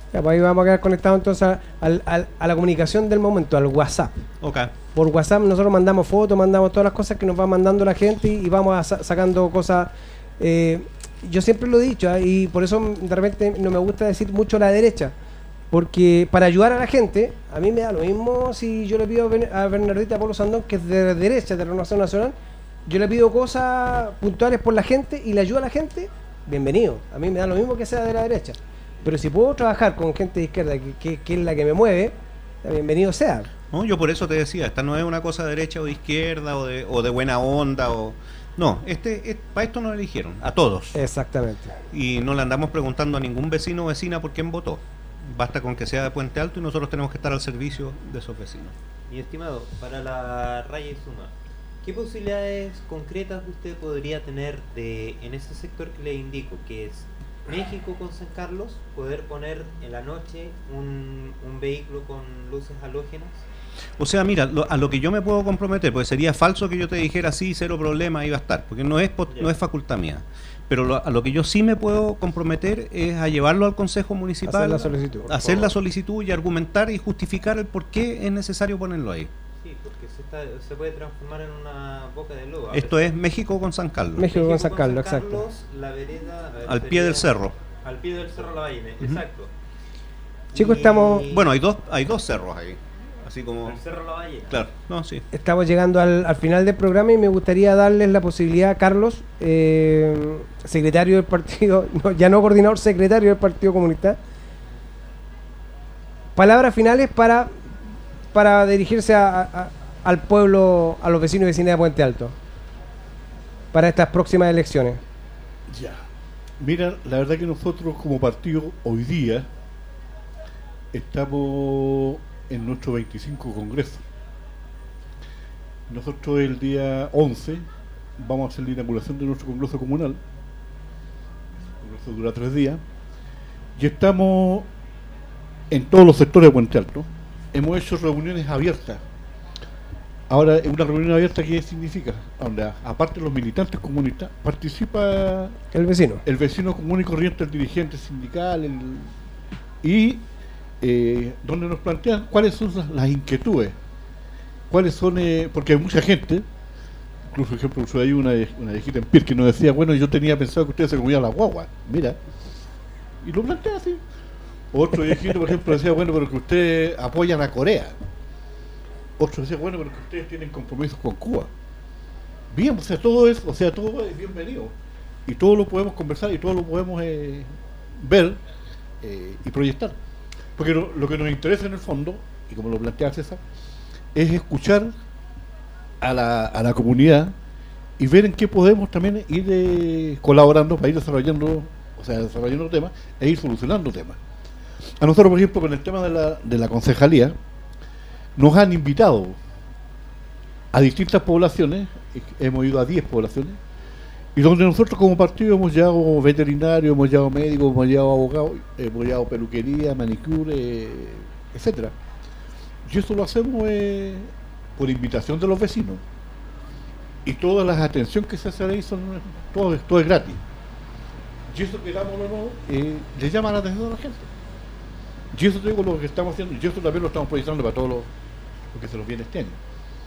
Ya, pues ahí vamos a quedar conectados entonces a, al- al- a la comunicación del momento, al WhatsApp. Ok. Por WhatsApp nosotros mandamos fotos, mandamos todas las cosas que nos va mandando la gente y, y vamos a sa- sacando cosas. eh, yo siempre lo he dicho, ¿ah? Y por eso de repente no me gusta decir mucho la derecha, porque para ayudar a la gente, a mí me da lo mismo si yo le pido a Ben- a Bernardita Polo Sandón, que es de la derecha, de Renovación Nacional, yo le pido cosas puntuales por la gente y le ayudo a la gente, bienvenido. A mí me da lo mismo que sea de la derecha. Pero si puedo trabajar con gente de izquierda, que, que- que es la que me mueve, bienvenido sea. No, yo por eso te decía, esta no es una cosa de derecha o de izquierda o de, o de buena onda o no, este, es- para esto nos eligieron, a todos. Exactamente. Y no le andamos preguntando a ningún vecino o vecina por quién votó. Basta con que sea de Puente Alto y nosotros tenemos que estar al servicio de esos vecinos. Mi estimado, para la raya y suma, ¿qué posibilidades concretas usted podría tener de en ese sector que le indico, que es México con San Carlos, poder poner en la noche un, un vehículo con luces halógenas? O sea, mira, lo- a lo que yo me puedo comprometer, porque sería falso que yo te dijera sí, cero problema, iba a estar, porque no es po- no es facultad mía. Pero lo- a lo que yo sí me puedo comprometer es a llevarlo al Consejo Municipal, Hacer la solicitud. hacer la solicitud y argumentar y justificar el por qué es necesario ponerlo ahí. Sí, porque se, está, se puede transformar en una boca de lobo. A Esto veces- es México con San Carlos. México con San Carlos, exacto. la vereda, a ver, Al pie del cerro. Al pie del cerro La Ballena, Ujú. exacto. Chicos, Y- estamos- Bueno, hay dos, hay dos cerros ahí. Así como. El cerro La Ballena. Claro, no, sí. Estamos llegando al, al final del programa y me gustaría darles la posibilidad a Carlos, eh, secretario del partido, no, ya no coordinador, secretario del Partido Comunista, palabras finales para, para dirigirse a- a- al pueblo, a los vecinos y vecinas de Puente Alto, para estas próximas elecciones. Ya. Mira, la verdad que nosotros como partido hoy día estamos en nuestro veinticinco congreso. Nosotros el día once vamos a hacer la inauguración de nuestro congreso comunal. El congreso dura tres días. Y estamos en todos los sectores de Puente Alto. Hemos hecho reuniones abiertas. Ahora, en una reunión abierta, ¿qué significa? Donde, aparte de los militantes comunistas, participa El vecino. el vecino común y corriente, el dirigente sindical, el- y eh, donde nos plantean cuáles son las, las inquietudes, cuáles son, eh, porque hay mucha gente, incluso por ejemplo, hay una, una viejita en Pir que nos decía, bueno, yo tenía pensado que ustedes se comían la guagua, mira, y lo plantea así. Otro viejito, por ejemplo, decía, bueno, pero que ustedes apoyan a Corea. Otro decía, bueno, pero que ustedes tienen compromisos con Cuba. Bien, o sea, todo es, o sea, todo es bienvenido. Y todo lo podemos conversar y todo lo podemos eh, ver eh, y proyectar. Porque lo, lo que nos interesa en el fondo, y como lo plantea César, es escuchar a la, a la comunidad y ver en qué podemos también ir eh, colaborando para ir desarrollando, o sea, desarrollando temas e ir solucionando temas. A nosotros, por ejemplo, con el tema de la, de la concejalía, nos han invitado a distintas poblaciones, hemos ido a diez poblaciones, y donde nosotros como partido hemos llevado veterinarios, hemos llevado médicos, hemos llevado abogados, hemos llevado peluquería, manicure, eh, etcétera. Y eso lo hacemos eh, por invitación de los vecinos. Y todas las atenciones que se hacen ahí son todo, todo es gratis. Y eso, querámoslo o no, eh, le llama la atención a la gente. Y eso te digo lo que estamos haciendo, y eso también lo estamos proyectando para todos los lo que se nos viene este año.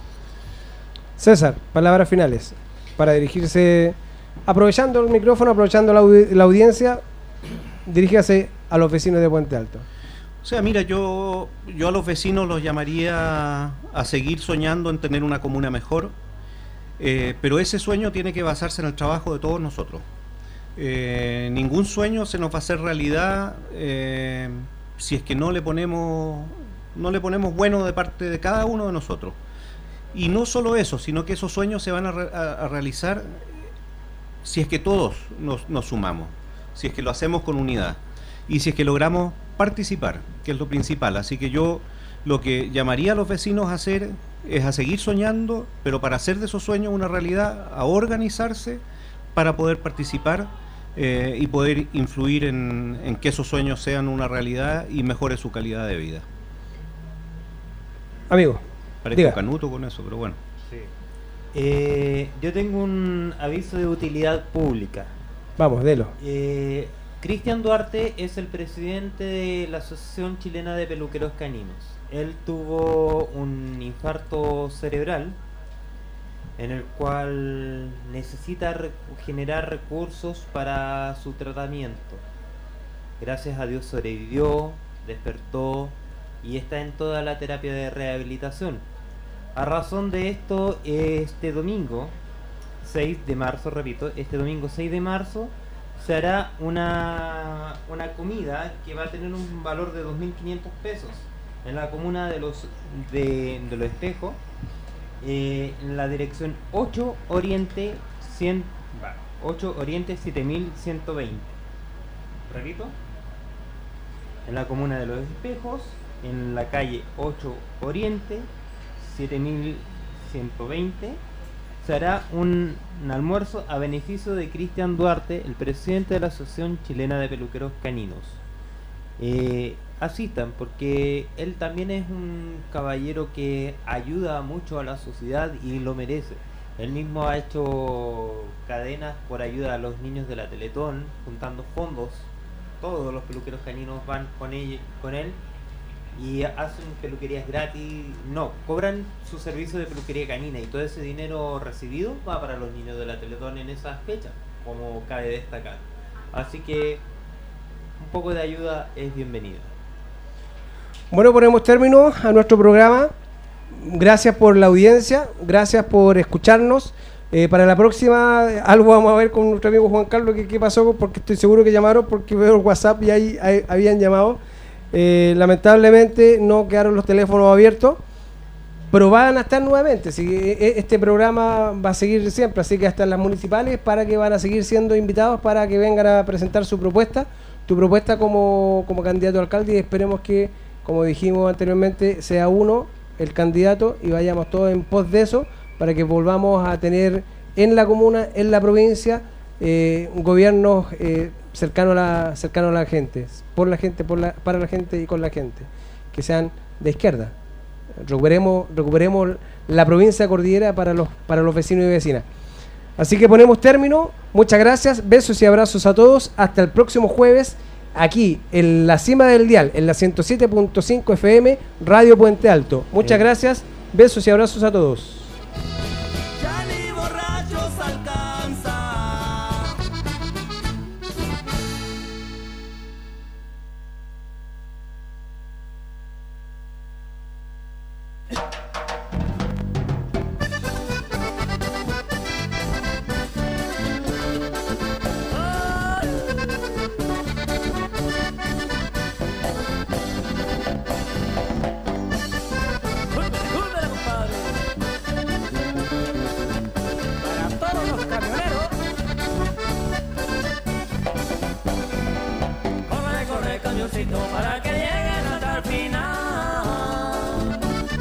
César, palabras finales para dirigirse, aprovechando el micrófono, aprovechando la, audi- la audiencia, diríjase a los vecinos de Puente Alto. O sea, mira, yo, yo a los vecinos los llamaría a seguir soñando en tener una comuna mejor, eh, pero ese sueño tiene que basarse en el trabajo de todos nosotros. Eh, ningún sueño se nos va a hacer realidad eh, si es que no le ponemos no le ponemos bueno de parte de cada uno de nosotros. Y no solo eso, sino que esos sueños se van a, re- a- a realizar si es que todos nos, nos sumamos, si es que lo hacemos con unidad y si es que logramos participar, que es lo principal. Así que yo lo que llamaría a los vecinos a hacer es a seguir soñando, pero para hacer de esos sueños una realidad, a organizarse para poder participar eh, y poder influir en, en que esos sueños sean una realidad y mejore su calidad de vida. Amigo, Parezco diga. canuto con eso, pero bueno. Sí. Eh, yo tengo un aviso de utilidad pública. Vamos, delo. Eh, Cristian Duarte es el presidente de la Asociación Chilena de Peluqueros Caninos. Él tuvo un infarto cerebral en el cual necesita re- generar recursos para su tratamiento. Gracias a Dios sobrevivió, despertó y está en toda la terapia de rehabilitación. A razón de esto, este domingo seis de marzo, repito, este domingo seis de marzo se hará una, una comida que va a tener un valor de dos mil quinientos pesos en la comuna de los de, de Los Espejos, eh, en la dirección ocho Oriente cien, ocho Oriente siete mil ciento veinte. Repito, en la comuna de Los Espejos, en la calle ocho Oriente siete mil ciento veinte, se hará un, un almuerzo a beneficio de Cristian Duarte, el presidente de la Asociación Chilena de Peluqueros Caninos. Eh, asistan, porque él también es un caballero que ayuda mucho a la sociedad y lo merece. Él mismo ha hecho cadenas por ayuda a los niños de la Teletón, juntando fondos. Todos los peluqueros caninos van con él, con él y hacen peluquerías gratis. No, cobran su servicio de peluquería canina y todo ese dinero recibido va para los niños de la Teletón en esas fechas, como cabe destacar. Así que un poco de ayuda es bienvenida. Bueno, ponemos término a nuestro programa. Gracias por la audiencia, gracias por escucharnos. Eh, para la próxima, algo vamos a ver con nuestro amigo Juan Carlos, que qué pasó, porque estoy seguro que llamaron, porque veo el WhatsApp y ahí, ahí habían llamado. Eh, lamentablemente no quedaron los teléfonos abiertos, pero van a estar nuevamente. Así que este programa va a seguir siempre, así que hasta las municipales, para que van a seguir siendo invitados para que vengan a presentar su propuesta, tu propuesta como, como candidato a alcalde, y esperemos que, como dijimos anteriormente, sea uno el candidato y vayamos todos en pos de eso, para que volvamos a tener en la comuna, en la provincia, eh, gobiernos eh, cercanos a la, cercano a la gente, por la gente, por la, para la gente y con la gente, que sean de izquierda. Recuperemos, recuperemos la provincia de Cordillera para los, para los vecinos y vecinas. Así que ponemos término. Muchas gracias, besos y abrazos a todos. Hasta el próximo jueves, aquí en la cima del dial, en la ciento siete punto cinco F M, Radio Puente Alto. Muchas Sí. gracias, besos y abrazos a todos. Ya ni borrachos alcanza. Súbele, compadre. Para todos los camioneros. Corre, corre, camioncito, para que lleguen hasta el final.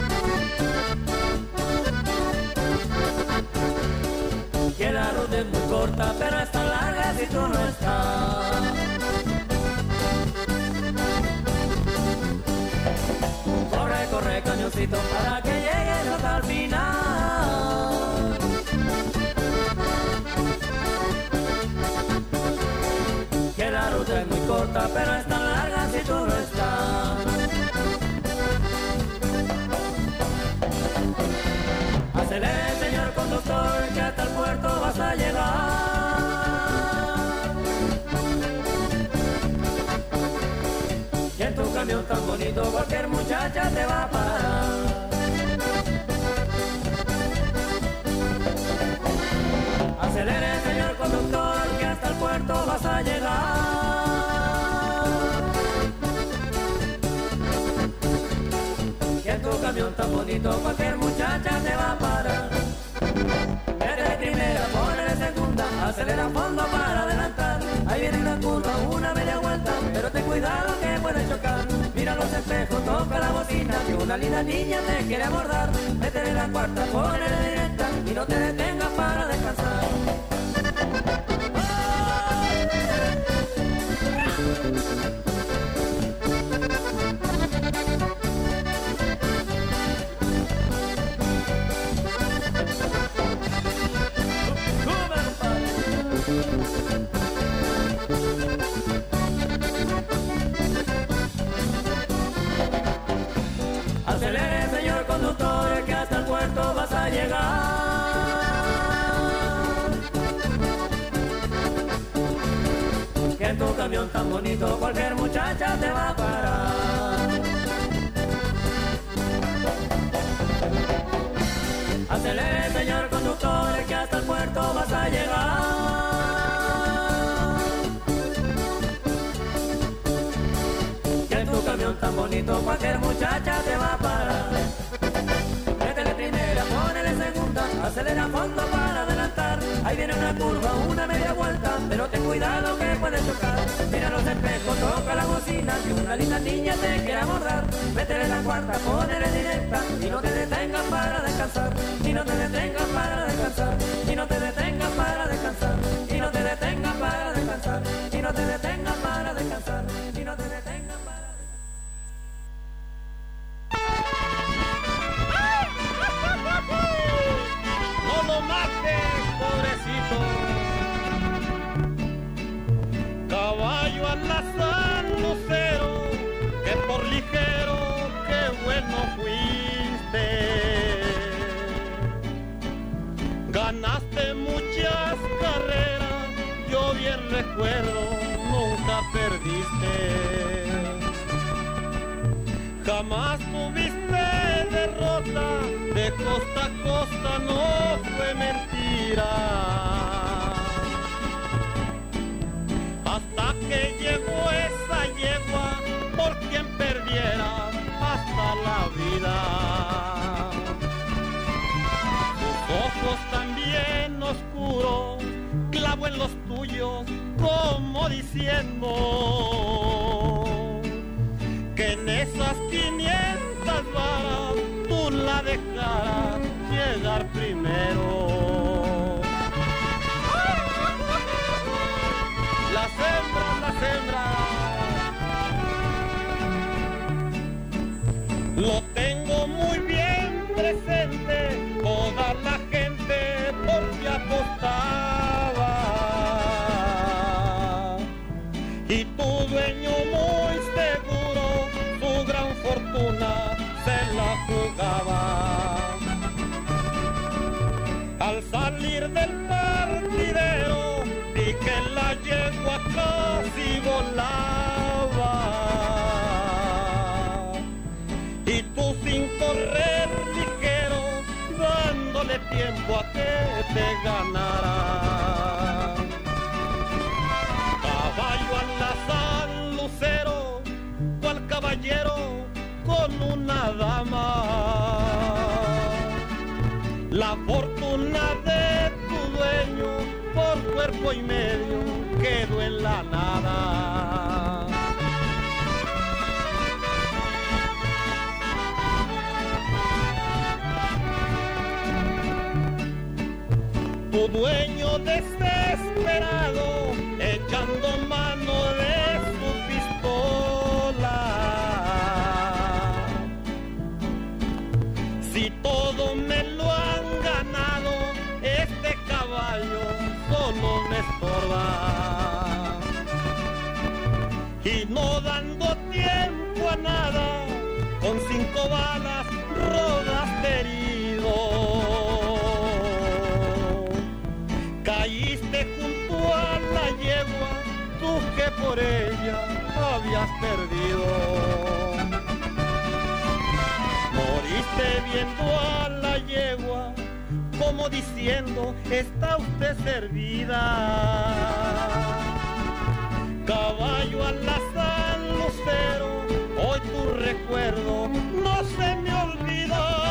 Que la ruta es muy corta, pero es tan larga si tú no estás. Corre, corre, cañoncito, para que llegues hasta el final. Que la ruta es muy corta, pero es tan larga si tú no estás. Acelere, señor conductor, que hasta el puerto vas a llegar. Que en tu camión tan bonito cualquier muchacha te va a parar. Acelere, señor conductor, que hasta el puerto vas a llegar. Que en tu camión tan bonito cualquier muchacha te va a parar. Vete de primera, ponle de segunda, acelera a fondo para adelantar. Ahí viene una curva, una media vuelta, pero ten cuidado que puede chocar. Mira los espejos, toca la bocina, que una linda niña te quiere abordar. Vete de la cuarta, ponle de directa y no te detengas para descansar. Súbele, compadre. tu camión tan bonito cualquier muchacha te va a parar. Acelere, señor conductor, que hasta el puerto vas a llegar. Que tu camión tan bonito cualquier muchacha te va a parar. Métele primera, ponele segunda, acelera a fondo para adelantar. Ahí viene una curva, una media vuelta, pero ten cuidado que puede chocar. Mira los espejos, toca la bocina, que una linda niña te quiere abordar. Métele la cuarta, ponele directa, y no te detengas para descansar. Y no te detengas para descansar. Y no te detengas para descansar. Y no te detengas para descansar. Y no te detengas para descansar. Y no te detengas para No lo mates, pobrecito. Caballo alazán, lucero, que por ligero, qué bueno fuiste. Ganaste muchas carreras, yo bien recuerdo, nunca perdiste. Jamás tuviste derrota, de costa a costa no fue mentira. Hasta que llegó esa yegua, por quien perdiera hasta la vida. Tus ojos también oscuros, clavo en los tuyos, como diciendo que en esas quinientas varas tú la dejaras llegar primero. Las hembras, las hembras, lo tengo muy bien presente, toda la gente por ti apostaba. Y tu dueño muy seguro, su gran fortuna se la jugaba. Al salir del partidero, vi que la yegua casi volaba. Y tú sin correr ligero, dándole tiempo a que te ganara. Caballo alazán, lucero, cual caballero con una dama. La fortuna de tu dueño por cuerpo y medio quedó en la nada. Tu dueño desesperado, echando mano de su pistola. Si todo me lo han ganado, este caballo solo me estorba. Y no dando tiempo a nada, con cinco balas rodaste herido. Caíste junto a la yegua, tú que por ella habías perdido. Moriste viendo a la yegua, como diciendo, está usted servida. Caballo alazán, lucero, hoy tu recuerdo no se me olvida.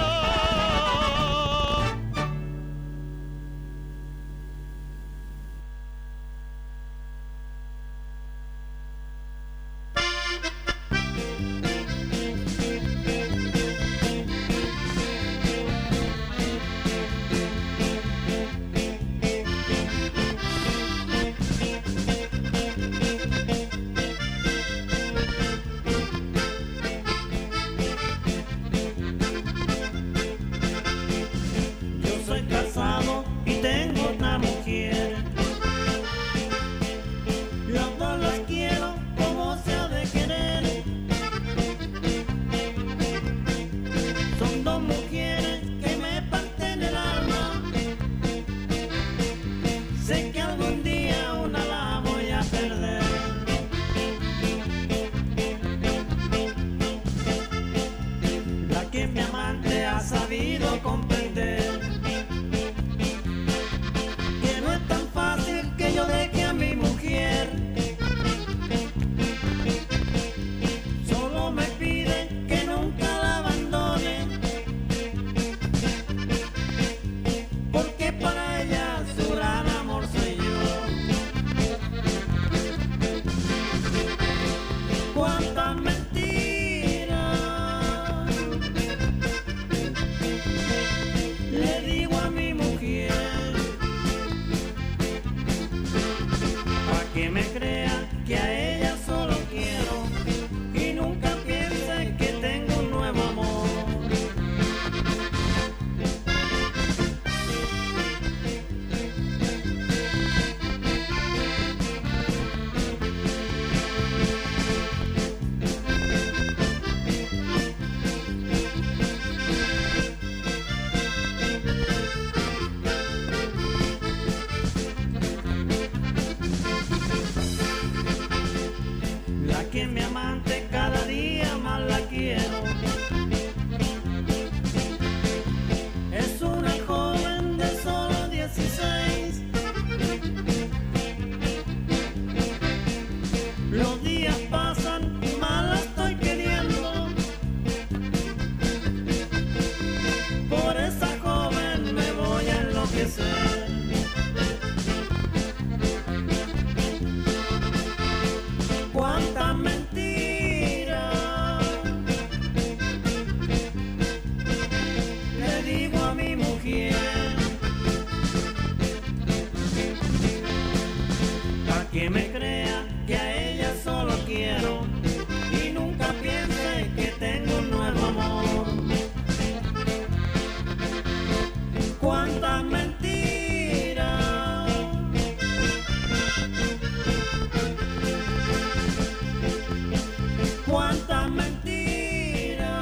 que me crea que a ella solo quiero y nunca piense que tengo un nuevo amor. Que mi amante cada día más la quiero. Es una joven de solo dieciséis. Los días pasan y más la estoy queriendo. Por esa joven me voy a enloquecer. Cuánta mentira le digo a mi mujer, para que me crea que a ella solo quiero y nunca piense que tengo un nuevo amor. Cuánta mentira cuánta mentira.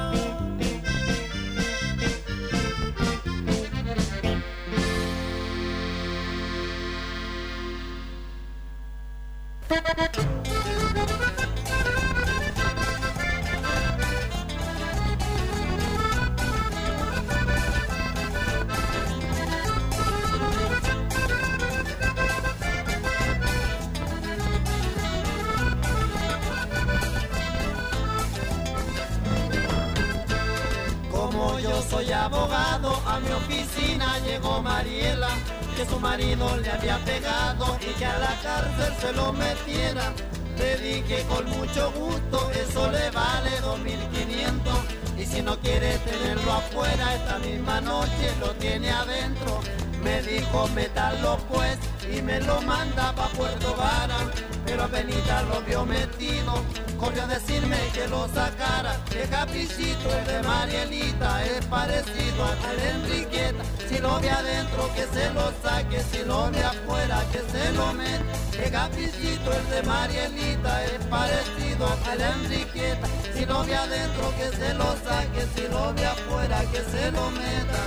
Como yo soy abogado, a mi oficina llegó Mariela, que su marido le había pegado y que a la cárcel se lo metiera. Le dije con mucho gusto, eso le vale dos mil quinientos. Y si no quiere tenerlo afuera, esta misma noche lo tiene adentro. Me dijo, métalo pues, y me lo manda pa' Puerto Vara. Pero apenas lo vio metido, corrió a decirme que lo sacara. Que Caprichito, el de Marielita, es parecido al de Enriqueta. Si lo ve adentro, que se lo saque, si lo ve afuera, que se lo meta. Que Caprichito, el de Marielita, es parecido al de Enriqueta. Si lo ve adentro, que se lo saque, si lo ve afuera, que se lo meta.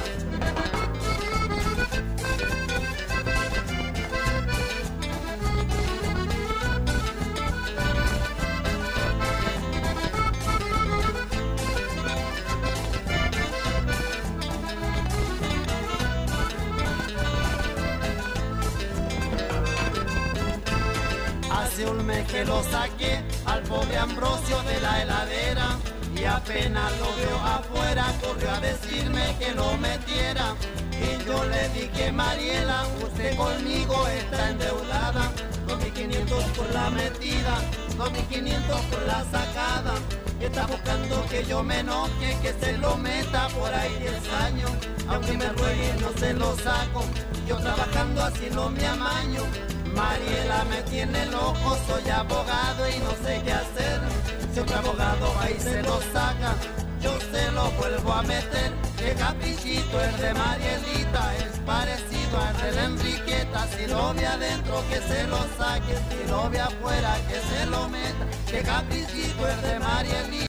Hace un mes que lo saqué al pobre Ambrosio de la heladera y apenas lo veo afuera corrió a decirme que lo metiera. Y yo le dije, Mariela, usted conmigo está endeudada, dos mil quinientos por la metida, dos mil quinientos por la sacada. Está buscando que yo me enoje, que se lo meta por ahí diez años. Aunque me ruegue no se lo saco, yo trabajando así no me amaño. Mariela me tiene loco, soy abogado y no sé qué hacer. Si otro abogado ahí se lo saca, yo se lo vuelvo a meter. Que Caprichito, el de Marielita, es parecido al de la Enriqueta. Si lo ve adentro, que se lo saque, si lo ve afuera, que se lo meta. Que Caprichito, el de Marielita.